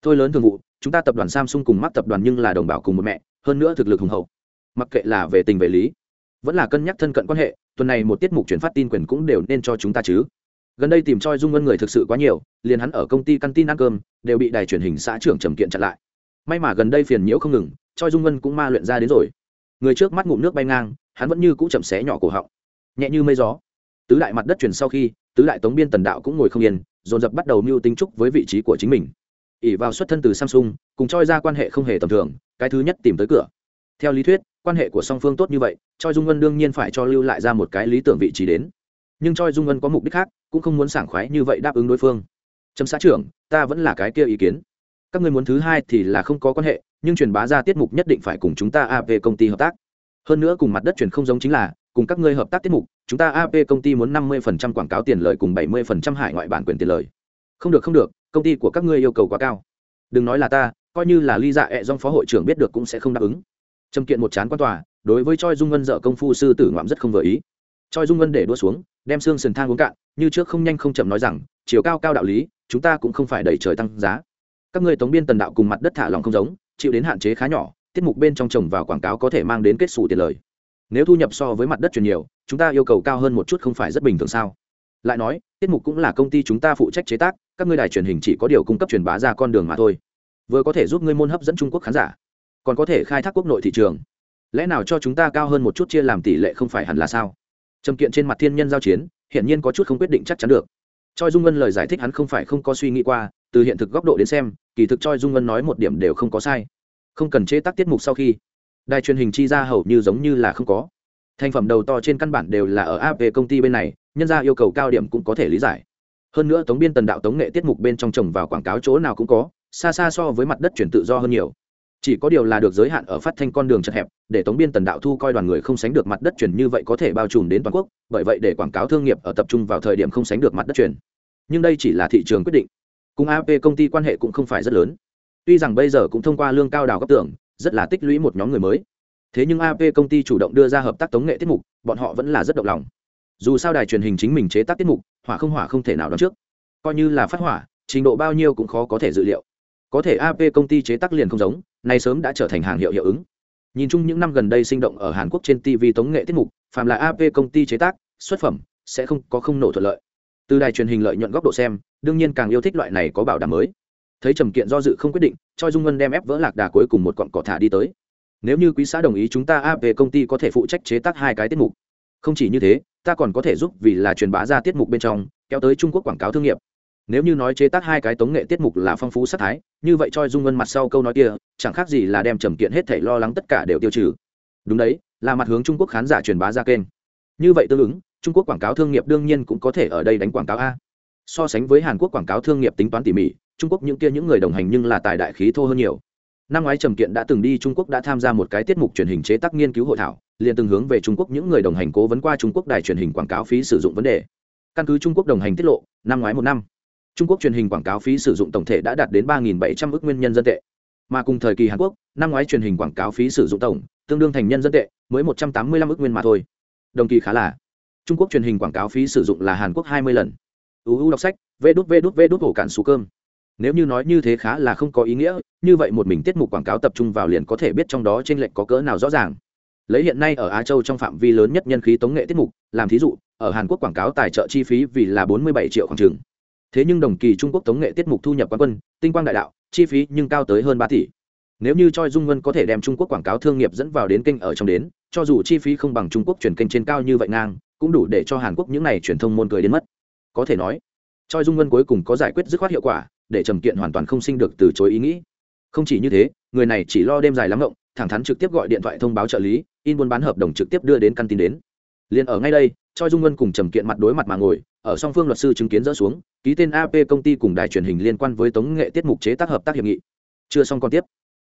thôi lớn thường vụ, chúng ta tập đoàn Samsung cùng Mark tập đoàn nhưng là đồng bào cùng một mẹ, hơn nữa thực lực hùng hậu. Mặc kệ là về tình về lý, vẫn là cân nhắc thân cận quan hệ, tuần này một tiết mục chuyển phát tin quyền cũng đều nên cho chúng ta chứ. Gần đây tìm Choi Dung Ngân người thực sự quá nhiều, liền hắn ở công ty canteen ăn cơm đều bị đài truyền hình xã trưởng Trầm Kiện chặn lại. May mà gần đây phiền nhiễu không ngừng, Choi Dung Ngân cũng ma luyện ra đến rồi. Người trước mắt ngụm nước bay ngang, hắn vẫn như cũ chậm xé nhỏ cổ họng, nhẹ như mây gió. Tứ đại mặt đất chuyển sau khi, tứ đại tống biên Tần Đạo cũng ngồi không yên, dồn dập bắt đầu mưu tính trúc với vị trí của chính mình. Ỷ vào xuất thân từ Samsung, cùng Choi ra quan hệ không hề tầm thường, cái thứ nhất tìm tới cửa. Theo lý thuyết, quan hệ của song phương tốt như vậy, Choi Dung Ngân đương nhiên phải cho lưu lại ra một cái lý tưởng vị trí đến. Nhưng Choi Dung Ngân có mục đích khác, cũng không muốn sảng khoái như vậy đáp ứng đối phương. Trầm xã trưởng, ta vẫn là cái kia ý kiến. Các ngươi muốn thứ hai thì là không có quan hệ, nhưng truyền bá ra tiết mục nhất định phải cùng chúng ta AP công ty hợp tác. Hơn nữa cùng mặt đất truyền không giống chính là, cùng các ngươi hợp tác tiết mục, chúng ta AP công ty muốn 50% quảng cáo tiền lời cùng 70% hải ngoại bản quyền tiền lời. Không được không được, công ty của các ngươi yêu cầu quá cao. Đừng nói là ta, coi như là Ly Dạ ẹ dong phó hội trưởng biết được cũng sẽ không đáp ứng. Trầm Kiện một chán quan tòa, đối với Choi Dung Ngân dở công phu sư tử ngoạm rất không vừa ý. Choi Dung Ngân để đua xuống, đem xương sườn thang uống cạn, như trước không nhanh không chậm nói rằng, chiều cao cao đạo lý, chúng ta cũng không phải đẩy trời tăng giá. Các ngươi tống biên Tần Đạo cùng mặt đất thả lòng không giống, chịu đến hạn chế khá nhỏ, tiết mục bên trong trồng vào quảng cáo có thể mang đến kết xù tiền lời. Nếu thu nhập so với mặt đất truyền nhiều, chúng ta yêu cầu cao hơn một chút không phải rất bình thường sao? Lại nói, tiết mục cũng là công ty chúng ta phụ trách chế tác, các ngươi đài truyền hình chỉ có điều cung cấp truyền bá ra con đường mà thôi. Vừa có thể giúp ngươi môn hấp dẫn Trung Quốc khán giả, còn có thể khai thác quốc nội thị trường. Lẽ nào cho chúng ta cao hơn một chút chia làm tỷ lệ không phải hẳn là sao? Trầm Kiện trên mặt thiên nhân giao chiến, hiển nhiên có chút không quyết định chắc chắn được. Choi Dung Ngân lời giải thích hắn không phải không có suy nghĩ qua, từ hiện thực góc độ đến xem, kỳ thực Choi Dung Ngân nói một điểm đều không có sai. Không cần chế tác tiết mục sau khi, đài truyền hình chi ra hầu như giống như là không có. Thành phẩm đầu to trên căn bản đều là ở AP công ty bên này, nhân ra yêu cầu cao điểm cũng có thể lý giải. Hơn nữa tống biên Tần Đạo tống nghệ tiết mục bên trong trồng vào quảng cáo chỗ nào cũng có, xa xa so với mặt đất chuyển tự do hơn nhiều. Chỉ có điều là được giới hạn ở phát thanh con đường chật hẹp, để tống biên Tần Đạo thu coi đoàn người không sánh được mặt đất chuyển như vậy có thể bao trùm đến toàn quốc, bởi vậy để quảng cáo thương nghiệp ở tập trung vào thời điểm không sánh được mặt đất chuyển. Nhưng đây chỉ là thị trường quyết định, cùng AP công ty quan hệ cũng không phải rất lớn. Tuy rằng bây giờ cũng thông qua lương cao đào góc tưởng, rất là tích lũy một nhóm người mới. Thế nhưng AP công ty chủ động đưa ra hợp tác tống nghệ tiết mục, bọn họ vẫn là rất động lòng. Dù sao đài truyền hình chính mình chế tác tiết mục, hỏa không thể nào đoán trước. Coi như là phát hỏa, trình độ bao nhiêu cũng khó có thể dự liệu. Có thể AP công ty chế tác liền không giống, nay sớm đã trở thành hàng hiệu hiệu ứng. Nhìn chung những năm gần đây sinh động ở Hàn Quốc trên TV tống nghệ tiết mục, phàm là AP công ty chế tác, xuất phẩm sẽ không có không nổ thuận lợi. Từ đài truyền hình lợi nhuận góc độ xem, đương nhiên càng yêu thích loại này có bảo đảm mới. Thấy Trầm Kiện do dự không quyết định, Choi Dung Ngân đem ép vỡ lạc đà cuối cùng một cọng cỏ thả đi tới. Nếu như quý xã đồng ý chúng ta AP công ty có thể phụ trách chế tác hai cái tiết mục. Không chỉ như thế, ta còn có thể giúp vì là truyền bá ra tiết mục bên trong, kéo tới Trung Quốc quảng cáo thương nghiệp. Nếu như nói chế tác hai cái tống nghệ tiết mục là phong phú sát thái, như vậy Choi Dung Ngân mặt sau câu nói kia, chẳng khác gì là đem Trầm Kiện hết thảy lo lắng tất cả đều tiêu trừ. Đúng đấy, là mặt hướng Trung Quốc khán giả truyền bá ra kênh. Như vậy tương ứng, Trung Quốc quảng cáo thương nghiệp đương nhiên cũng có thể ở đây đánh quảng cáo a. So sánh với Hàn Quốc quảng cáo thương nghiệp tính toán tỉ mỉ, Trung Quốc những người đồng hành nhưng là tài đại khí thô hơn nhiều. Năm ngoái Trầm Kiện đã từng đi Trung Quốc đã tham gia một cái tiết mục truyền hình chế tác nghiên cứu hội thảo, liền từng hướng về Trung Quốc những người đồng hành cố vấn qua Trung Quốc đài truyền hình quảng cáo phí sử dụng vấn đề. Căn cứ Trung Quốc đồng hành tiết lộ, năm ngoái một năm, Trung Quốc truyền hình quảng cáo phí sử dụng tổng thể đã đạt đến 3.700 ức nguyên nhân dân tệ. Mà cùng thời kỳ Hàn Quốc, năm ngoái truyền hình quảng cáo phí sử dụng tổng tương đương thành nhân dân tệ mới 185 ức nguyên mà thôi. Đồng kỳ khá là. Trung Quốc truyền hình quảng cáo phí sử dụng là Hàn Quốc 20 lần. UU đọc sách, vđvđvđ hổ cản sủ cơm. Nếu như nói như thế khá là không có ý nghĩa, như vậy một mình tiết mục quảng cáo tập trung vào liền có thể biết trong đó chênh lệch có cỡ nào rõ ràng. Lấy hiện nay ở Á Châu trong phạm vi lớn nhất nhân khí tống nghệ tiết mục, làm thí dụ, ở Hàn Quốc quảng cáo tài trợ chi phí vì là 47 triệu khoảng chừng. Thế nhưng đồng kỳ Trung Quốc tống nghệ tiết mục thu nhập quán quân, tinh quang đại đạo, chi phí nhưng cao tới hơn 3 tỷ. Nếu như Choi Dung Ngân có thể đem Trung Quốc quảng cáo thương nghiệp dẫn vào đến kênh ở trong đến, cho dù chi phí không bằng Trung Quốc truyền kênh trên cao như vậy ngang, cũng đủ để cho Hàn Quốc những này truyền thông môn cười đến mất. Có thể nói, Choi Dung Ngân cuối cùng có giải quyết dứt khoát hiệu quả, để Trầm Kiện hoàn toàn không sinh được từ chối ý nghĩ. Không chỉ như thế, người này chỉ lo đêm dài lắm ngộng, thẳng thắn trực tiếp gọi điện thoại thông báo trợ lý, in buôn bán hợp đồng trực tiếp đưa đến căn tin đến. Liên ở ngay đây, Choi Dung Ngân cùng Trầm Kiện mặt đối mặt mà ngồi, ở song phương luật sư chứng kiến dỡ xuống, ký tên AP công ty cùng đài truyền hình liên quan với tống nghệ tiết mục chế tác hợp tác hiệp nghị. Chưa xong còn tiếp.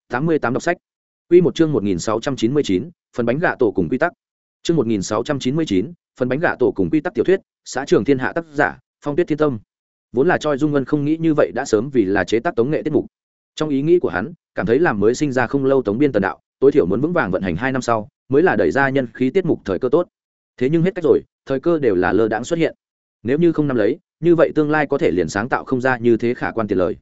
88 đọc sách. Quy một chương 1699, phần bánh gạ tổ cùng quy tắc. Chương 1699, phần bánh gạ tổ cùng quy tắc tiểu thuyết, xã trường thiên hạ tác giả, Phong Tuyết Thiên Tâm. Vốn là Choi Dung Ngân không nghĩ như vậy đã sớm vì là chế tác tống nghệ tiết mục. Trong ý nghĩ của hắn, cảm thấy làm mới sinh ra không lâu tống biên Tần Đạo, tối thiểu muốn vững vàng vận hành 2 năm sau, mới là đẩy ra nhân khí tiết mục thời cơ tốt. Thế nhưng hết cách rồi, thời cơ đều là lơ đãng xuất hiện. Nếu như không nắm lấy, như vậy tương lai có thể liền sáng tạo không ra như thế khả quan tiền lời.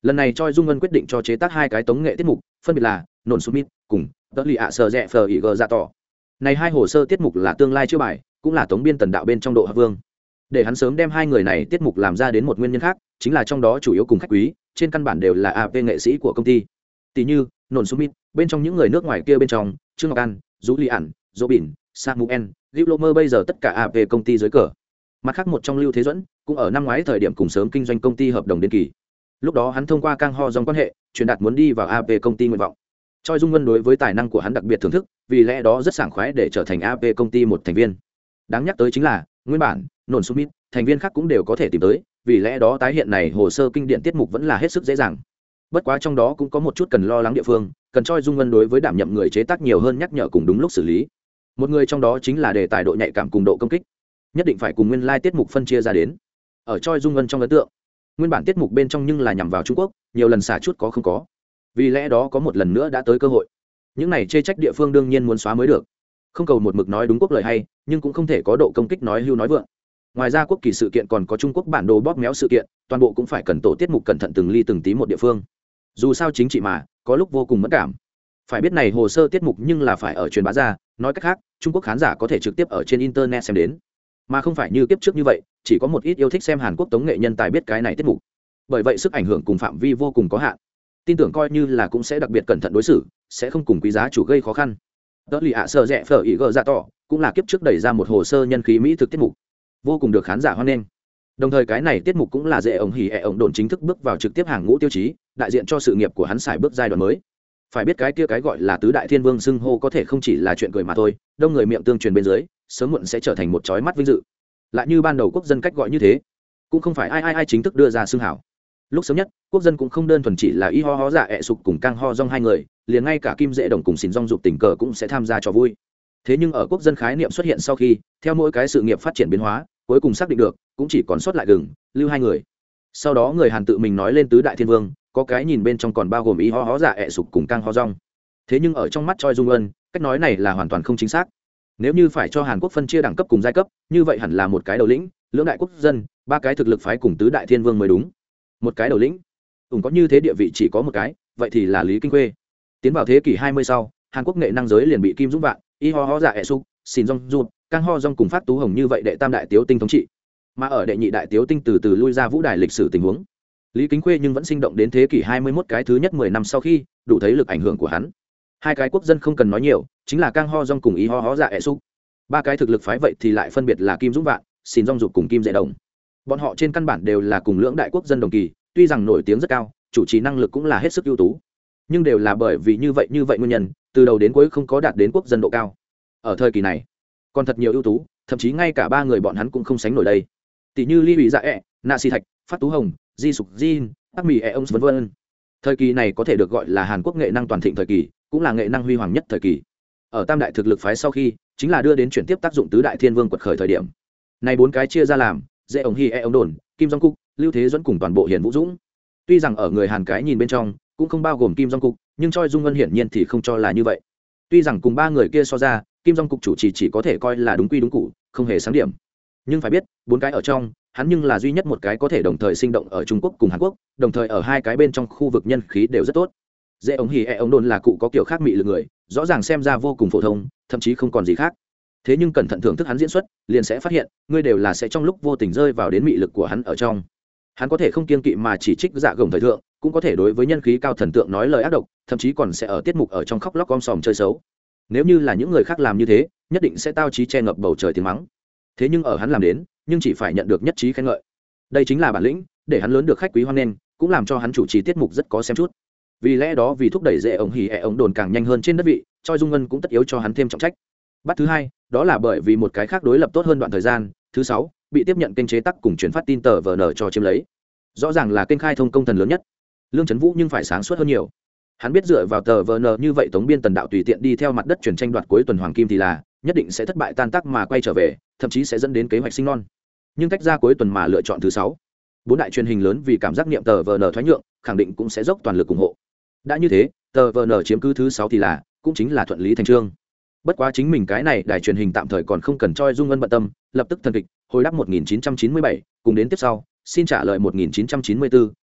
Lần này Choi Dung Ân quyết định cho chế tác hai cái tống nghệ tiết mục, phân biệt là Nổn Summit cùng Tớ Lì ạ Sở Rẽ Phờ Ý Gờ Dạ Tỏ. Này hai hồ sơ tiết mục là tương lai chưa bài, cũng là tống biên tần đạo bên trong Độ Hợp Vương. Để hắn sớm đem hai người này tiết mục làm ra đến một nguyên nhân khác, chính là trong đó chủ yếu cùng khách quý, trên căn bản đều là AP nghệ sĩ của công ty. Tỷ như Nổn Summit, bên trong những người nước ngoài kia bên trong, Trương Ngọc An, Dũ Ly Ản, Dỗ Bỉn, Samuel, Lưu Lô Mơ bây giờ tất cả AP công ty dưới cờ. Mặt khác một trong Lưu Thế Duẫn, cũng ở năm ngoái thời điểm cùng sớm kinh doanh công ty hợp đồng đến kỳ. Lúc đó hắn thông qua Kang Ho Dong quan hệ, truyền đạt muốn đi vào AP công ty nguyện vọng. Choi Dung Ngân đối với tài năng của hắn đặc biệt thưởng thức, vì lẽ đó rất sảng khoái để trở thành AP công ty một thành viên. Đáng nhắc tới chính là, nguyên bản, Nổn Summit, thành viên khác cũng đều có thể tìm tới, vì lẽ đó tái hiện này hồ sơ kinh điển tiết mục vẫn là hết sức dễ dàng. Bất quá trong đó cũng có một chút cần lo lắng địa phương, cần Choi Dung Ngân đối với đảm nhiệm người chế tác nhiều hơn nhắc nhở cùng đúng lúc xử lý. Một người trong đó chính là đề tài độ nhạy cảm cùng độ công kích, nhất định phải cùng nguyên lai tiết mục phân chia ra đến. Ở Choi Dung Ngân trong ấn tượng, nguyên bản tiết mục bên trong nhưng là nhằm vào Trung Quốc, nhiều lần xả chút có không có, vì lẽ đó có một lần nữa đã tới cơ hội, những này chê trách địa phương đương nhiên muốn xóa mới được, không cầu một mực nói đúng quốc lời hay, nhưng cũng không thể có độ công kích nói hưu nói vượng. Ngoài ra quốc kỳ sự kiện còn có Trung Quốc bản đồ bóp méo sự kiện, toàn bộ cũng phải cần tổ tiết mục cẩn thận từng ly từng tí một địa phương. Dù sao chính trị mà, có lúc vô cùng mất cảm. Phải biết này hồ sơ tiết mục nhưng là phải ở truyền bá ra, nói cách khác, Trung Quốc khán giả có thể trực tiếp ở trên internet xem đến, mà không phải như kiếp trước như vậy, chỉ có một ít yêu thích xem Hàn Quốc tống nghệ nhân tài biết cái này tiết mục. Bởi vậy sức ảnh hưởng cùng phạm vi vô cùng có hạn. Tin tưởng coi như là cũng sẽ đặc biệt cẩn thận đối xử, sẽ không cùng quý giá chủ gây khó khăn. Tớ Lì ạ Sở Rẽ Phờ Ý Gờ Dạ Tỏ cũng là kiếp trước đẩy ra một hồ sơ nhân khí mỹ thực tiết mục, vô cùng được khán giả hoan nghênh. Đồng thời cái này tiết mục cũng là dễ ổng hỉ ổng đồn chính thức bước vào trực tiếp hàng ngũ tiêu chí, đại diện cho sự nghiệp của hắn xài bước giai đoạn mới. Phải biết cái kia cái gọi là tứ đại thiên vương xưng hô có thể không chỉ là chuyện cười mà thôi, đông người miệng tương truyền bên dưới, sớm muộn sẽ trở thành một chói mắt vinh dự. Lại như ban đầu quốc dân cách gọi như thế, cũng không phải ai chính thức đưa ra xưng hảo. Lúc sớm nhất, quốc dân cũng không đơn thuần chỉ là y ho ho dạ ẹ sục cùng Kang Ho Dong hai người, liền ngay cả Kim Dễ Đồng cùng Xìn Dong Dục tình cờ cũng sẽ tham gia cho vui. Thế nhưng ở quốc dân khái niệm xuất hiện sau khi, theo mỗi cái sự nghiệp phát triển biến hóa, cuối cùng xác định được cũng chỉ còn sót lại gừng lưu hai người. Sau đó người Hàn tự mình nói lên tứ đại thiên vương, có cái nhìn bên trong còn bao gồm y ho ho dạ ẹ sục cùng Kang Ho Dong. Thế nhưng ở trong mắt Choi Dung Ân, cách nói này là hoàn toàn không chính xác. Nếu như phải cho Hàn Quốc phân chia đẳng cấp cùng giai cấp, như vậy hẳn là một cái đầu lĩnh, lưỡng đại quốc dân, ba cái thực lực phái cùng tứ đại thiên vương mới đúng. Một cái đầu lĩnh, có như thế địa vị chỉ có một cái, vậy thì là Lý Kinh Khuê. Tiến vào thế kỷ 20 sau, Hàn Quốc nghệ năng giới liền bị Kim Dũng Vạn, y ho ho dạ ẹ sục, Shin Jong Ju, Kang Ho Dong cùng Phát Tú Hồng như vậy đệ tam đại tiếu tinh thống trị. Mà ở đệ nhị đại tiếu tinh từ từ lui ra vũ đài lịch sử tình huống, Lý Kính Khuê nhưng vẫn sinh động đến thế kỷ 21 cái thứ nhất 10 năm sau khi, đủ thấy lực ảnh hưởng của hắn. Hai cái quốc dân không cần nói nhiều, chính là Kang Ho Dong cùng y ho ho dạ ẹ sục. Ba cái thực lực phái vậy thì lại phân biệt là Kim Dũng Vạn, Shin Jong Ju cùng Kim Dễ Đồng. Bọn họ trên căn bản đều là cùng lưỡng đại quốc dân đồng kỳ, tuy rằng nổi tiếng rất cao, chủ trì năng lực cũng là hết sức ưu tú, nhưng đều là bởi vì như vậy nguyên nhân, từ đầu đến cuối không có đạt đến quốc dân độ cao. Ở thời kỳ này, còn thật nhiều ưu tú, thậm chí ngay cả ba người bọn hắn cũng không sánh nổi đây. Tỷ như Ly Bị Dạ ẹ, Na Si Thạch, Phát Tú Hồng, Di Sục Jin, Bắc Mì ẹ ông vân vân. Thời kỳ này có thể được gọi là Hàn Quốc nghệ năng toàn thịnh thời kỳ, cũng là nghệ năng huy hoàng nhất thời kỳ. Ở tam đại thực lực phái sau khi, chính là đưa đến chuyển tiếp tác dụng tứ đại thiên vương quật khởi thời điểm. Này bốn cái chia ra làm, Dễ ổng Hỉ ẹ ông đồn, Kim Jong Cục, Lưu Thế Duẫn cùng toàn bộ Hiền Vũ Dũng. Tuy rằng ở người Hàn cái nhìn bên trong cũng không bao gồm Kim Jong Cục, nhưng Choi Dung Ân hiển nhiên thì không cho là như vậy. Tuy rằng cùng ba người kia so ra, Kim Jong Cục chủ trì chỉ có thể coi là đúng quy đúng cụ, không hề sáng điểm. Nhưng phải biết, bốn cái ở trong, hắn nhưng là duy nhất một cái có thể đồng thời sinh động ở Trung Quốc cùng Hàn Quốc, đồng thời ở hai cái bên trong khu vực nhân khí đều rất tốt. Dễ ống hỉ ống đồn là cụ có kiểu khác mị lực người, rõ ràng xem ra vô cùng phổ thông, thậm chí không còn gì khác. Thế nhưng cẩn thận thưởng thức hắn diễn xuất, liền sẽ phát hiện, ngươi đều là sẽ trong lúc vô tình rơi vào đến mị lực của hắn ở trong. Hắn có thể không kiêng kỵ mà chỉ trích dạ gồng thời thượng, cũng có thể đối với nhân khí cao thần tượng nói lời ác độc, thậm chí còn sẽ ở tiết mục ở trong khóc lóc om sòm chơi xấu. Nếu như là những người khác làm như thế, nhất định sẽ tao trí che ngập bầu trời tiếng mắng. Thế nhưng ở hắn làm đến, nhưng chỉ phải nhận được nhất trí khen ngợi. Đây chính là bản lĩnh, để hắn lớn được khách quý hoan nghênh, cũng làm cho hắn chủ trì tiết mục rất có xem chút. Vì lẽ đó vì thúc đẩy Dễ ổng hỉ ổng đồn càng nhanh hơn trên đất vị, Choi Dung Ngân cũng tất yếu cho hắn thêm trọng trách. Bắt thứ hai, đó là bởi vì một cái khác đối lập tốt hơn đoạn thời gian. Thứ sáu, bị tiếp nhận kênh chế tác cùng truyền phát tin tờ VN cho chiếm lấy. Rõ ràng là kênh khai thông công thần lớn nhất. Lương Chấn Vũ nhưng phải sáng suốt hơn nhiều. Hắn biết dựa vào tờ VN như vậy tống biên tần đạo tùy tiện đi theo mặt đất truyền tranh đoạt cuối tuần hoàng kim thì là nhất định sẽ thất bại tan tác mà quay trở về, thậm chí sẽ dẫn đến kế hoạch sinh non. Nhưng tách ra cuối tuần mà lựa chọn thứ sáu, bốn đại truyền hình lớn vì cảm giác niệm tờ VN thoái nhượng, khẳng định cũng sẽ dốc toàn lực ủng hộ. Đã như thế, tờ VN chiếm cứ thứ sáu thì là cũng chính là thuận lý thành trương. Bất quá chính mình cái này đài truyền hình tạm thời còn không cần Choi Dung Ân bận tâm, lập tức thần kịch hồi đáp 1997, cùng đến tiếp sau, xin trả lời 1994,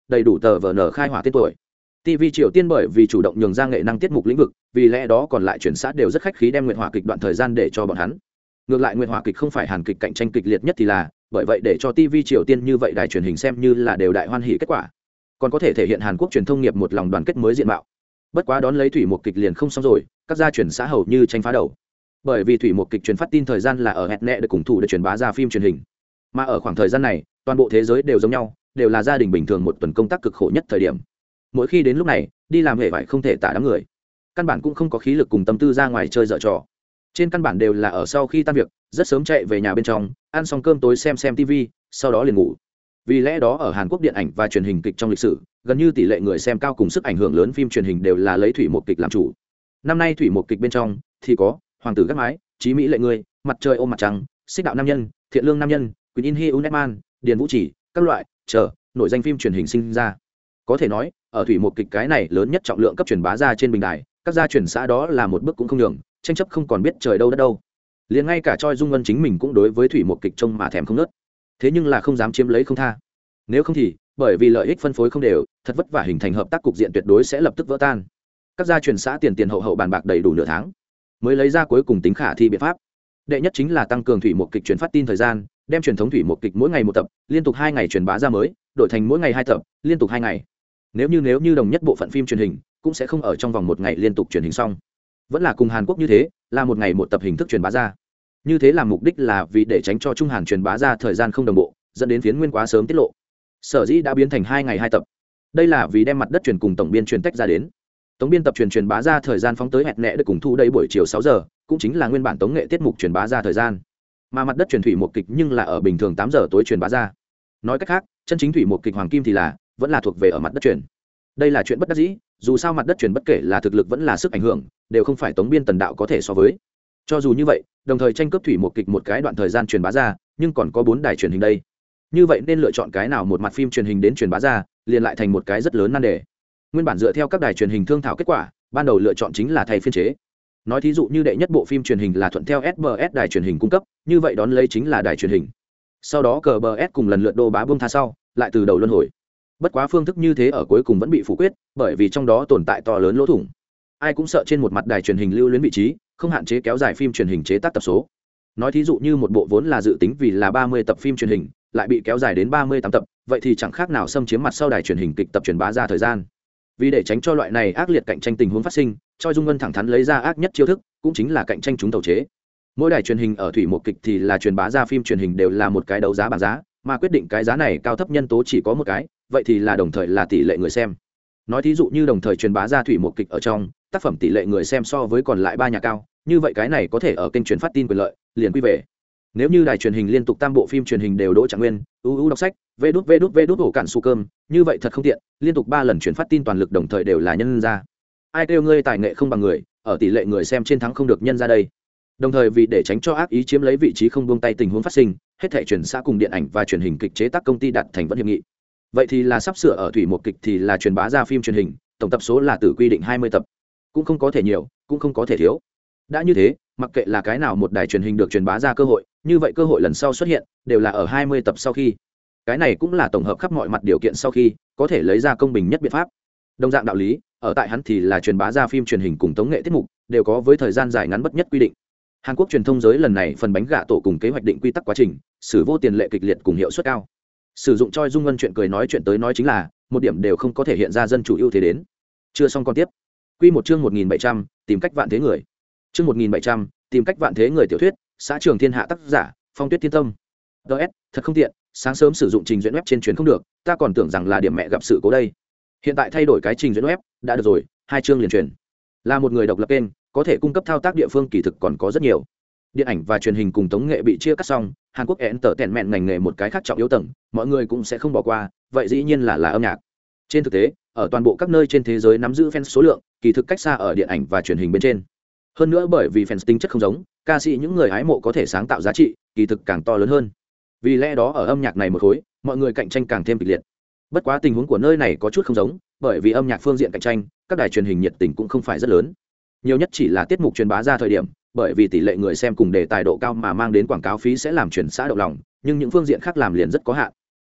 đầy đủ tờ vn khai hỏa tên tuổi. TV Triều Tiên bởi vì chủ động nhường ra nghệ năng tiết mục lĩnh vực, vì lẽ đó còn lại chuyển xã đều rất khách khí đem nguyện hỏa kịch đoạn thời gian để cho bọn hắn. Ngược lại nguyện hỏa kịch không phải Hàn kịch cạnh tranh kịch liệt nhất thì là, bởi vậy để cho TV Triều Tiên như vậy đài truyền hình xem như là đều đại hoan hỉ kết quả. Còn có thể thể hiện Hàn Quốc truyền thông nghiệp một lòng đoàn kết mới diện mạo. Bất quá đón lấy thủy một kịch liền không xong rồi, các gia truyền xã hầu như tranh phá đầu. Bởi vì thủy một kịch truyền phát tin thời gian là ở hẹn nẹ để cùng thủ để truyền bá ra phim truyền hình. Mà ở khoảng thời gian này, toàn bộ thế giới đều giống nhau, đều là gia đình bình thường một tuần công tác cực khổ nhất thời điểm. Mỗi khi đến lúc này, đi làm hệ vải không thể tả đám người, căn bản cũng không có khí lực cùng tâm tư ra ngoài chơi dở trò. Trên căn bản đều là ở sau khi tan việc rất sớm chạy về nhà bên trong, ăn xong cơm tối xem TV, sau đó liền ngủ. Vì lẽ đó ở Hàn Quốc điện ảnh và truyền hình kịch trong lịch sử, gần như tỷ lệ người xem cao cùng sức ảnh hưởng lớn phim truyền hình đều là lấy thủy một kịch làm chủ. Năm nay thủy một kịch bên trong thì có Hoàng tử gác mái, Chí mỹ lệ người, Mặt trời ôm mặt trăng, Xích đạo nam nhân, Thiện lương nam nhân, Queen in He Unetman, Điền Vũ Chỉ, các loại chờ nổi danh phim truyền hình sinh ra. Có thể nói, ở thủy một kịch cái này lớn nhất trọng lượng cấp truyền bá ra trên bình đài, các gia truyền xã đó là một bước cũng không nhường, tranh chấp không còn biết trời đâu đất đâu. Liền ngay cả Choi Dung Vân chính mình cũng đối với thủy một kịch trông mà thèm không nớt. Thế nhưng là không dám chiếm lấy không tha. Nếu không thì, bởi vì lợi ích phân phối không đều, thật vất vả hình thành hợp tác cục diện tuyệt đối sẽ lập tức vỡ tan. Các gia truyền xã tiền hậu bàn bạc đầy đủ nửa tháng, mới lấy ra cuối cùng tính khả thi biện pháp. Đệ nhất chính là tăng cường thủy một kịch truyền phát tin thời gian, đem truyền thống thủy một kịch mỗi ngày một tập, liên tục 2 ngày truyền bá ra mới, đổi thành mỗi ngày 2 tập, liên tục 2 ngày. Nếu như đồng nhất bộ phận phim truyền hình, cũng sẽ không ở trong vòng 1 ngày liên tục truyền hình xong. Vẫn là cùng Hàn Quốc như thế, là 1 ngày 1 tập hình thức truyền bá ra. Như thế làm mục đích là vì để tránh cho Trung Hàn truyền bá ra thời gian không đồng bộ, dẫn đến phiến nguyên quá sớm tiết lộ. Sở dĩ đã biến thành 2 ngày 2 tập. Đây là vì đem mặt đất truyền cùng tổng biên truyền tách ra đến. Tổng biên tập truyền bá ra thời gian phóng tới hẹn nẹ được cùng thu đây buổi chiều 6 giờ, cũng chính là nguyên bản tống nghệ tiết mục truyền bá ra thời gian. Mà mặt đất truyền thủy một kịch nhưng là ở bình thường 8 giờ tối truyền bá ra. Nói cách khác, chân chính thủy một kịch hoàng kim thì là vẫn là thuộc về ở mặt đất truyền. Đây là chuyện bất đắc dĩ, dù sao mặt đất truyền bất kể là thực lực vẫn là sức ảnh hưởng, đều không phải tống biên tần đạo có thể so với. Cho dù như vậy, đồng thời tranh cướp thủy một kịch một cái đoạn thời gian truyền bá ra, nhưng còn có 4 đài truyền hình đây. Như vậy nên lựa chọn cái nào một mặt phim truyền hình đến truyền bá ra, liền lại thành một cái rất lớn nan đề. Nguyên bản dựa theo các đài truyền hình thương thảo kết quả, ban đầu lựa chọn chính là thay phiên chế. Nói thí dụ như đệ nhất bộ phim truyền hình là thuận theo SBS đài truyền hình cung cấp, như vậy đón lấy chính là đài truyền hình. Sau đó CBS cùng lần lượt đô bá buông tha sau, lại từ đầu luân hồi. Bất quá phương thức như thế ở cuối cùng vẫn bị phủ quyết, bởi vì trong đó tồn tại to lớn lỗ thủng. Ai cũng sợ trên một mặt đài truyền hình lưu luyến vị trí, không hạn chế kéo dài phim truyền hình chế tác tập số. Nói thí dụ như một bộ vốn là dự tính vì là 30 tập phim truyền hình, lại bị kéo dài đến 38 tập, vậy thì chẳng khác nào xâm chiếm mặt sau đài truyền hình kịch tập truyền bá ra thời gian. Vì để tránh cho loại này ác liệt cạnh tranh tình huống phát sinh, Choi Dung Vân thẳng thắn lấy ra ác nhất chiêu thức, cũng chính là cạnh tranh chúng tàu chế. Mỗi đài truyền hình ở thủy một kịch thì là truyền bá ra phim truyền hình đều là một cái đấu giá bảng giá, mà quyết định cái giá này cao thấp nhân tố chỉ có một cái, vậy thì là đồng thời là tỷ lệ người xem. Nói thí dụ như đồng thời truyền bá ra thủy một kịch ở trong, tác phẩm tỷ lệ người xem so với còn lại 3 nhà cao, như vậy cái này có thể ở kênh truyền phát tin quyền lợi, liền quy về. Nếu như đài truyền hình liên tục tam bộ phim truyền hình đều đỗ trạng nguyên, đọc sách, vê đút ổ cạn su cơm, như vậy thật không tiện, liên tục 3 lần truyền phát tin toàn lực đồng thời đều là nhân ra. Ai kêu ngươi tài nghệ không bằng người, ở tỷ lệ người xem trên thắng không được nhân ra đây. Đồng thời vì để tránh cho ác ý chiếm lấy vị trí không buông tay tình huống phát sinh, hết thảy truyền xã cùng điện ảnh và truyền hình kịch chế tác công ty đạt thành vẫn hiệp nghị. Vậy thì là sắp sửa ở thủy một kịch thì là truyền bá ra phim truyền hình, tổng tập số là từ quy định 20 tập, cũng không có thể nhiều, cũng không có thể thiếu. Đã như thế, mặc kệ là cái nào một đài truyền hình được truyền bá ra cơ hội, như vậy cơ hội lần sau xuất hiện đều là ở 20 tập sau khi. Cái này cũng là tổng hợp khắp mọi mặt điều kiện sau khi có thể lấy ra công bình nhất biện pháp. Đồng dạng đạo lý, ở tại hắn thì là truyền bá ra phim truyền hình cùng tống nghệ tiết mục đều có với thời gian dài ngắn bất nhất quy định. Hàn Quốc truyền thông giới lần này phần bánh gạ tổ cùng kế hoạch định quy tắc quá trình, xử vô tiền lệ kịch liệt cùng hiệu suất cao. Sử dụng Choi Dung Vân chuyện cười nói chuyện tới nói chính là một điểm đều không có thể hiện ra dân chủ ưu thế đến. Chưa xong con tiếp. Quy một chương 1700, tìm cách vạn thế người. Chương 1700, tìm cách vạn thế người tiểu thuyết, xã Trường Thiên Hạ tác giả, Phong Tuyết Thiên Tâm. DS, thật không tiện, sáng sớm sử dụng trình duyệt web trên truyền không được, ta còn tưởng rằng là điểm mẹ gặp sự cố đây. Hiện tại thay đổi cái trình duyệt web, đã được rồi, 2 chương liền truyền. Là một người độc lập kênh, có thể cung cấp thao tác địa phương kỳ thực còn có rất nhiều. Điện ảnh và truyền hình cùng tống nghệ bị chia cắt xong, Hàn Quốc entertainment ngành nghề một cái khác trọng yếu tầng, mọi người cũng sẽ không bỏ qua, vậy dĩ nhiên là âm nhạc. Trên thực tế, ở toàn bộ các nơi trên thế giới nắm giữ fans số lượng, kỳ thực cách xa ở điện ảnh và truyền hình bên trên. Hơn nữa bởi vì fans tính chất không giống, ca sĩ những người hái mộ có thể sáng tạo giá trị, kỳ thực càng to lớn hơn. Vì lẽ đó ở âm nhạc này một khối, mọi người cạnh tranh càng thêm kịch liệt. Bất quá tình huống của nơi này có chút không giống, bởi vì âm nhạc phương diện cạnh tranh, các đài truyền hình nhiệt tình cũng không phải rất lớn. Nhiều nhất chỉ là tiết mục truyền bá ra thời điểm, bởi vì tỷ lệ người xem cùng đề tài độ cao mà mang đến quảng cáo phí sẽ làm truyền xã động lòng, nhưng những phương diện khác làm liền rất có hạn.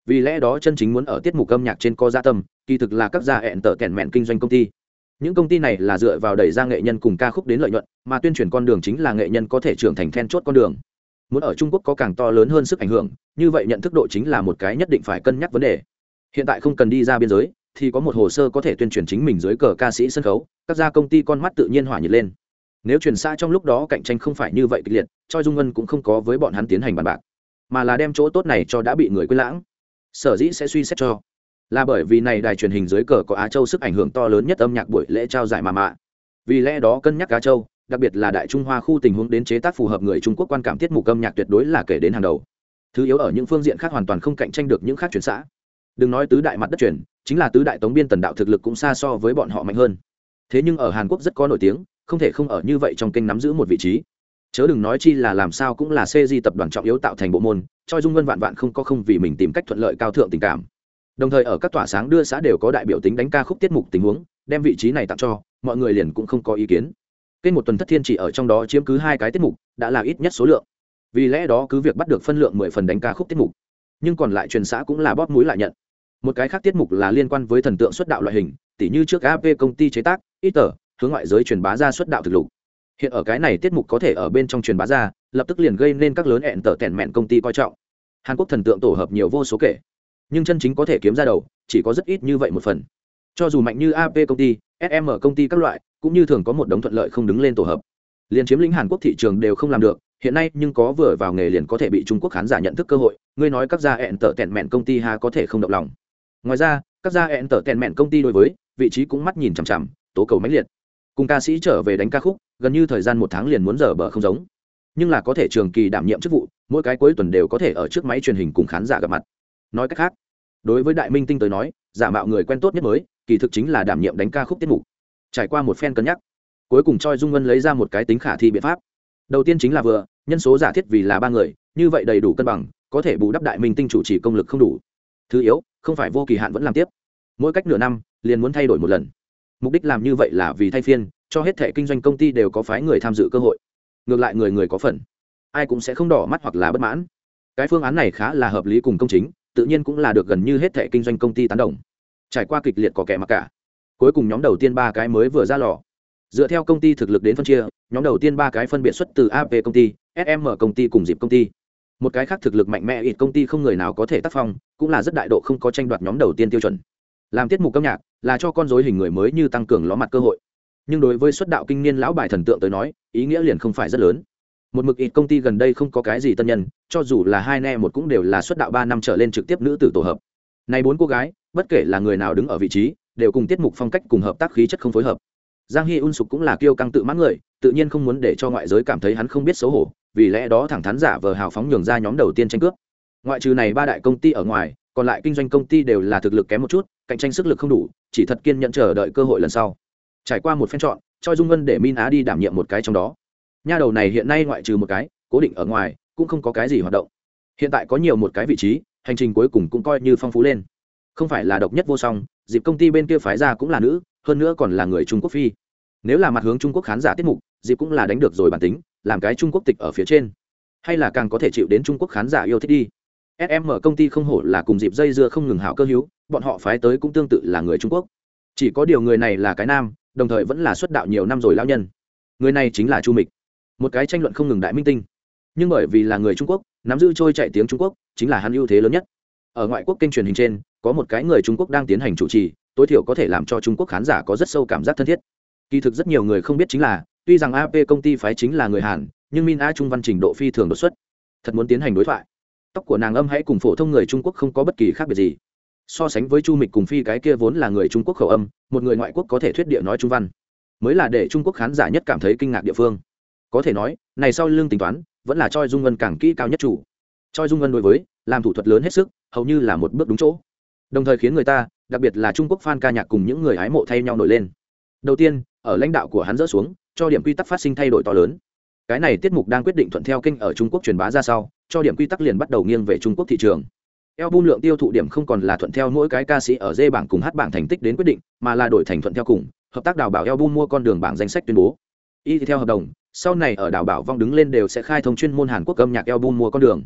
vì lẽ đó chân chính muốn ở tiết mục âm nhạc trên có gia tâm kỳ thực là các gia hẹn tở kèn mẹn kinh doanh công ty. Những công ty này là dựa vào đẩy ra nghệ nhân cùng ca khúc đến lợi nhuận, mà tuyên truyền con đường chính là nghệ nhân có thể trưởng thành then chốt con đường. Muốn ở Trung Quốc có càng to lớn hơn sức ảnh hưởng, như vậy nhận thức độ chính là một cái nhất định phải cân nhắc vấn đề. Hiện tại không cần đi ra biên giới, thì có một hồ sơ có thể tuyên truyền chính mình dưới cờ ca sĩ sân khấu, các gia công ty con mắt tự nhiên hỏa nhiệt lên. Nếu truyền xa trong lúc đó cạnh tranh không phải như vậy kịch liệt, Choi Dung Ngân cũng không có với bọn hắn tiến hành bàn bạc, mà là đem chỗ tốt này cho đã bị người quên lãng. Sở dĩ sẽ suy xét cho là bởi vì này đài truyền hình dưới cờ có Á Châu sức ảnh hưởng to lớn nhất âm nhạc buổi lễ trao giải mà mạ. Vì lẽ đó cân nhắc Á Châu, đặc biệt là Đại Trung Hoa khu tình huống đến chế tác phù hợp người Trung Quốc quan cảm tiết mục âm nhạc tuyệt đối là kể đến hàng đầu. Thứ yếu ở những phương diện khác hoàn toàn không cạnh tranh được những khác truyền xã. Đừng nói tứ đại mặt đất truyền, chính là tứ đại tống biên tần đạo thực lực cũng xa so với bọn họ mạnh hơn. Thế nhưng ở Hàn Quốc rất có nổi tiếng, không thể không ở như vậy trong kênh nắm giữ một vị trí. Chớ đừng nói chi là làm sao cũng là CJ tập đoàn trọng yếu tạo thành bộ môn, Choi Dung Ngân vạn vạn không có không vì mình tìm cách thuận lợi cao thượng tình cảm. Đồng thời ở các tỏa sáng đưa xã đều có đại biểu tính đánh ca khúc tiết mục tình huống, đem vị trí này tặng cho, mọi người liền cũng không có ý kiến. Kênh một tuần thất thiên chỉ ở trong đó chiếm cứ 2 cái tiết mục, đã là ít nhất số lượng. Vì lẽ đó cứ việc bắt được phân lượng 10 phần đánh ca khúc tiết mục, nhưng còn lại truyền xã cũng là bóp mũi lại nhận. Một cái khác tiết mục là liên quan với thần tượng xuất đạo loại hình, tỉ như trước AP công ty chế tác, ít tờ, hướng ngoại giới truyền bá ra xuất đạo thực lục. Hiện ở cái này tiết mục có thể ở bên trong truyền bá ra, lập tức liền gây nên các lớn hẹn tở tèn mẹn công ty coi trọng. Hàn Quốc thần tượng tổ hợp nhiều vô số kể, nhưng chân chính có thể kiếm ra đầu chỉ có rất ít như vậy một phần. Cho dù mạnh như AP công ty, SM công ty các loại, cũng như thường có một đống thuận lợi không đứng lên tổ hợp, liền chiếm lĩnh Hàn Quốc thị trường đều không làm được. Hiện nay nhưng có vừa vào nghề liền có thể bị Trung Quốc khán giả nhận thức cơ hội, ngươi nói các gia hẹn tở tèn mẹn công ty ha có thể không động lòng. Ngoài ra, các gia hẹn tở tèn mẹn công ty đối với vị trí cũng mắt nhìn chằm chằm, tố cầu mãnh liệt. Cùng ca sĩ trở về đánh ca khúc, gần như thời gian 1 tháng liền muốn giờ bờ không giống, nhưng là có thể trường kỳ đảm nhiệm chức vụ, mỗi cái cuối tuần đều có thể ở trước máy truyền hình cùng khán giả gặp mặt. Nói cách khác, đối với đại minh tinh tới nói, giả mạo người quen tốt nhất mới kỳ thực chính là đảm nhiệm đánh ca khúc tiết mục. Trải qua một phen cân nhắc, cuối cùng Choi Dung Ngân lấy ra một cái tính khả thi biện pháp. Đầu tiên chính là vừa nhân số giả thiết vì là 3 người, như vậy đầy đủ cân bằng, có thể bù đắp đại minh tinh chủ trì công lực không đủ. Thứ yếu, không phải vô kỳ hạn vẫn làm tiếp, mỗi cách nửa năm liền muốn thay đổi một lần. Mục đích làm như vậy là vì thay phiên, cho hết thảy kinh doanh công ty đều có phái người tham dự cơ hội. Ngược lại người người có phần, ai cũng sẽ không đỏ mắt hoặc là bất mãn. Cái phương án này khá là hợp lý cùng công chính, tự nhiên cũng là được gần như hết thảy kinh doanh công ty tán đồng. Trải qua kịch liệt có kẻ mặc cả, cuối cùng nhóm đầu tiên 3 cái mới vừa ra lò. Dựa theo công ty thực lực đến phân chia, nhóm đầu tiên 3 cái phân biệt xuất từ AP công ty, SM công ty cùng Dịp công ty. Một cái khác thực lực mạnh mẽ ít công ty không người nào có thể tác phong, cũng là rất đại độ không có tranh đoạt nhóm đầu tiên tiêu chuẩn. Làm tiết mục âm nhạc là cho con rối hình người mới như tăng cường ló mặt cơ hội, nhưng đối với xuất đạo kinh niên lão bài thần tượng tới nói, ý nghĩa liền không phải rất lớn. Một mực ít công ty gần đây không có cái gì tân nhân, cho dù là 2 ne một cũng đều là xuất đạo 3 năm trở lên trực tiếp nữ tử tổ hợp. Này 4 cô gái, bất kể là người nào đứng ở vị trí, đều cùng tiết mục phong cách cùng hợp tác khí chất không phối hợp. Giang Hy Un Sục cũng là kiêu căng tự mãn người, tự nhiên không muốn để cho ngoại giới cảm thấy hắn không biết xấu hổ, vì lẽ đó thẳng thắn giả vờ hào phóng nhường ra nhóm đầu tiên tranh cướp. Ngoại trừ này 3 đại công ty ở ngoài, còn lại kinh doanh công ty đều là thực lực kém một chút, cạnh tranh sức lực không đủ, chỉ thật kiên nhẫn chờ đợi cơ hội lần sau. Trải qua một phen chọn, Choi Dung Ngân để Min Á đi đảm nhiệm một cái trong đó. Nha đầu này hiện nay ngoại trừ một cái cố định ở ngoài, cũng không có cái gì hoạt động. Hiện tại có nhiều một cái vị trí, hành trình cuối cùng cũng coi như phong phú lên. Không phải là độc nhất vô song, Dịp công ty bên kia phái ra cũng là nữ, hơn nữa còn là người Trung Quốc phi. Nếu là mặt hướng Trung Quốc khán giả tiết mục, Dịp cũng là đánh được rồi bản tính, làm cái Trung Quốc tịch ở phía trên, hay là càng có thể chịu đến Trung Quốc khán giả yêu thích đi. SM công ty không hổ là cùng Dịp dây dưa không ngừng hảo cơ hữu, bọn họ phái tới cũng tương tự là người Trung Quốc. Chỉ có điều người này là cái nam, đồng thời vẫn là xuất đạo nhiều năm rồi lão nhân. Người này chính là Chu Mịch, một cái tranh luận không ngừng đại minh tinh. Nhưng bởi vì là người Trung Quốc, nắm giữ trôi chạy tiếng Trung Quốc, chính là hắn ưu thế lớn nhất. Ở ngoại quốc kênh truyền hình trên, có một cái người Trung Quốc đang tiến hành chủ trì, tối thiểu có thể làm cho Trung Quốc khán giả có rất sâu cảm giác thân thiết. Kỳ thực rất nhiều người không biết chính là, tuy rằng AP công ty phái chính là người Hàn, nhưng Min A Trung văn trình độ phi thường đột xuất. Thật muốn tiến hành đối thoại, tóc của nàng âm hãy cùng phổ thông người Trung Quốc không có bất kỳ khác biệt gì. So sánh với Chu Mịch cùng Phi cái kia vốn là người Trung Quốc khẩu âm, một người ngoại quốc có thể thuyết địa nói Trung văn, mới là để Trung Quốc khán giả nhất cảm thấy kinh ngạc địa phương. Có thể nói, này sau lưng tính toán, vẫn là Choi Dung Ngân càng kỹ cao nhất chủ. Choi Dung Ngân đối với làm thủ thuật lớn hết sức, hầu như là một bước đúng chỗ. Đồng thời khiến người ta, đặc biệt là Trung Quốc fan ca nhạc cùng những người hái mộ thay nhau nổi lên. Đầu tiên, ở lãnh đạo của hắn dỡ xuống, cho điểm quy tắc phát sinh thay đổi to lớn. Cái này tiết mục đang quyết định thuận theo kênh ở Trung Quốc truyền bá ra sau, cho điểm quy tắc liền bắt đầu nghiêng về Trung Quốc thị trường. Album lượng tiêu thụ điểm không còn là thuận theo mỗi cái ca sĩ ở D bảng cùng hát bảng thành tích đến quyết định, mà là đổi thành thuận theo cùng hợp tác đào bảo album mua con đường bảng danh sách tuyên bố. Y theo hợp đồng, sau này ở đào bảo vong đứng lên đều sẽ khai thông chuyên môn Hàn Quốc âm nhạc album mua con đường.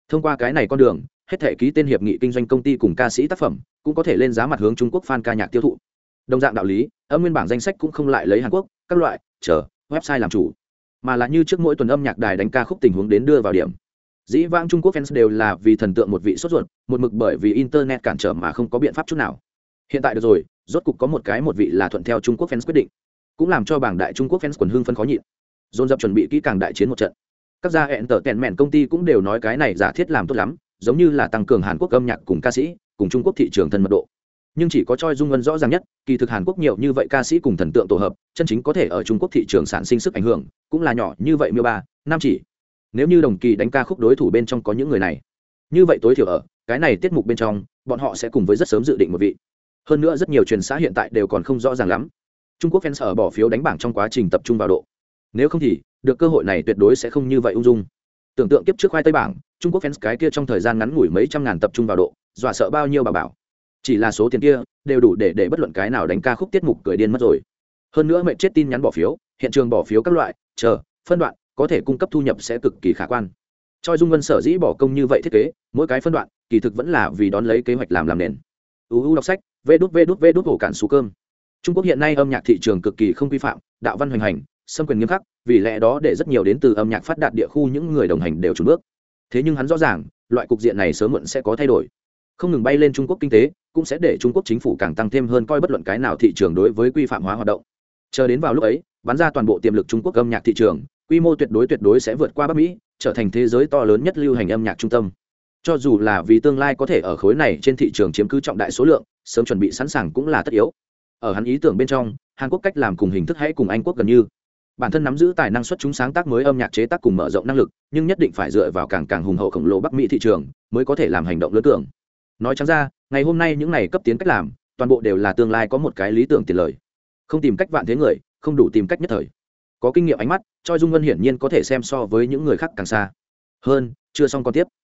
Thông qua cái này con đường, hết thể ký tên hiệp nghị kinh doanh công ty cùng ca sĩ tác phẩm cũng có thể lên giá mặt hướng Trung Quốc fan ca nhạc tiêu thụ. Đồng dạng đạo lý, âm nguyên bảng danh sách cũng không lại lấy Hàn Quốc các loại chờ website làm chủ, mà là như trước mỗi tuần âm nhạc đài đánh ca khúc tình huống đến đưa vào điểm. Dĩ vãng Trung Quốc fans đều là vì thần tượng một vị sốt ruột, một mực bởi vì internet cản trở mà không có biện pháp chút nào. Hiện tại được rồi, rốt cục có một vị là thuận theo Trung Quốc fans quyết định, cũng làm cho bảng đại Trung Quốc fans quần hưng phấn khó nhịn, dồn dập chuẩn bị kỹ càng đại chiến một trận. Các gia hẹn tở tèn mẹn công ty cũng đều nói cái này giả thiết làm tốt lắm, giống như là tăng cường Hàn Quốc âm nhạc cùng ca sĩ cùng Trung Quốc thị trường thân mật độ. Nhưng chỉ có Choi Dung Won rõ ràng nhất, kỳ thực Hàn Quốc nhiều như vậy ca sĩ cùng thần tượng tổ hợp, chân chính có thể ở Trung Quốc thị trường sản sinh sức ảnh hưởng, cũng là nhỏ như vậy miêu ba, năm chỉ. Nếu như đồng kỳ đánh ca khúc đối thủ bên trong có những người này, như vậy tối thiểu ở cái này tiết mục bên trong, bọn họ sẽ cùng với rất sớm dự định một vị. Hơn nữa rất nhiều truyền xã hiện tại đều còn không rõ ràng lắm. Trung Quốc fans ở bỏ phiếu đánh bảng trong quá trình tập trung vào độ. Nếu không thì, được cơ hội này tuyệt đối sẽ không như vậy ung dung. Tưởng tượng kiếp trước khoai tây bảng, Trung Quốc fans cái kia trong thời gian ngắn ngủi mấy trăm ngàn tập trung vào độ, dọa sợ bao nhiêu bà bảo. Chỉ là số tiền kia đều đủ để bất luận cái nào đánh ca khúc tiết mục cười điên mất rồi. Hơn nữa mệt chết tin nhắn bỏ phiếu, hiện trường bỏ phiếu các loại, chờ, phân đoạn, có thể cung cấp thu nhập sẽ cực kỳ khả quan. Choi Dung Won sở dĩ bỏ công như vậy thiết kế, mỗi cái phân đoạn, kỳ thực vẫn là vì đón lấy kế hoạch làm nền. Đọc sách, vê đút hổ cản xú cơm. Trung Quốc hiện nay âm nhạc thị trường cực kỳ không quy phạm, đạo văn hoành hành, xâm quyền nghiêm khắc, vì lẽ đó để rất nhiều đến từ âm nhạc phát đạt địa khu những người đồng hành đều chùn bước. Thế nhưng hắn rõ ràng, loại cục diện này sớm muộn sẽ có thay đổi. Không ngừng bay lên Trung Quốc kinh tế, cũng sẽ để Trung Quốc chính phủ càng tăng thêm hơn coi bất luận cái nào thị trường đối với quy phạm hóa hoạt động. Chờ đến vào lúc ấy, bắn ra toàn bộ tiềm lực Trung Quốc âm nhạc thị trường, quy mô tuyệt đối sẽ vượt qua Bắc Mỹ, trở thành thế giới to lớn nhất lưu hành âm nhạc trung tâm. Cho dù là vì tương lai có thể ở khối này trên thị trường chiếm cứ trọng đại số lượng, sớm chuẩn bị sẵn sàng cũng là tất yếu. Ở hắn ý tưởng bên trong, Hàn Quốc cách làm cùng hình thức hãy cùng Anh Quốc gần như. Bản thân nắm giữ tài năng xuất chúng sáng tác mới âm nhạc chế tác cùng mở rộng năng lực, nhưng nhất định phải dựa vào càng hùng hậu khổng lồ Bắc Mỹ thị trường, mới có thể làm hành động lớn tưởng. Nói trắng ra, ngày hôm nay những này cấp tiến cách làm, toàn bộ đều là tương lai có một cái lý tưởng tiền lời. Không tìm cách vạn thế người, không đủ tìm cách nhất thời. Có kinh nghiệm ánh mắt, Choi Dung Won hiển nhiên có thể xem so với những người khác càng xa. Hơn, chưa xong còn tiếp.